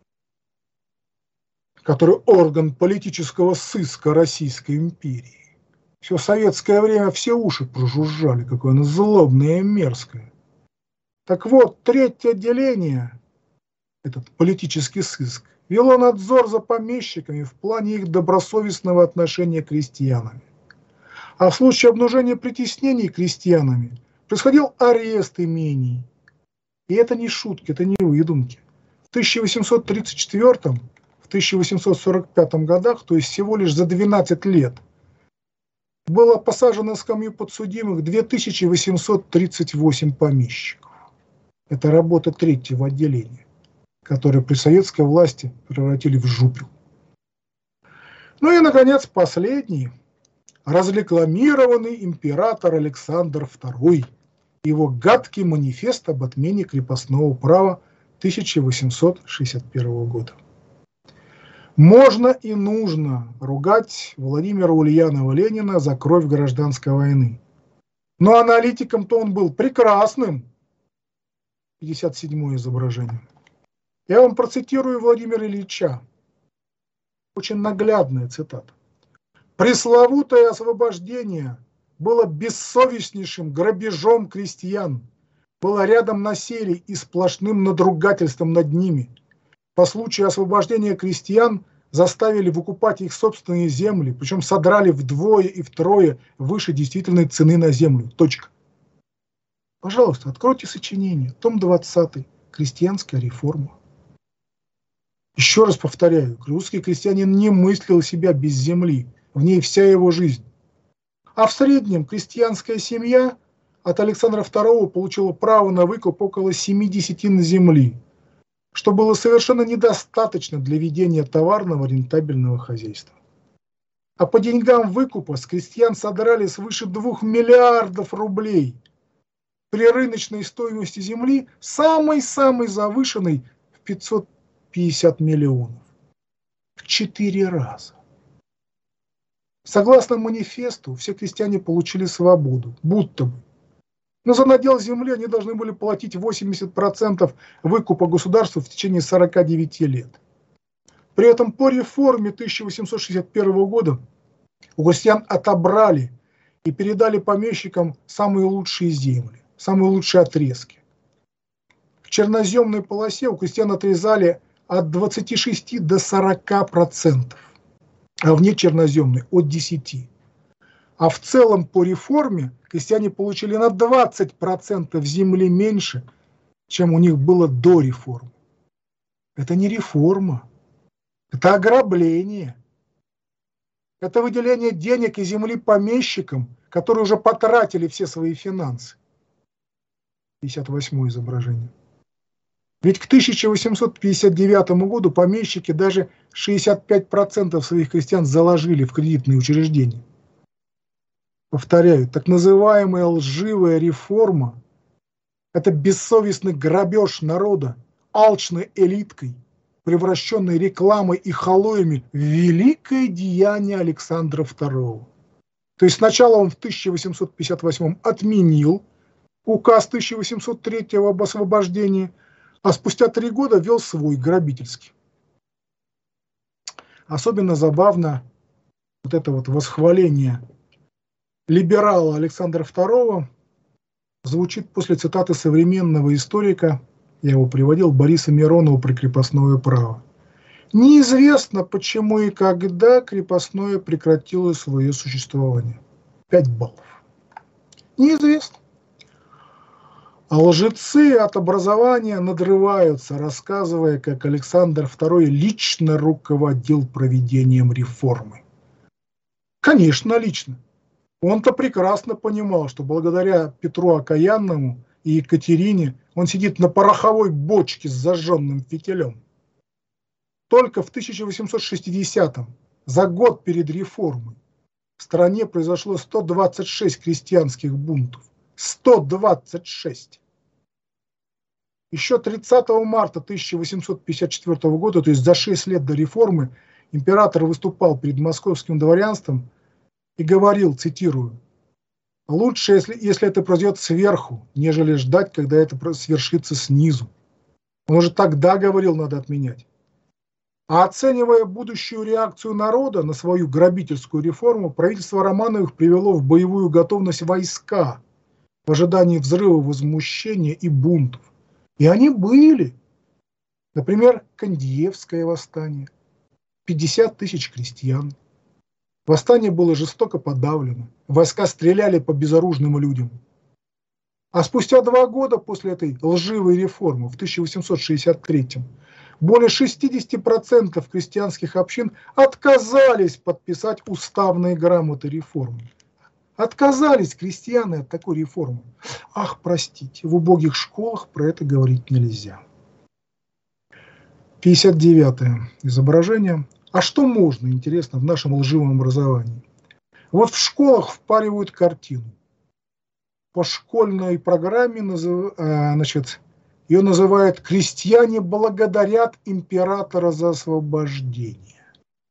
который орган политического сыска Российской империи. Все советское время все уши прожужжали, какое оно злобное и мерзкое. Так вот, третье отделение, этот политический сыск, вело надзор за помещиками в плане их добросовестного отношения к крестьянам. А в случае обнаружения притеснений крестьянами происходил арест имений. И это не шутки, это не выдумки. В тысяча восемьсот тридцать четвёртом, в тысяча восемьсот сорок пятом годах, то есть всего лишь за двенадцать лет, было посажено на скамью подсудимых две тысячи восемьсот тридцать восемь помещиков. Это работа третьего отделения, которое при советской власти превратили в жупел. Ну и, наконец, последний, разрекламированный император Александр Второй, его гадкий манифест об отмене крепостного права тысяча восемьсот шестьдесят первого года. Можно и нужно ругать Владимира Ульянова-Ленина за кровь гражданской войны. Но аналитиком-то он был прекрасным. пятьдесят седьмое изображение. Я вам процитирую Владимира Ильича. Очень наглядная цитата. «Пресловутое освобождение было бессовестнейшим грабежом крестьян, было рядом насилий и сплошным надругательством над ними. По случаю освобождения крестьян заставили выкупать их собственные земли, причем содрали вдвое и втрое выше действительной цены на землю. Точка. Пожалуйста, откройте сочинение, том двадцатый, «Крестьянская реформа». Еще раз повторяю, русский крестьянин не мыслил себя без земли, в ней вся его жизнь. А в среднем крестьянская семья от Александра второго получила право на выкуп около семи десятин земли, что было совершенно недостаточно для ведения товарного рентабельного хозяйства. А по деньгам выкупа с крестьян содрали свыше двух миллиардов рублей при рыночной стоимости земли, самой-самой завышенной в пятьсот пятьдесят миллионов. В четыре раза. Согласно манифесту, все крестьяне получили свободу, будто бы. Но за надел земли они должны были платить восемьдесят процентов выкупа государству в течение сорока девяти лет. При этом по реформе тысяча восемьсот шестьдесят первого года у крестьян отобрали и передали помещикам самые лучшие земли, самые лучшие отрезки. В черноземной полосе у крестьян отрезали от двадцати шести до сорока процентов, а в нечерноземной от десяти процентов. А в целом по реформе крестьяне получили на двадцать процентов земли меньше, чем у них было до реформы. Это не реформа, это ограбление. Это выделение денег и земли помещикам, которые уже потратили все свои финансы. пятьдесят восьмое изображение. Ведь к тысяча восемьсот пятьдесят девятому году помещики даже шестьдесят пять процентов своих крестьян заложили в кредитные учреждения. Повторяю, так называемая лживая реформа – это бессовестный грабеж народа, алчной элиткой, превращенной рекламой и халуями в великое деяние Александра второго. То есть сначала он в тысяча восемьсот пятьдесят восьмом отменил указ тысяча восемьсот третьего об освобождении, а спустя три года ввел свой грабительский. Особенно забавно вот это вот восхваление либерала Александра второго звучит после цитаты современного историка, я его приводил, Бориса Миронова про крепостное право. Неизвестно, почему и когда крепостное прекратило свое существование. Пять баллов. Неизвестно. А лжецы от образования надрываются, рассказывая, как Александр второй лично руководил проведением реформы. Конечно, лично. Он-то прекрасно понимал, что благодаря Петру Окаянному и Екатерине он сидит на пороховой бочке с зажженным фитилем. Только в тысяча восемьсот шестидесятом, за год перед реформой, в стране произошло сто двадцать шесть крестьянских бунтов. сто двадцать шесть. Еще тридцатого марта тысяча восемьсот пятьдесят четвёртого года, то есть за шесть лет до реформы, император выступал перед московским дворянством и говорил, цитирую, «Лучше, если, если это произойдет сверху, нежели ждать, когда это свершится снизу». Он уже тогда говорил, надо отменять. А оценивая будущую реакцию народа на свою грабительскую реформу, правительство Романовых привело в боевую готовность войска в ожидании взрыва возмущения и бунтов. И они были. Например, Кандиевское восстание, пятьдесят тысяч крестьян. Восстание было жестоко подавлено, войска стреляли по безоружным людям. А спустя два года после этой лживой реформы, в тысяча восемьсот шестьдесят третьем, более шестидесяти процентов крестьянских общин отказались подписать уставные грамоты реформы. Отказались крестьяне от такой реформы. Ах, простите, в убогих школах про это говорить нельзя. пятьдесят девятое изображение. А что можно, интересно, в нашем лживом образовании? Вот в школах впаривают картину. По школьной программе назыв... а, значит, ее называют «Крестьяне благодарят императора за освобождение».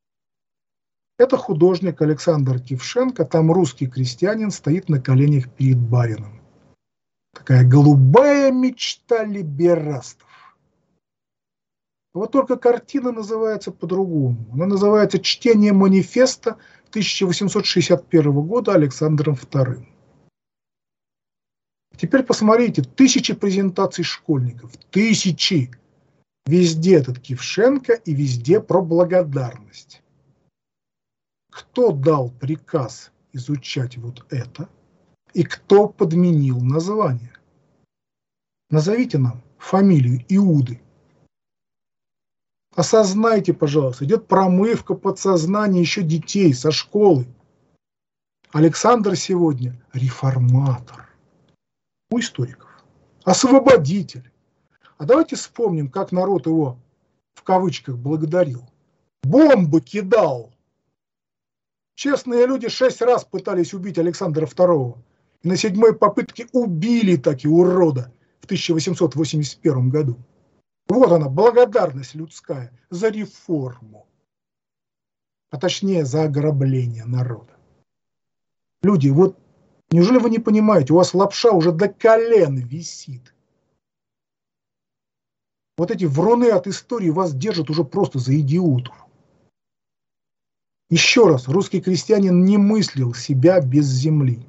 Это художник Александр Кившенко, там русский крестьянин стоит на коленях перед барином. Такая голубая мечта либерастов. Вот только картина называется по-другому. Она называется «Чтение манифеста тысяча восемьсот шестьдесят первого года Александром вторым». Теперь посмотрите, тысячи презентаций школьников, тысячи. Везде этот Кившенко и везде про благодарность. Кто дал приказ изучать вот это и кто подменил название? Назовите нам фамилию Иуды. Осознайте, пожалуйста, идет промывка подсознания еще детей со школы. Александр сегодня реформатор у историков, освободитель. А давайте вспомним, как народ его в кавычках благодарил. Бомбы кидал. Честные люди шесть раз пытались убить Александра второго. И на седьмой попытке убили таки урода в тысяча восемьсот восемьдесят первом году. Вот она, благодарность людская за реформу. А точнее, за ограбление народа. Люди, вот неужели вы не понимаете, у вас лапша уже до колен висит. Вот эти вруны от истории вас держат уже просто за идиотов. Еще раз, русский крестьянин не мыслил себя без земли.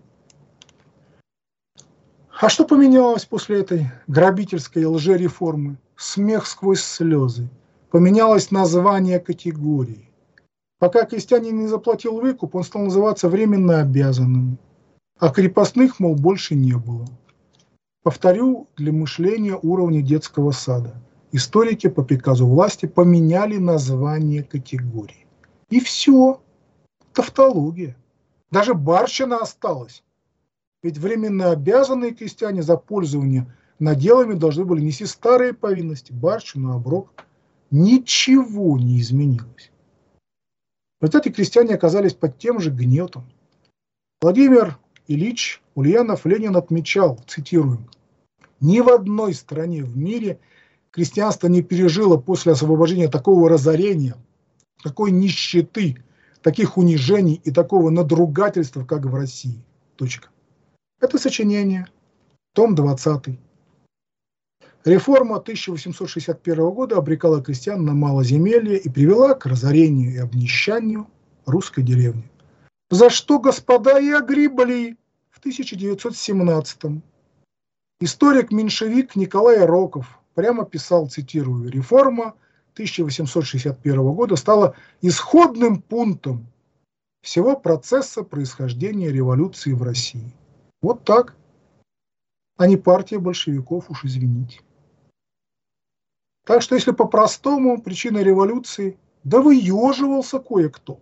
А что поменялось после этой грабительской лжереформы? Смех сквозь слезы. Поменялось название категории. Пока крестьянин не заплатил выкуп, он стал называться временно обязанным. А крепостных, мол, больше не было. Повторю, для мышления уровня детского сада. Историки по приказу власти поменяли название категории. И все. Тавтология. Даже барщина осталась. Ведь временно обязанные крестьяне за пользование наделами должны были нести старые повинности, барщину, оброк. Ничего не изменилось. В результате крестьяне оказались под тем же гнетом. Владимир Ильич Ульянов-Ленин отмечал, цитируем, «Ни в одной стране в мире крестьянство не пережило после освобождения такого разорения, такой нищеты, таких унижений и такого надругательства, как в России». Точка. Это сочинение, том двадцатый. Реформа тысяча восемьсот шестьдесят первого года обрекала крестьян на малоземелье и привела к разорению и обнищанию русской деревни. За что господа и огребли в тысяча девятьсот семнадцатом. Историк-меньшевик Николай Роков прямо писал, цитирую, «Реформа тысяча восемьсот шестьдесят первого года стала исходным пунктом всего процесса происхождения революции в России». Вот так, а не партия большевиков, уж извините. Так что, если по-простому, причиной революции, да выеживался кое-кто.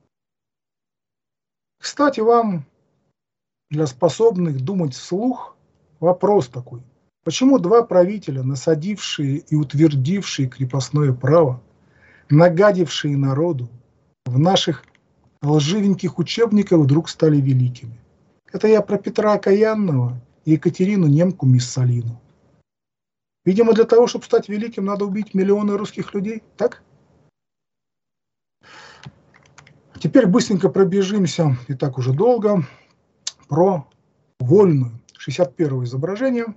Кстати, вам, для способных думать вслух, вопрос такой. Почему два правителя, насадившие и утвердившие крепостное право, нагадившие народу, в наших лживеньких учебниках вдруг стали великими? Это я про Петра Окаянного и Екатерину Немку Миссалину. Видимо, для того, чтобы стать великим, надо убить миллионы русских людей, так? Теперь быстренько пробежимся, и так уже долго, про вольную. шестьдесят первое изображение.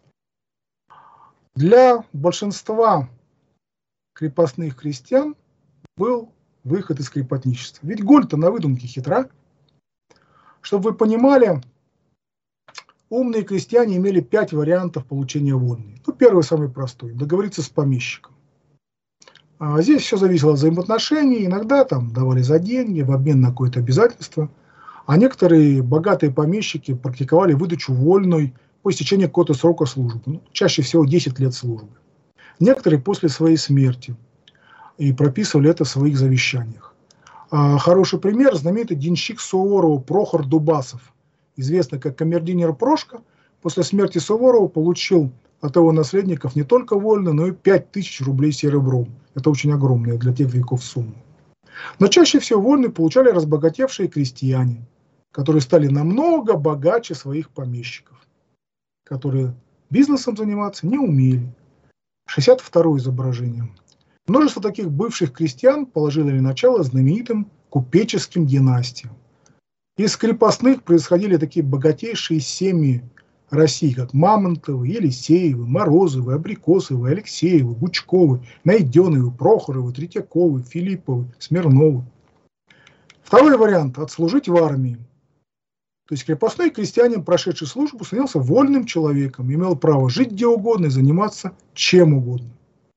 Для большинства крепостных крестьян был выход из крепостничества. Ведь голь-то на выдумке хитра. Чтобы вы понимали, умные крестьяне имели пять вариантов получения вольной. Ну, первый самый простой – договориться с помещиком. А здесь все зависело от взаимоотношений. Иногда там давали за деньги, в обмен на какое-то обязательство. А некоторые богатые помещики практиковали выдачу вольной по истечении какого-то срока службы. Ну, чаще всего десять лет службы. Некоторые после своей смерти. И прописывали это в своих завещаниях. А хороший пример – знаменитый денщик Суворова Прохор Дубасов. Известный как камердинер Прошка, после смерти Суворова получил от его наследников не только вольную, но и пять тысяч рублей серебром. Это очень огромная для тех веков сумма. Но чаще всего вольную получали разбогатевшие крестьяне, которые стали намного богаче своих помещиков, которые бизнесом заниматься не умели. шестьдесят второе изображение. Множество таких бывших крестьян положили начало знаменитым купеческим династиям. Из крепостных происходили такие богатейшие семьи, России, как Мамонтовы, Елисеевы, Морозовы, Абрикосовы, Алексеевы, Гучковы, Найденовы, Прохоровы, Третьяковы, Филипповы, Смирновы. Второй вариант – отслужить в армии. То есть крепостной крестьянин, прошедший службу, становился вольным человеком, имел право жить где угодно и заниматься чем угодно.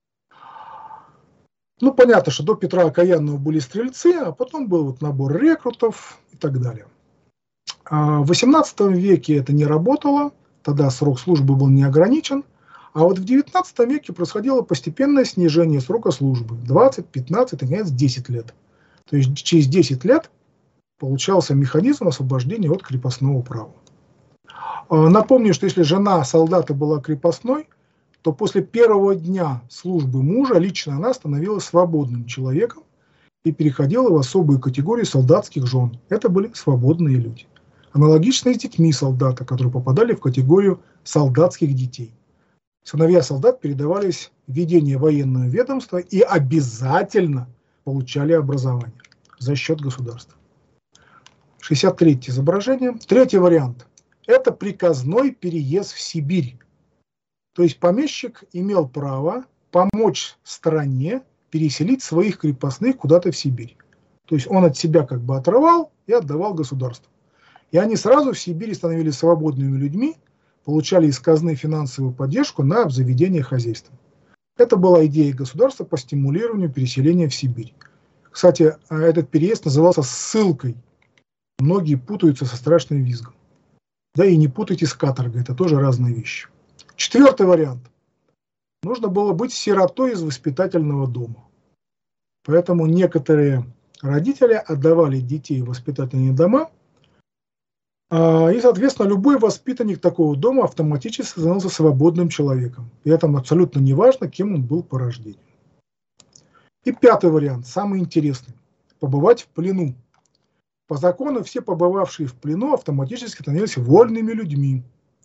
Ну, понятно, что до Петра Окаянного были стрельцы, а потом был вот набор рекрутов и так далее. А в восемнадцатом веке это не работало, тогда срок службы был не ограничен, а вот в девятнадцатом веке происходило постепенное снижение срока службы – двадцать, пятнадцать, наконец, десять лет. То есть через десять лет получался механизм освобождения от крепостного права. Напомню, что если жена солдата была крепостной, то после первого дня службы мужа лично она становилась свободным человеком и переходила в особую категорию солдатских жен. Это были свободные люди. Аналогично и с детьми солдата, которые попадали в категорию солдатских детей. Сыновья солдат передавались в ведение военного ведомства и обязательно получали образование за счет государства. шестьдесят третье изображение. Третий вариант – это приказной переезд в Сибирь. То есть помещик имел право помочь стране переселить своих крепостных куда-то в Сибирь. То есть он от себя как бы отрывал и отдавал государству. И они сразу в Сибири становились свободными людьми, получали из казны финансовую поддержку на обзаведение хозяйством. Это была идея государства по стимулированию переселения в Сибирь. Кстати, этот переезд назывался ссылкой. Многие путаются со страшным визгом. Да и не путайте с каторгой, это тоже разные вещи. Четвертый вариант. Нужно было быть сиротой из воспитательного дома. Поэтому некоторые родители отдавали детей в воспитательные дома, и, соответственно, любой воспитанник такого дома автоматически становился свободным человеком. И это абсолютно не важно, кем он был по рождению. И пятый вариант, самый интересный. Побывать в плену. По закону все побывавшие в плену автоматически становились вольными людьми.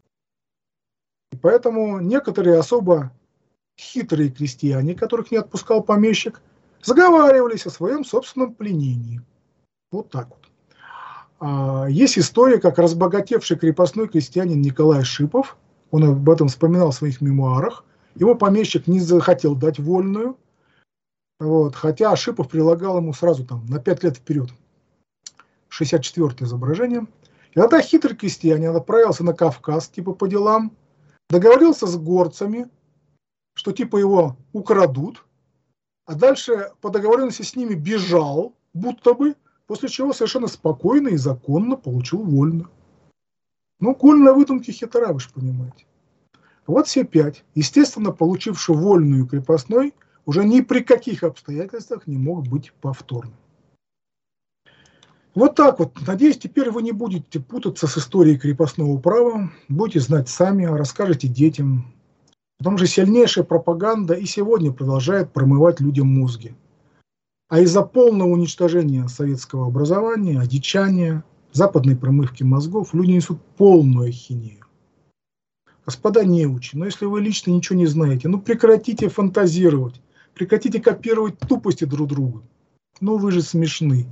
И поэтому некоторые особо хитрые крестьяне, которых не отпускал помещик, заговаривались о своем собственном пленении. Вот так вот. Есть история, как разбогатевший крепостной крестьянин Николай Шипов, он об этом вспоминал в своих мемуарах, его помещик не захотел дать вольную, вот, хотя Шипов прилагал ему сразу там, на пять лет вперед. шестьдесят четвёртое изображение. И тогда хитрый крестьянин отправился на Кавказ, типа по делам, договорился с горцами, что типа его украдут, а дальше по договоренности с ними бежал, будто бы, после чего совершенно спокойно и законно получил вольную. Ну, кольная выдумки хитра, вы же понимаете. Вот все пять. Естественно, получивший вольную крепостной уже ни при каких обстоятельствах не мог быть повторным. Вот так вот. Надеюсь, теперь вы не будете путаться с историей крепостного права, будете знать сами, расскажете детям. Потому что сильнейшая пропаганда и сегодня продолжает промывать людям мозги. А из-за полного уничтожения советского образования, одичания, западной промывки мозгов люди несут полную ахинею. Господа неучи, но если вы лично ничего не знаете, ну прекратите фантазировать, прекратите копировать тупости друг друга. Ну вы же смешны.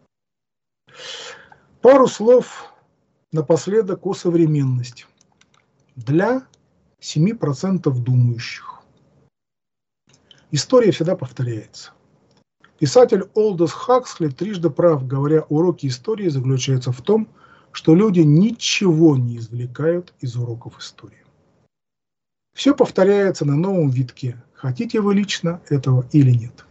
Пару слов напоследок о современности. Для семи процентов думающих. История всегда повторяется. Писатель Олдос Хаксли трижды прав, говоря, уроки истории заключаются в том, что люди ничего не извлекают из уроков истории. Все повторяется на новом витке. Хотите вы лично этого или нет.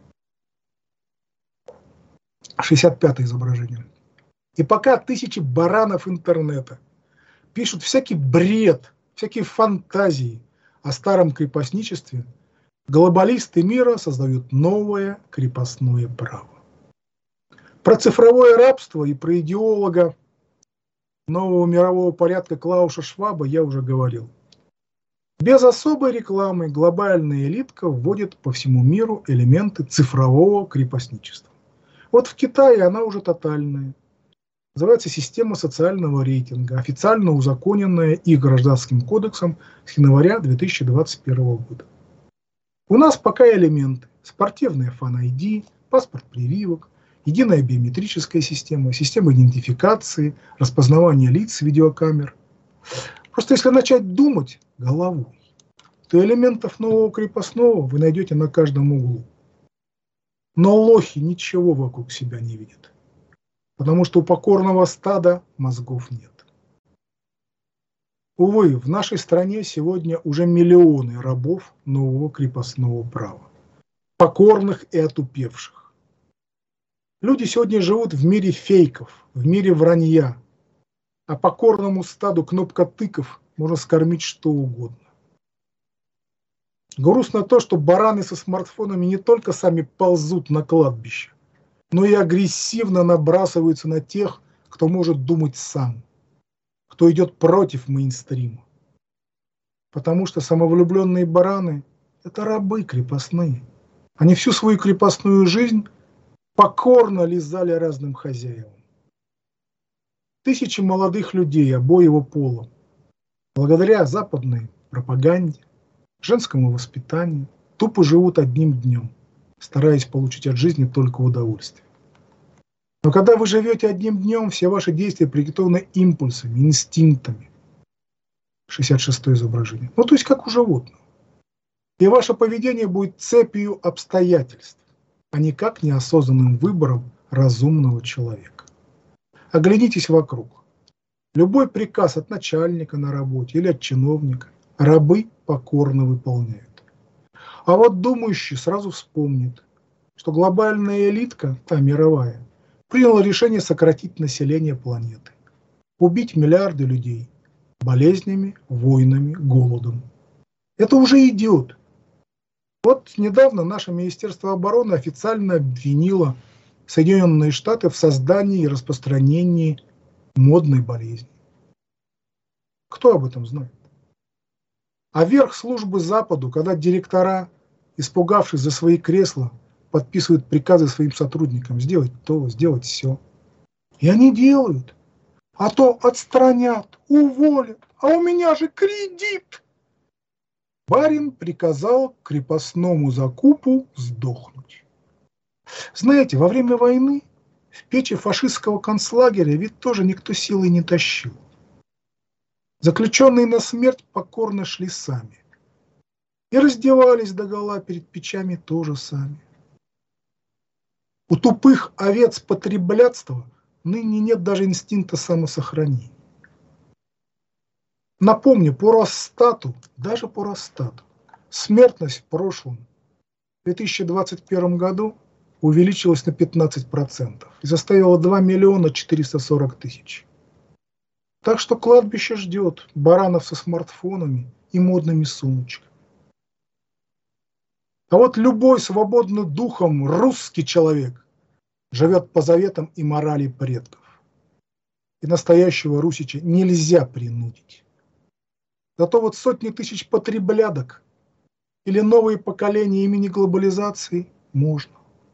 шестьдесят пятое изображение. И пока тысячи баранов интернета пишут всякий бред, всякие фантазии о старом крепостничестве, глобалисты мира создают новое крепостное право. Про цифровое рабство и про идеолога нового мирового порядка Клауса Шваба я уже говорил. Без особой рекламы глобальная элитка вводит по всему миру элементы цифрового крепостничества. Вот в Китае она уже тотальная. Называется система социального рейтинга, официально узаконенная и гражданским кодексом с января две тысячи двадцать первого года. У нас пока элементы: спортивная фан-ай ди, паспорт прививок, единая биометрическая система, система идентификации, распознавания лиц с видеокамер. Просто если начать думать головой, то элементов нового крепостного вы найдете на каждом углу. Но лохи ничего вокруг себя не видят, потому что у покорного стада мозгов нет. Увы, в нашей стране сегодня уже миллионы рабов нового крепостного права, покорных и отупевших. Люди сегодня живут в мире фейков, в мире вранья, а покорному стаду кнопкотыков можно скормить что угодно. Грустно то, что бараны со смартфонами не только сами ползут на кладбище, но и агрессивно набрасываются на тех, кто может думать сам, кто идет против мейнстрима. Потому что самовлюбленные бараны – это рабы крепостные. Они всю свою крепостную жизнь покорно лизали разным хозяевам. Тысячи молодых людей обоего пола, благодаря западной пропаганде, женскому воспитанию, тупо живут одним днем, стараясь получить от жизни только удовольствие. Но когда вы живете одним днем, все ваши действия продиктованы импульсами, инстинктами. шестьдесят шестое изображение. Ну, то есть как у животного. И ваше поведение будет цепью обстоятельств, а никак неосознанным выбором разумного человека. Оглянитесь вокруг. Любой приказ от начальника на работе или от чиновника рабы покорно выполняют. А вот думающий сразу вспомнит, что глобальная элитка, та мировая, приняла решение сократить население планеты, убить миллиарды людей болезнями, войнами, голодом. Это уже идет. Вот недавно наше Министерство обороны официально обвинило Соединенные Штаты в создании и распространении модной болезни. Кто об этом знает? А верх службы Западу, когда директора, испугавшись за свои кресла, подписывают приказы своим сотрудникам сделать то, сделать все. И они делают. А то отстранят, уволят. А у меня же кредит. Барин приказал крепостному закупу сдохнуть. Знаете, во время войны в печи фашистского концлагеря ведь тоже никто силой не тащил. Заключенные на смерть покорно шли сами. И раздевались догола перед печами тоже сами. У тупых овец потреблятства ныне нет даже инстинкта самосохранения. Напомню, по Росстату, даже по Росстату, смертность в прошлом, в две тысячи двадцать первом году, увеличилась на пятнадцать процентов и составила два миллиона четыреста сорок тысяч. Так что кладбище ждет баранов со смартфонами и модными сумочками. А вот любой свободный духом русский человек живет по заветам и морали предков. И настоящего русича нельзя принудить. Зато вот сотни тысяч потреблядок или новые поколения имени глобализации можно.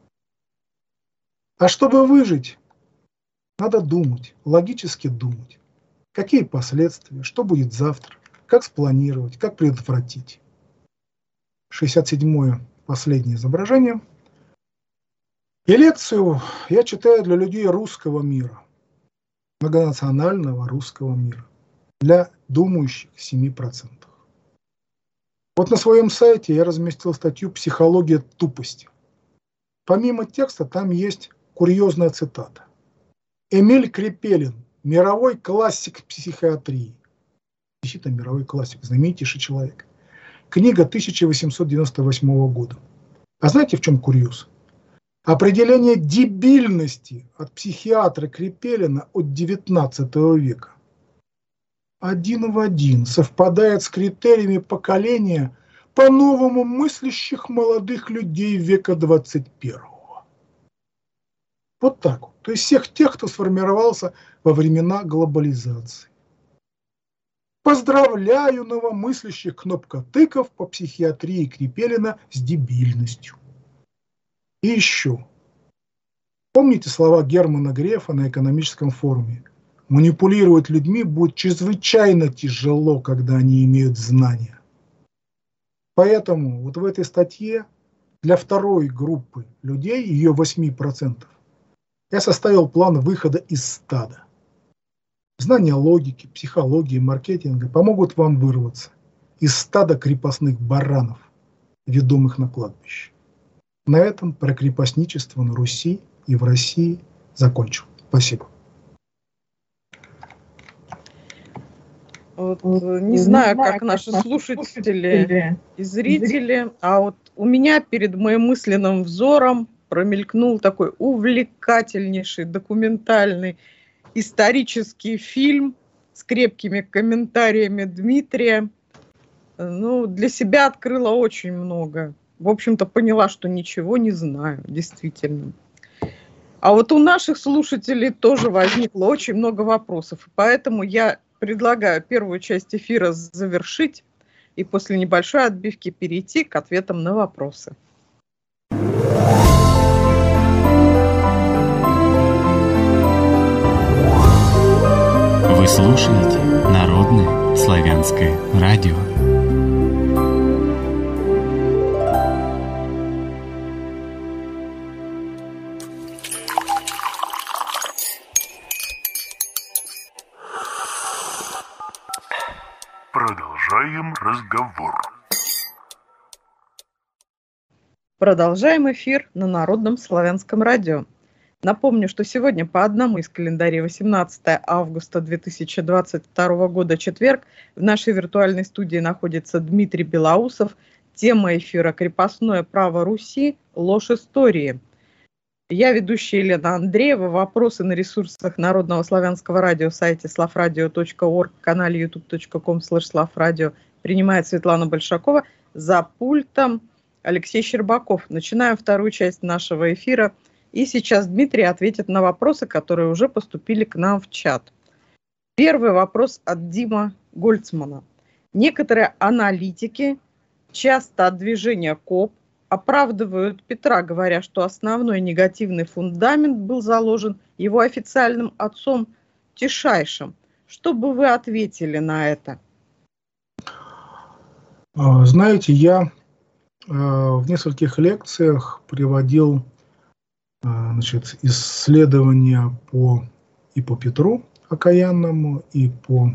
А чтобы выжить, надо думать, логически думать. Какие последствия, что будет завтра, как спланировать, как предотвратить. шестьдесят седьмое последнее изображение. И лекцию я читаю для людей русского мира, многонационального русского мира, для думающих семи процентов. Вот на своем сайте я разместил статью «Психология тупости». Помимо текста там есть курьезная цитата. Эмиль Крепелин, мировой классик психиатрии. Действительно, мировой классик, знаменитейший человек. Книга тысяча восемьсот девяносто восьмого года. А знаете, в чем курьез? Определение дебильности от психиатра Крепелина от девятнадцатого века. Один в один совпадает с критериями поколения по-новому мыслящих молодых людей века двадцать первого. Вот так вот. То есть всех тех, кто сформировался во времена глобализации. Поздравляю новомыслящих кнопкотыков по психиатрии Крепелина с дебильностью. И еще. Помните слова Германа Грефа на экономическом форуме? Манипулировать людьми будет чрезвычайно тяжело, когда они имеют знания. Поэтому вот в этой статье для второй группы людей, ее восемь процентов, я составил план выхода из стада. Знания логики, психологии, маркетинга помогут вам вырваться из стада крепостных баранов, ведомых на кладбище. На этом про крепостничество на Руси и в России закончил. Спасибо. Вот, не знаю, как наши слушатели и зрители, а вот у меня перед моим мысленным взором промелькнул такой увлекательнейший документальный исторический фильм с крепкими комментариями Дмитрия. Ну, для себя открыла очень много. В общем-то, поняла, что ничего не знаю, действительно. А вот у наших слушателей тоже возникло очень много вопросов. Поэтому я предлагаю первую часть эфира завершить и после небольшой отбивки перейти к ответам на вопросы. Вы слушаете Народное славянское радио. Продолжаем разговор. Продолжаем эфир на Народном славянском радио. Напомню, что сегодня по одному из календарей восемнадцатое августа две тысячи двадцать второго года, четверг, в нашей виртуальной студии находится Дмитрий Белоусов. Тема эфира «Крепостное право Руси. Ложь истории». Я ведущая Елена Андреева. Вопросы на ресурсах Народного славянского радио, сайте славрадио точка орг, канале ютуб точка ком слэш славрадио. Принимает Светлана Большакова. За пультом Алексей Щербаков. Начинаем вторую часть нашего эфира. И сейчас Дмитрий ответит на вопросы, которые уже поступили к нам в чат. Первый вопрос от Дима Гольцмана. Некоторые аналитики часто от движения КОП оправдывают Петра, говоря, что основной негативный фундамент был заложен его официальным отцом Тишайшим. Что бы вы ответили на это? Знаете, я в нескольких лекциях приводил, значит, исследования по, и по Петру Окаянному, и по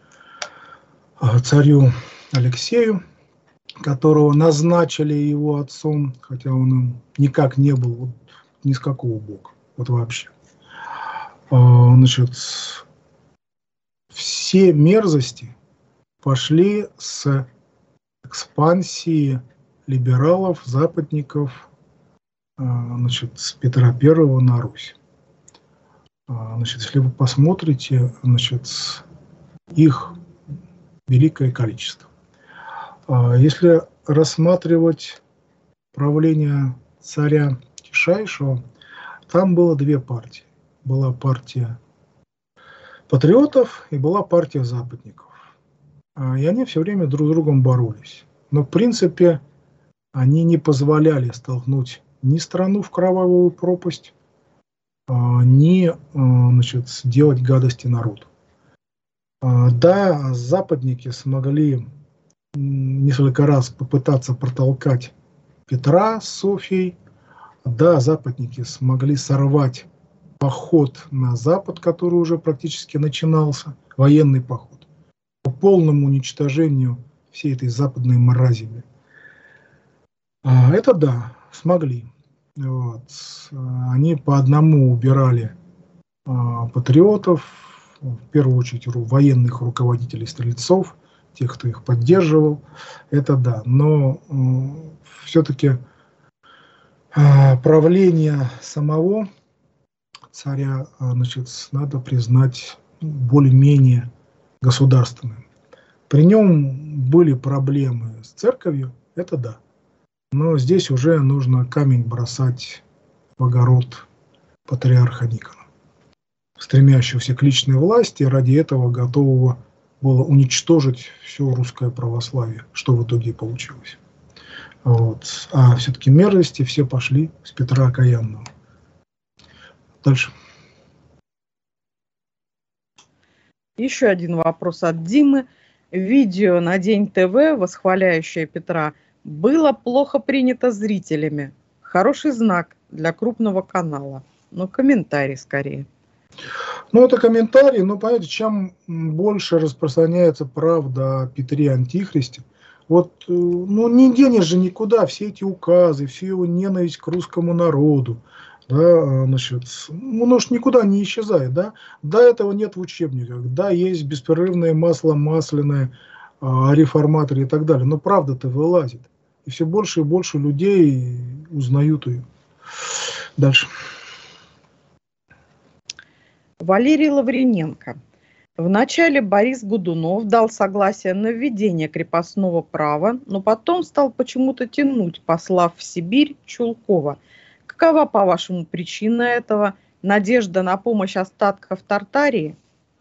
царю Алексею, которого назначили его отцом, хотя он им никак не был вот, ни с какого бока, вот вообще. Значит, все мерзости пошли с экспансии либералов, западников, значит, с Петра Первого на Русь. Значит, если вы посмотрите, значит, их великое количество. Если рассматривать правление царя Тишайшего, там было две партии. Была партия патриотов и была партия западников. И они все время друг с другом боролись. Но в принципе они не позволяли столкнуть ни страну в кровавую пропасть, ни, значит, делать гадости народу. Да, западники смогли несколько раз попытаться протолкать Петра с Софьей. Да, западники смогли сорвать поход на запад, который уже практически начинался, военный поход, по полному уничтожению всей этой западной мрази. Это да, смогли. Вот. Они по одному убирали а, патриотов, в первую очередь военных руководителей стрельцов, тех, кто их поддерживал, это да. Но э, все-таки э, правление самого царя, э, значит, надо признать более-менее государственным. При нем были проблемы с церковью, это да. Но здесь уже нужно камень бросать в огород патриарха Никона, стремящегося к личной власти, ради этого готового было уничтожить все русское православие, что в итоге и получилось. Вот. А все-таки мерзости все пошли с Петра Окаянного. Дальше. Еще один вопрос от Димы. Видео на День ТВ, восхваляющее Петра, было плохо принято зрителями. Хороший знак для крупного канала. Но комментарий скорее. Ну, это комментарий, но, понимаете, чем больше распространяется правда о Петре Антихристе, вот, ну, не денешь же никуда все эти указы, всю его ненависть к русскому народу, да, значит, ну, оно ж никуда не исчезает, да, да, этого нет в учебниках, да, есть беспрерывное масло масляное, о реформаторе и так далее, но правда-то вылазит, и все больше и больше людей узнают ее. Дальше. Валерий Лаврененко. Вначале Борис Годунов дал согласие на введение крепостного права, но потом стал почему-то тянуть, послав в Сибирь Чулкова. Какова, по-вашему, причина этого? Надежда на помощь остатков Тартарии?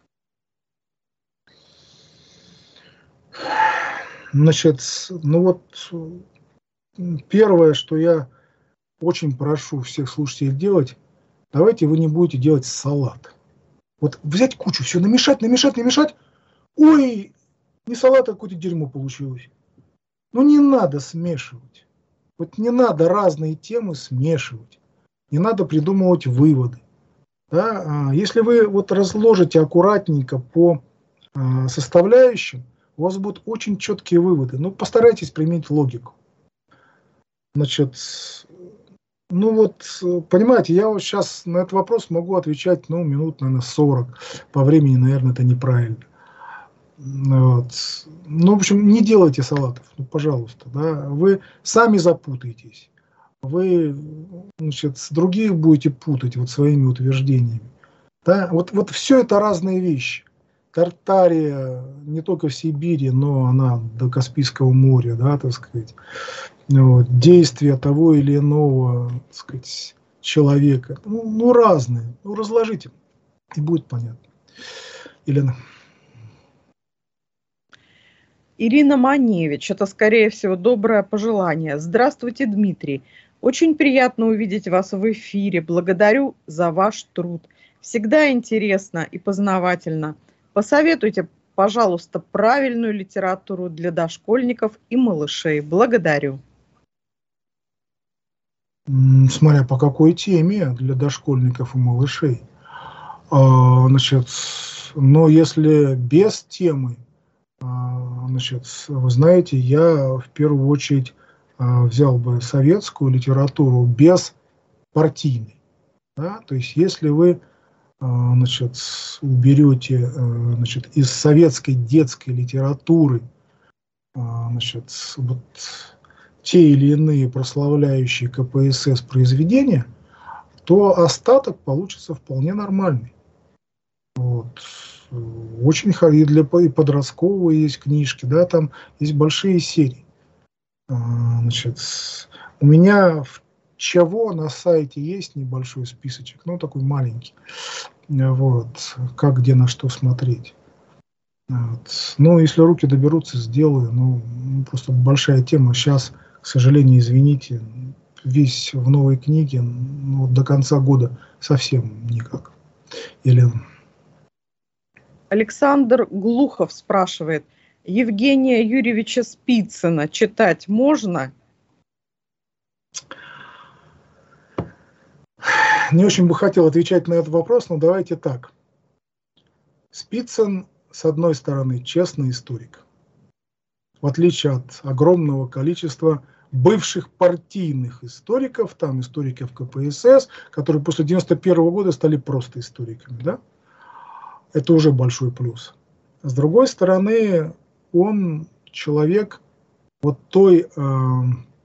Значит, ну вот первое, что я очень прошу всех слушателей делать, давайте вы не будете делать салат. Вот взять кучу, все намешать, намешать, намешать. Ой, не салат, а какое-то дерьмо получилось. Ну не надо смешивать. Вот не надо разные темы смешивать. Не надо придумывать выводы. Да? Если вы вот разложите аккуратненько по составляющим, у вас будут очень четкие выводы. Ну постарайтесь применить логику. Значит, ну вот, понимаете, я вот сейчас на этот вопрос могу отвечать, ну, минут, наверное, сорок. По времени, наверное, это неправильно. Вот. Ну, в общем, не делайте салатов, ну, пожалуйста, да. Вы сами запутаетесь. Вы, значит, других будете путать вот своими утверждениями. Да? Вот, вот все это разные вещи. Тартария не только в Сибири, но она до Каспийского моря, да, так сказать. Вот, действия того или иного, так сказать, человека, ну, ну разные, ну разложите, и будет понятно. Елена. Ирина Маневич, это, скорее всего, доброе пожелание. Здравствуйте, Дмитрий. Очень приятно увидеть вас в эфире. Благодарю за ваш труд. Всегда интересно и познавательно. Посоветуйте, пожалуйста, правильную литературу для дошкольников и малышей. Благодарю. Смотря по какой теме для дошкольников и малышей. А, значит, но если без темы, а, значит, вы знаете, я в первую очередь а, взял бы советскую литературу без партийной. Да? То есть если вы а, значит, уберете а, значит, из советской детской литературы а, значит, вот, те или иные прославляющие ка пэ эс эс произведения, то остаток получится вполне нормальный. Вот. Очень и для подросткового есть книжки, да, там есть большие серии. Значит, у меня в ЧАВО на сайте есть небольшой списочек, ну такой маленький. Вот. Как, где, на что смотреть. Вот. Ну, если руки доберутся, сделаю. Ну, просто большая тема. Сейчас, к сожалению, извините, весь в новой книге, ну, до конца года совсем никак. Елена. Александр Глухов спрашивает, Евгения Юрьевича Спицына читать можно? Не очень бы хотел отвечать на этот вопрос, но давайте так. Спицын, с одной стороны, честный историк. В отличие от огромного количества бывших партийных историков, там историков ка пэ эс эс, которые после девяносто первого года стали просто историками, да? Это уже большой плюс. С другой стороны, он человек вот той э,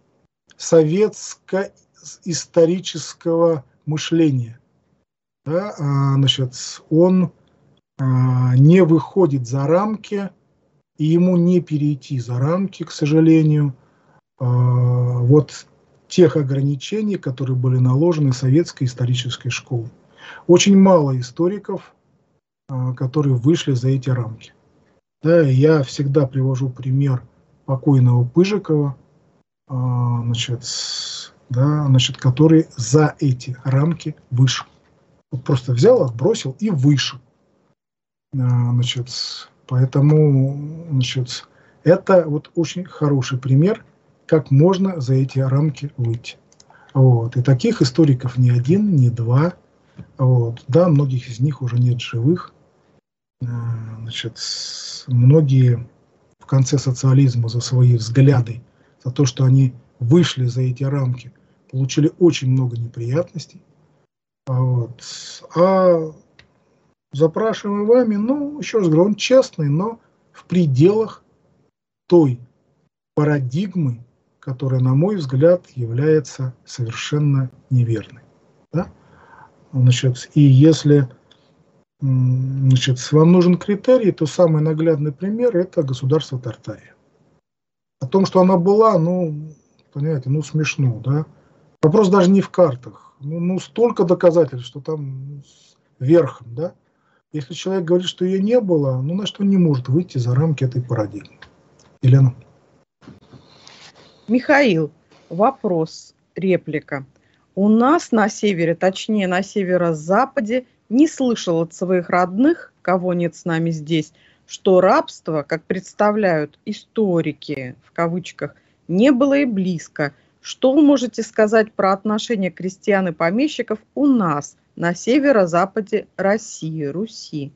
советско-исторического мышления. Да? А, значит, он а, не выходит за рамки, и ему не перейти за рамки, к сожалению, а, вот тех ограничений, которые были наложены советской исторической школой. Очень мало историков, а, которые вышли за эти рамки. Да, я всегда привожу пример покойного Пыжикова, а, значит, да, значит, который за эти рамки вышел. Вот просто взял, отбросил и вышел. А, значит, поэтому, значит, это вот очень хороший пример, как можно за эти рамки выйти. Вот. И таких историков не один, не два, Вот. Да, многих из них уже нет живых. Значит, многие в конце социализма за свои взгляды, за то, что они вышли за эти рамки, получили очень много неприятностей. Вот. А запрашиваемый вами, ну, еще раз говорю, он честный, но в пределах той парадигмы, которая, на мой взгляд, является совершенно неверной. Да? Значит, и если, значит, вам нужен критерий, то самый наглядный пример – это государство Тартария. О том, что она была, ну, понимаете, ну, смешно, да. Вопрос даже не в картах. Ну, ну столько доказательств, что там верхом, да. Если человек говорит, что ее не было, ну, значит, он не может выйти за рамки этой парадигмы. Елена. Михаил, вопрос, реплика. У нас на севере, точнее на северо-западе, не слышал от своих родных, кого нет с нами здесь, что рабство, как представляют историки, в кавычках, не было и близко. Что вы можете сказать про отношения крестьян и помещиков у нас, на северо-западе России, Руси?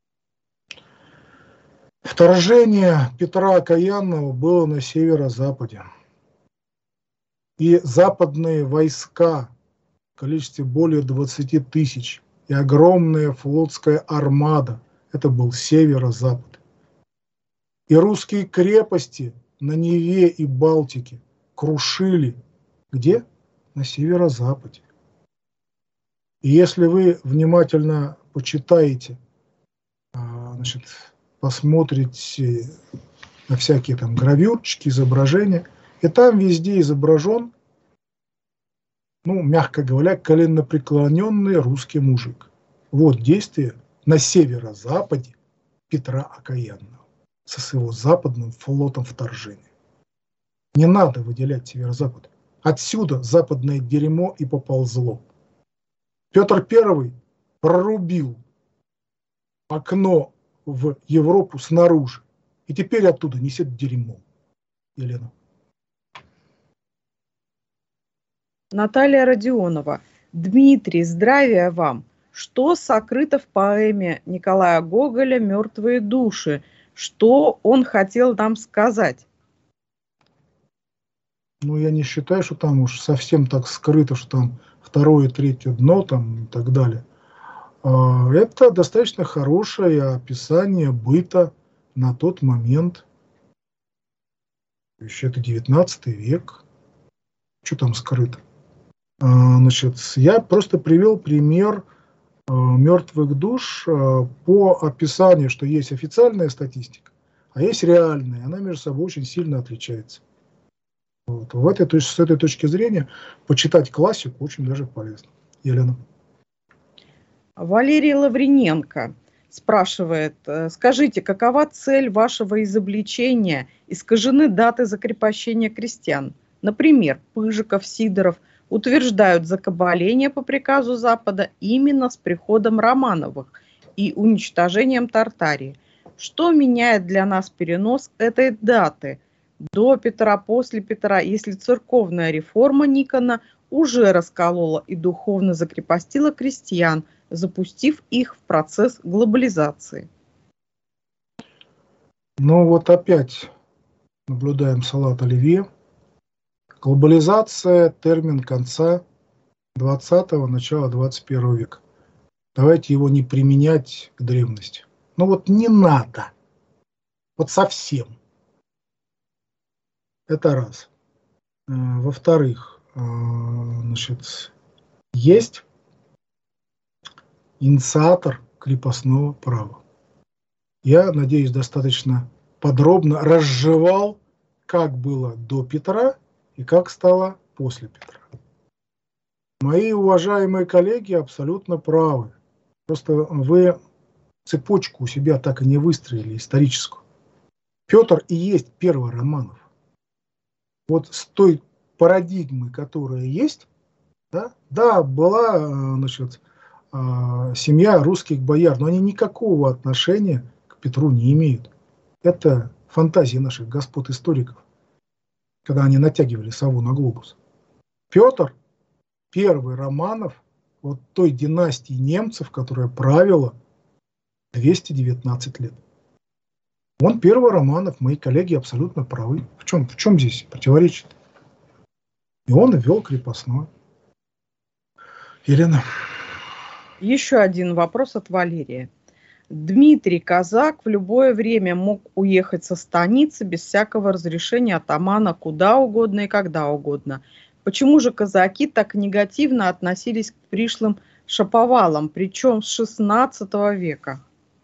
Вторжение Петра Окаянного было на северо-западе. И западные войска в количестве более двадцати тысяч и огромная флотская армада – это был северо-запад. И русские крепости на Неве и Балтике крушили. Где? На северо-западе. И если вы внимательно почитаете, значит, посмотрите на всякие там гравюрчики, изображения, и там везде изображен, ну, мягко говоря, коленопреклоненный русский мужик. Вот действие на северо-западе Петра Окаянного со его западным флотом вторжения. Не надо выделять северо-запад. Отсюда западное дерьмо и поползло. Петр Первый прорубил окно в Европу снаружи. И теперь оттуда несет дерьмо. Елена. Наталья Родионова. Дмитрий, здравия вам. Что сокрыто в поэме Николая Гоголя «Мертвые души»? Что он хотел нам сказать? Ну, я не считаю, что там уж совсем так скрыто, что там второе, третье дно там и так далее. Это достаточно хорошее описание быта на тот момент. Еще это девятнадцатый век. Что там скрыто? Значит, я просто привел пример мертвых душ по описанию, что есть официальная статистика, а есть реальная. Она между собой очень сильно отличается. Вот. В этой, с этой точки зрения почитать классику очень даже полезно. Елена. Валерий Лавриненко спрашивает, скажите, какова цель вашего изобличения? Искажены даты закрепощения крестьян. Например, Пыжиков, Сидоров утверждают закабаление по приказу Запада именно с приходом Романовых и уничтожением Тартарии. Что меняет для нас перенос этой даты до Петра, после Петра, если церковная реформа Никона уже расколола и духовно закрепостила крестьян, запустив их в процесс глобализации? Ну вот опять наблюдаем салат оливье. Глобализация – термин конца двадцатого, начала двадцать первого века. Давайте его не применять к древности. Ну вот не надо. Вот совсем. Это раз. Во-вторых, значит, есть инициатор крепостного права. Я, надеюсь, достаточно подробно разжевал, как было до Петра и как стало после Петра. Мои уважаемые коллеги абсолютно правы. Просто вы цепочку у себя так и не выстроили, историческую. Петр и есть первый Романов. Вот с той парадигмы, которая есть, да, да, была, значит, семья русских бояр, но они никакого отношения к Петру не имеют. Это фантазии наших господ-историков, когда они натягивали сову на глобус. Петр, первый Романов, вот той династии немцев, которая правила двести девятнадцать лет. Он первый Романов, мои коллеги абсолютно правы. В чем, в чем здесь противоречие? И он ввел крепостное. Елена. Еще один вопрос от Валерия. Дмитрий Казак в любое время мог уехать со станицы без всякого разрешения атамана куда угодно и когда угодно. Почему же казаки так негативно относились к пришлым шаповалам, причем с шестнадцатого века?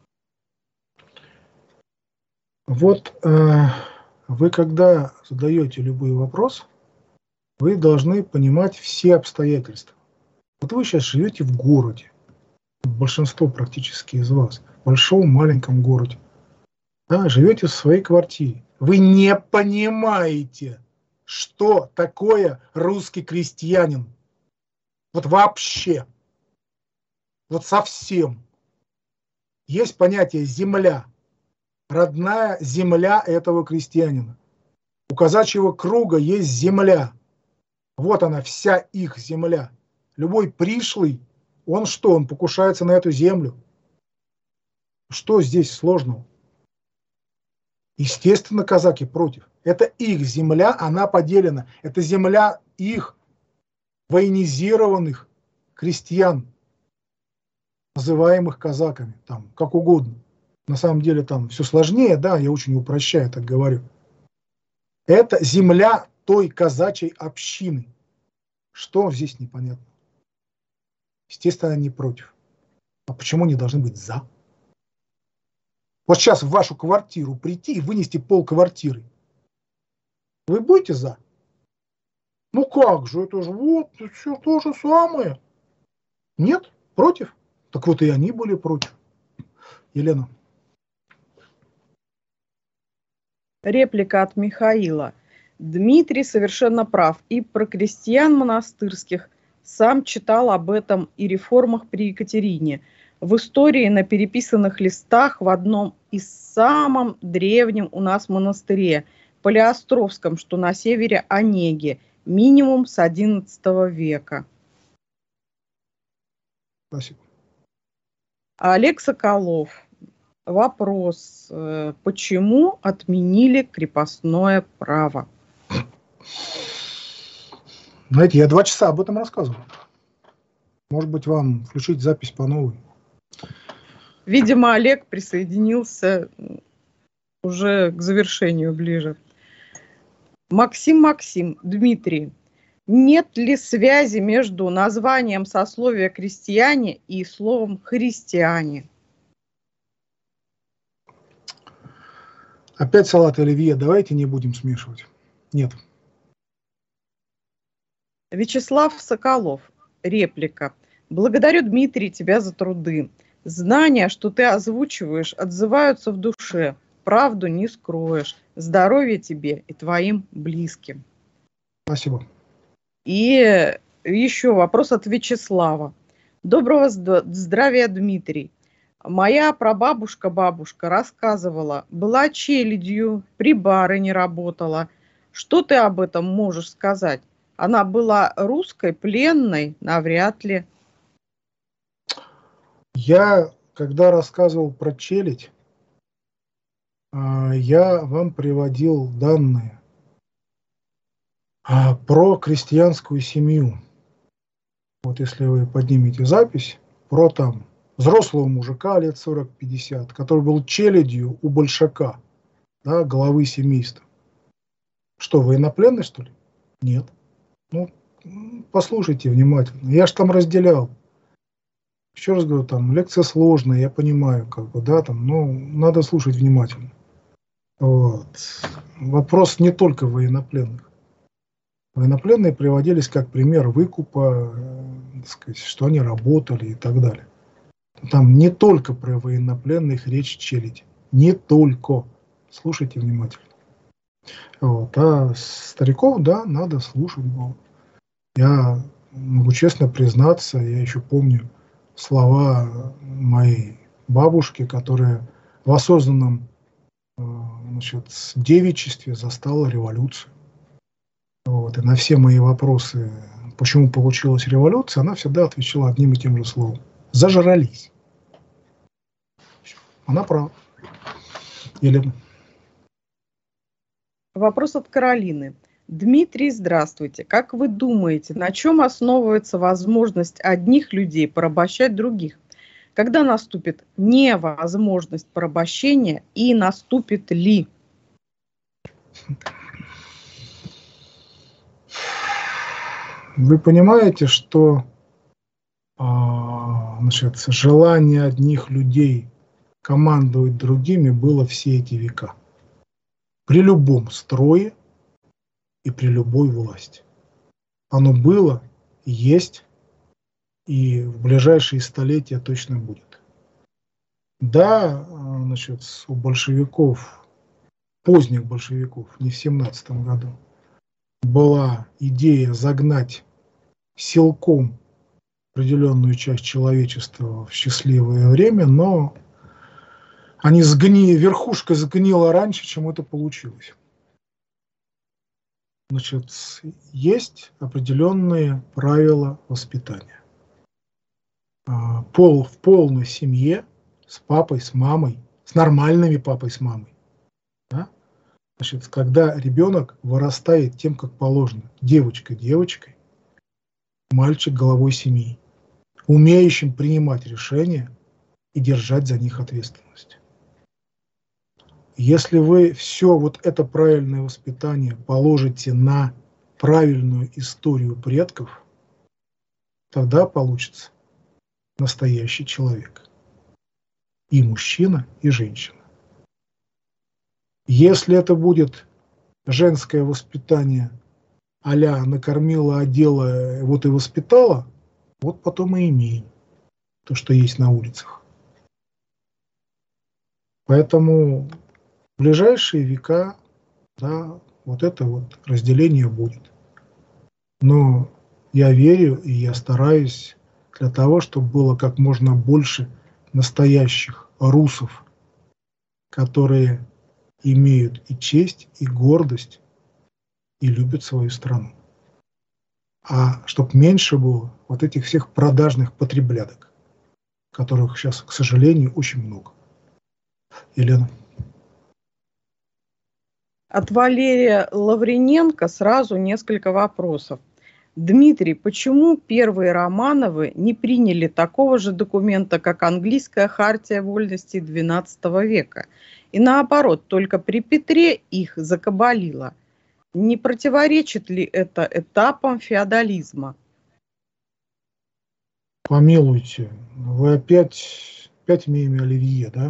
Вот э, вы, когда задаете любой вопрос, вы должны понимать все обстоятельства. Вот вы сейчас живете в городе, большинство практически из вас, в большом маленьком городе, да, живете в своей квартире. Вы не понимаете, что такое русский крестьянин. Вот вообще. Вот совсем. Есть понятие земля. Родная земля этого крестьянина. У казачьего круга есть земля. Вот она, вся их земля. Любой пришлый, он что? Он покушается на эту землю. Что здесь сложного? Естественно, казаки против. Это их земля, она поделена. Это земля их военизированных крестьян, называемых казаками, там, как угодно. На самом деле там все сложнее, да, я очень упрощаю, так говорю. Это земля той казачьей общины. Что здесь непонятно? Естественно, они против. А почему они должны быть за? Вот сейчас в вашу квартиру прийти и вынести пол квартиры. Вы будете за? Ну как же, это же вот, все то же самое. Нет? Против? Так вот и они были против. Елена. Реплика от Михаила. Дмитрий совершенно прав. И про крестьян монастырских сам читал об этом и реформах при Екатерине. В истории на переписанных листах в одном из самом древнем у нас монастыре, Палеостровском, что на севере Онеги, минимум с одиннадцатого века. Спасибо. Олег Соколов. Вопрос. Почему отменили крепостное право? Знаете, я два часа об этом рассказывал. Может быть, вам включить запись по новой? Видимо, Олег присоединился уже к завершению ближе. Максим Максим, Дмитрий, нет ли связи между названием сословия крестьяне и словом христиане? Опять салат оливье, давайте не будем смешивать. Нет. Вячеслав Соколов, реплика. Благодарю, Дмитрий, тебя за труды. Знания, что ты озвучиваешь, отзываются в душе. Правду не скроешь. Здоровья тебе и твоим близким. Спасибо. И еще вопрос от Вячеслава. Доброго здравия, Дмитрий. Моя прабабушка-бабушка рассказывала, была челядью, при барыне работала. Что ты об этом можешь сказать? Она была русской, пленной? Навряд ли. Я, когда рассказывал про челядь, я вам приводил данные про крестьянскую семью. Вот если вы поднимете запись, про там взрослого мужика лет сорок-пятьдесят, который был челядью у большака, да, главы семейства. Что, военнопленный, что ли? Нет. Ну, послушайте внимательно. Я же там разделял. Еще раз говорю, там лекция сложная, я понимаю, как бы, да, там, но надо слушать внимательно. Вот. Вопрос не только военнопленных. Военнопленные приводились как пример выкупа, э, так сказать, что они работали и так далее. Там не только про военнопленных речь челядь. Не только. Слушайте внимательно. Вот. А стариков, да, надо слушать было. Я могу честно признаться, я еще помню слова моей бабушки, которая в осознанном, значит, девичестве застала революцию. Вот. И на все мои вопросы, почему получилась революция, она всегда отвечала одним и тем же словом. Зажрались. Она права. Елена. Вопрос от Каролины. Дмитрий, здравствуйте. Как вы думаете, на чем основывается возможность одних людей порабощать других? Когда наступит невозможность порабощения и наступит ли? Вы понимаете, что а, значит, желание одних людей командовать другими было все эти века. При любом строе и при любой власти. Оно было, есть и в ближайшие столетия точно будет. Да, значит, у большевиков, поздних большевиков, не в семнадцатом году, была идея загнать силком определенную часть человечества в счастливое время, но они сгни... верхушка сгнила раньше, чем это получилось. Значит, есть определенные правила воспитания. Пол в полной семье, с папой, с мамой, с нормальными папой, с мамой. Да? Значит, когда ребенок вырастает тем, как положено, девочка девочкой, мальчик головой семьи, умеющим принимать решения и держать за них ответственность. Если вы все вот это правильное воспитание положите на правильную историю предков, тогда получится настоящий человек. И мужчина, и женщина. Если это будет женское воспитание а-ля накормила, одела, вот и воспитала, вот потом и имеем то, что есть на улицах. Поэтому в ближайшие века, да, вот это вот разделение будет. Но я верю и я стараюсь для того, чтобы было как можно больше настоящих русов, которые имеют и честь, и гордость, и любят свою страну. А чтобы меньше было вот этих всех продажных потреблядок, которых сейчас, к сожалению, очень много. Елена. От Валерия Лаврененко сразу несколько вопросов. Дмитрий, почему первые Романовы не приняли такого же документа, как английская хартия вольностей двенадцатого века? И наоборот, только при Петре их закабалило. Не противоречит ли это этапам феодализма? Помилуйте, вы опять, опять мимо Оливье, да?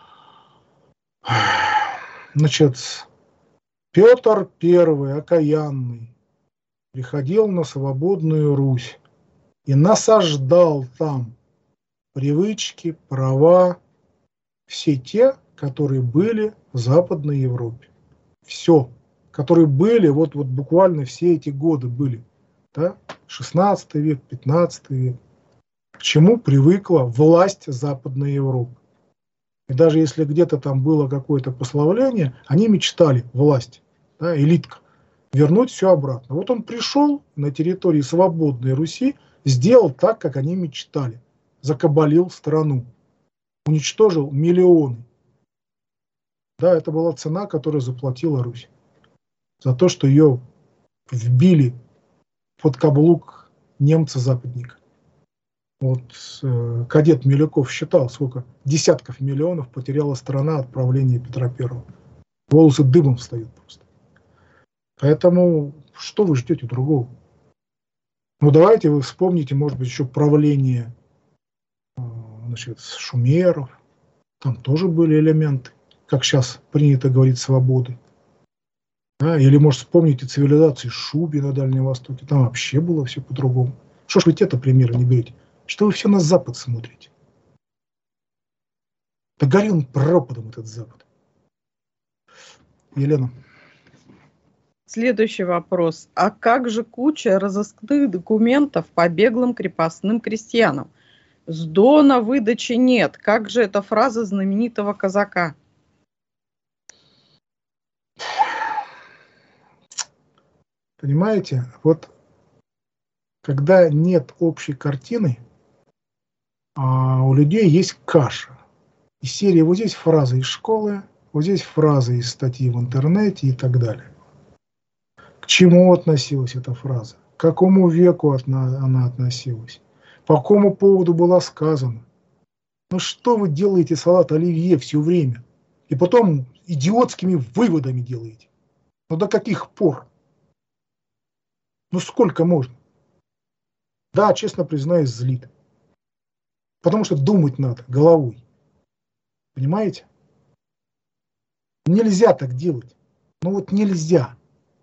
Значит, Петр Первый, окаянный, приходил на свободную Русь и насаждал там привычки, права, все те, которые были в Западной Европе. Все, которые были, вот, вот буквально все эти годы были, да? шестнадцатый век, пятнадцатый век. К чему привыкла власть Западной Европы. И даже если где-то там было какое-то пославление, они мечтали, власть, да, элитка, вернуть все обратно. Вот он пришел на территории свободной Руси, сделал так, как они мечтали. Закабалил страну. Уничтожил миллионы. Да, это была цена, которую заплатила Русь. За то, что ее вбили под каблук немца-западника. Вот э, кадет Милюков считал, сколько десятков миллионов потеряла страна от правления Петра Первого. Волосы дыбом встают просто. Поэтому что вы ждете другого? Ну давайте вы вспомните, может быть, еще правление э, значит, шумеров. Там тоже были элементы, как сейчас принято говорить, свободы. Да? Или, может, вспомните цивилизации Шуби на Дальнем Востоке. Там вообще было все по-другому. Что ж вы те-то примеры не берете? Что вы все на Запад смотрите? Да гори он пропадом, этот Запад. Елена. Следующий вопрос. А как же куча разыскных документов по беглым крепостным крестьянам? С Дона выдачи нет. Как же эта фраза знаменитого казака? Понимаете, вот когда нет общей картины, а у людей есть каша. Из серии вот здесь фразы из школы, вот здесь фразы из статьи в интернете и так далее. К чему относилась эта фраза? К какому веку она относилась? По какому поводу была сказана? Ну что вы делаете салат оливье все время? И потом идиотскими выводами делаете. Ну до каких пор? Ну сколько можно? Да, честно признаюсь, злит. Потому что думать надо головой. Понимаете? Нельзя так делать. Ну вот нельзя.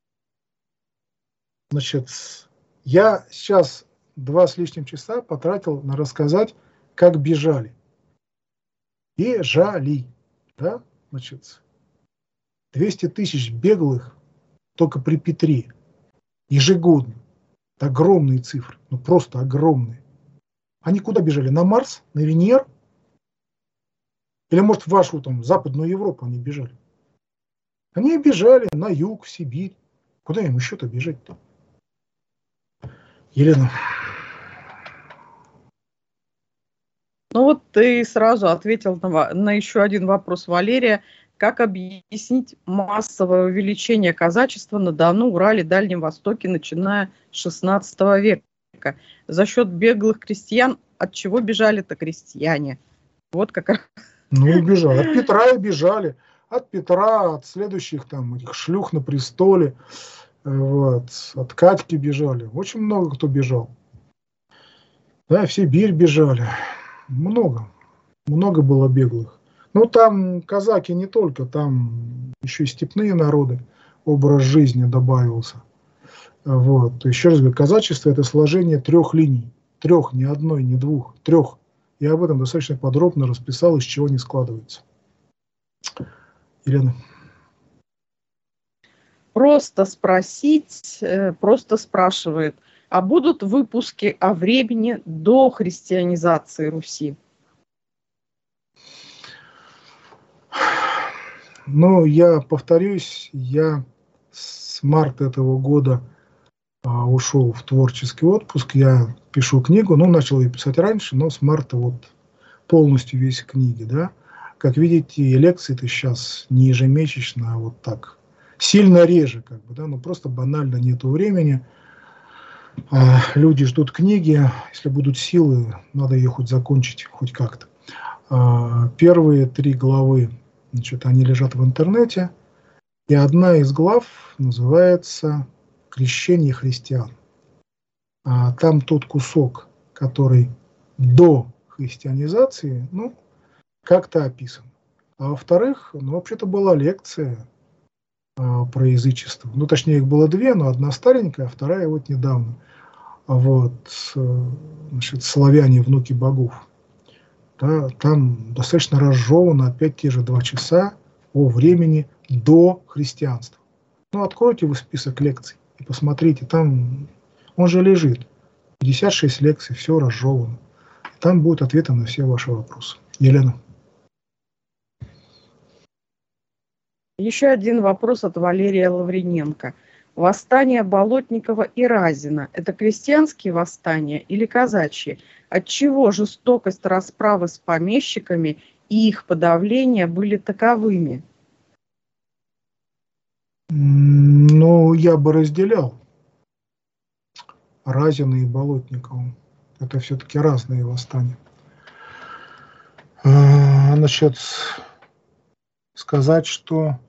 Значит, я сейчас два с лишним часа потратил на рассказать, как бежали. Бежали. Да? Значит, двести тысяч беглых только при Петре. Ежегодно. Это огромные цифры. Ну просто огромные. Они куда бежали? На Марс? На Венеру? Или, может, в вашу там Западную Европу они бежали? Они бежали на юг, в Сибирь. Куда им еще-то бежать-то? Елена. Ну вот ты сразу ответил на, на еще один вопрос Валерия. Как объяснить массовое увеличение казачества на Дону, Урале, Дальнем Востоке, начиная с шестнадцатого века? За счет беглых крестьян, от чего бежали-то крестьяне? Вот как раз. Ну, бежали. От Петра и бежали. От Петра, от следующих там этих шлюх на престоле. Вот. От Катьки бежали. Очень много кто бежал. Да, в Сибирь бежали. Много. Много было беглых. Ну, там казаки не только, там еще и степные народы. Образ жизни добавился. Вот. Еще раз говорю, казачество – это сложение трех линий. Трех, не одной, не двух. Трех. Я об этом достаточно подробно расписал, из чего они складываются. Елена. Просто спросить, просто спрашивает, а будут выпуски о времени до христианизации Руси? Ну, я повторюсь, я с марта этого года а, ушел в творческий отпуск. Я пишу книгу, ну, начал ее писать раньше, но с марта вот полностью весь книги, да. Как видите, лекции-то сейчас не ежемесячно, а вот так. Сильно реже, как бы, да, но просто банально нету времени. А, люди ждут книги, если будут силы, надо ее хоть закончить, хоть как-то. А, первые три главы, значит, они лежат в интернете, и одна из глав называется «Крещение христиан». А, там тот кусок, который до христианизации, ну, как-то описан. А во-вторых, ну, вообще-то была лекция а, про язычество. Ну, точнее, их было две, но одна старенькая, а вторая вот недавно. Вот, значит, славяне, внуки богов. Да, там достаточно разжевано опять те же два часа о времени до христианства. Ну, откройте вы список лекций и посмотрите, там он же лежит. пятьдесят шесть лекций, все разжевано. Там будут ответы на все ваши вопросы. Елена. Еще один вопрос от Валерия Лаврененко. Восстание Болотникова и Разина – это крестьянские восстания или казачьи? Отчего жестокость расправы с помещиками и их подавление были таковыми? Ну, я бы разделял Разина и Болотникова. Это все-таки разные восстания. Значит, сказать, что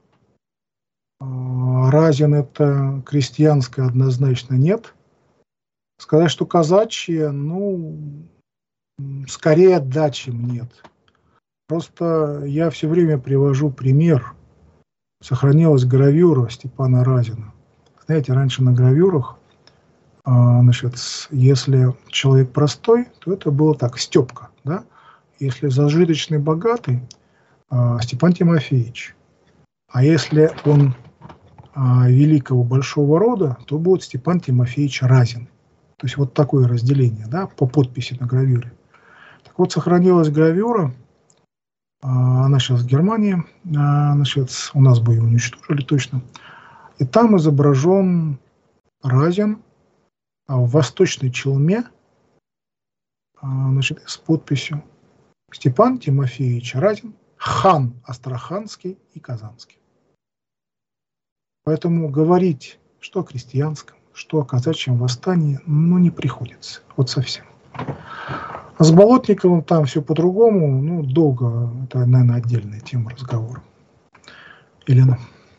Разин это крестьянское, однозначно нет. Сказать, что казачье, ну, скорее да, чем нет. Просто я все время привожу пример. Сохранилась гравюра Степана Разина. Знаете, раньше на гравюрах, значит, если человек простой, то это было так, Степка, да? Если зажиточный, богатый, Степан Тимофеевич. А если он великого большого рода, то будет Степан Тимофеевич Разин. То есть вот такое разделение, да, по подписи на гравюре. Так вот, сохранилась гравюра, она сейчас в Германии, значит, у нас бы ее уничтожили точно. И там изображен Разин в Восточной Челме, значит, с подписью Степан Тимофеевич Разин, хан Астраханский и Казанский. Поэтому говорить, что о крестьянском, что о казачьем восстании, ну, не приходится. Вот совсем. А с Болотниковым там все по-другому. Ну, долго. Это, наверное, отдельная тема разговора. Елена.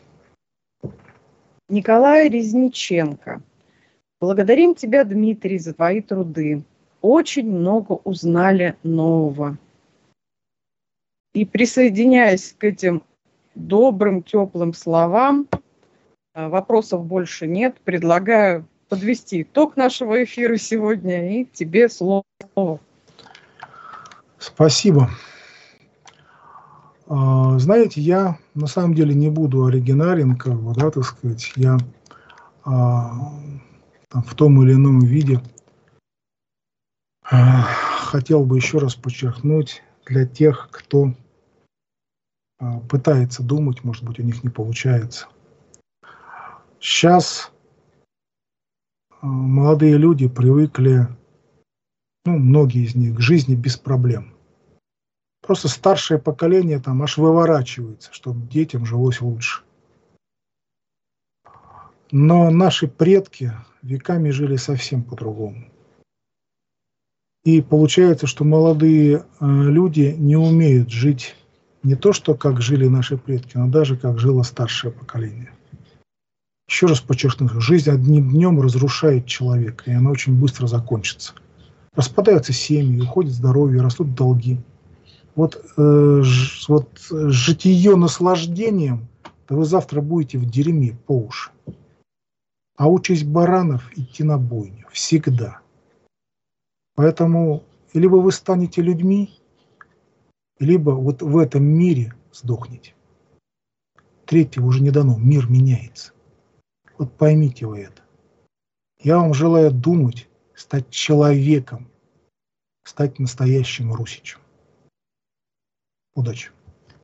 Николай Резниченко. Благодарим тебя, Дмитрий, за твои труды. Очень много узнали нового. И присоединяясь к этим добрым, теплым словам, вопросов больше нет. Предлагаю подвести итог нашего эфира сегодня, и тебе слово. Спасибо. Знаете, я на самом деле не буду оригинален, как бы, да, так сказать, я а, там, в том или ином виде а, хотел бы еще раз подчеркнуть для тех, кто а, пытается думать, может быть, у них не получается. Сейчас а, молодые люди привыкли, ну, многие из них, к жизни без проблем. Просто старшее поколение там аж выворачивается, чтобы детям жилось лучше. Но наши предки веками жили совсем по-другому. И получается, что молодые э, люди не умеют жить не то, что как жили наши предки, но даже как жило старшее поколение. Еще раз подчеркну, жизнь одним днем разрушает человека, и она очень быстро закончится. Распадаются семьи, уходит здоровье, растут долги. Вот, э, ж, вот житие наслаждением, то вы завтра будете в дерьме по уши. А участь баранов идти на бойню. Всегда. Поэтому либо вы станете людьми, либо вот в этом мире сдохнете. Третьего уже не дано. Мир меняется. Вот поймите вы это. Я вам желаю думать, стать человеком, стать настоящим русичем. Удачи.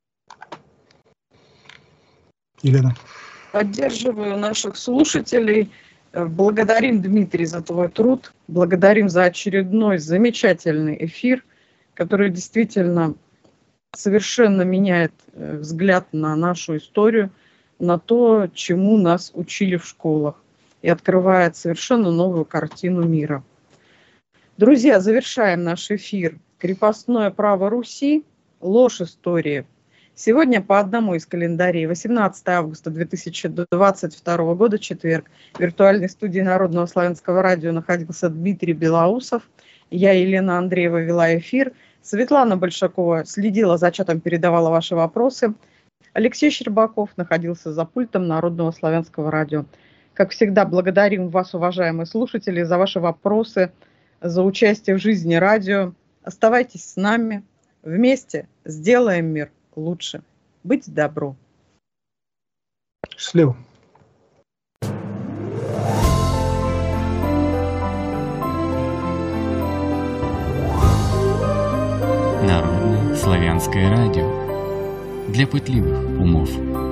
Елена. Поддерживаю наших слушателей. Благодарим, Дмитрий, за твой труд. Благодарим за очередной замечательный эфир, который действительно совершенно меняет взгляд на нашу историю, на то, чему нас учили в школах, и открывает совершенно новую картину мира. Друзья, завершаем наш эфир. Крепостное право Руси. Ложь истории. Сегодня по одному из календарей, восемнадцатое августа две тысячи двадцать второго года, четверг, в виртуальной студии Народного славянского радио находился Дмитрий Белоусов. Я, Елена Андреева, вела эфир. Светлана Большакова следила за чатом, передавала ваши вопросы. Алексей Щербаков находился за пультом Народного славянского радио. Как всегда, благодарим вас, уважаемые слушатели, за ваши вопросы, за участие в жизни радио. Оставайтесь с нами. Вместе сделаем мир лучше. Быть добру. Счастливо. Народное славянское радио. Для пытливых умов.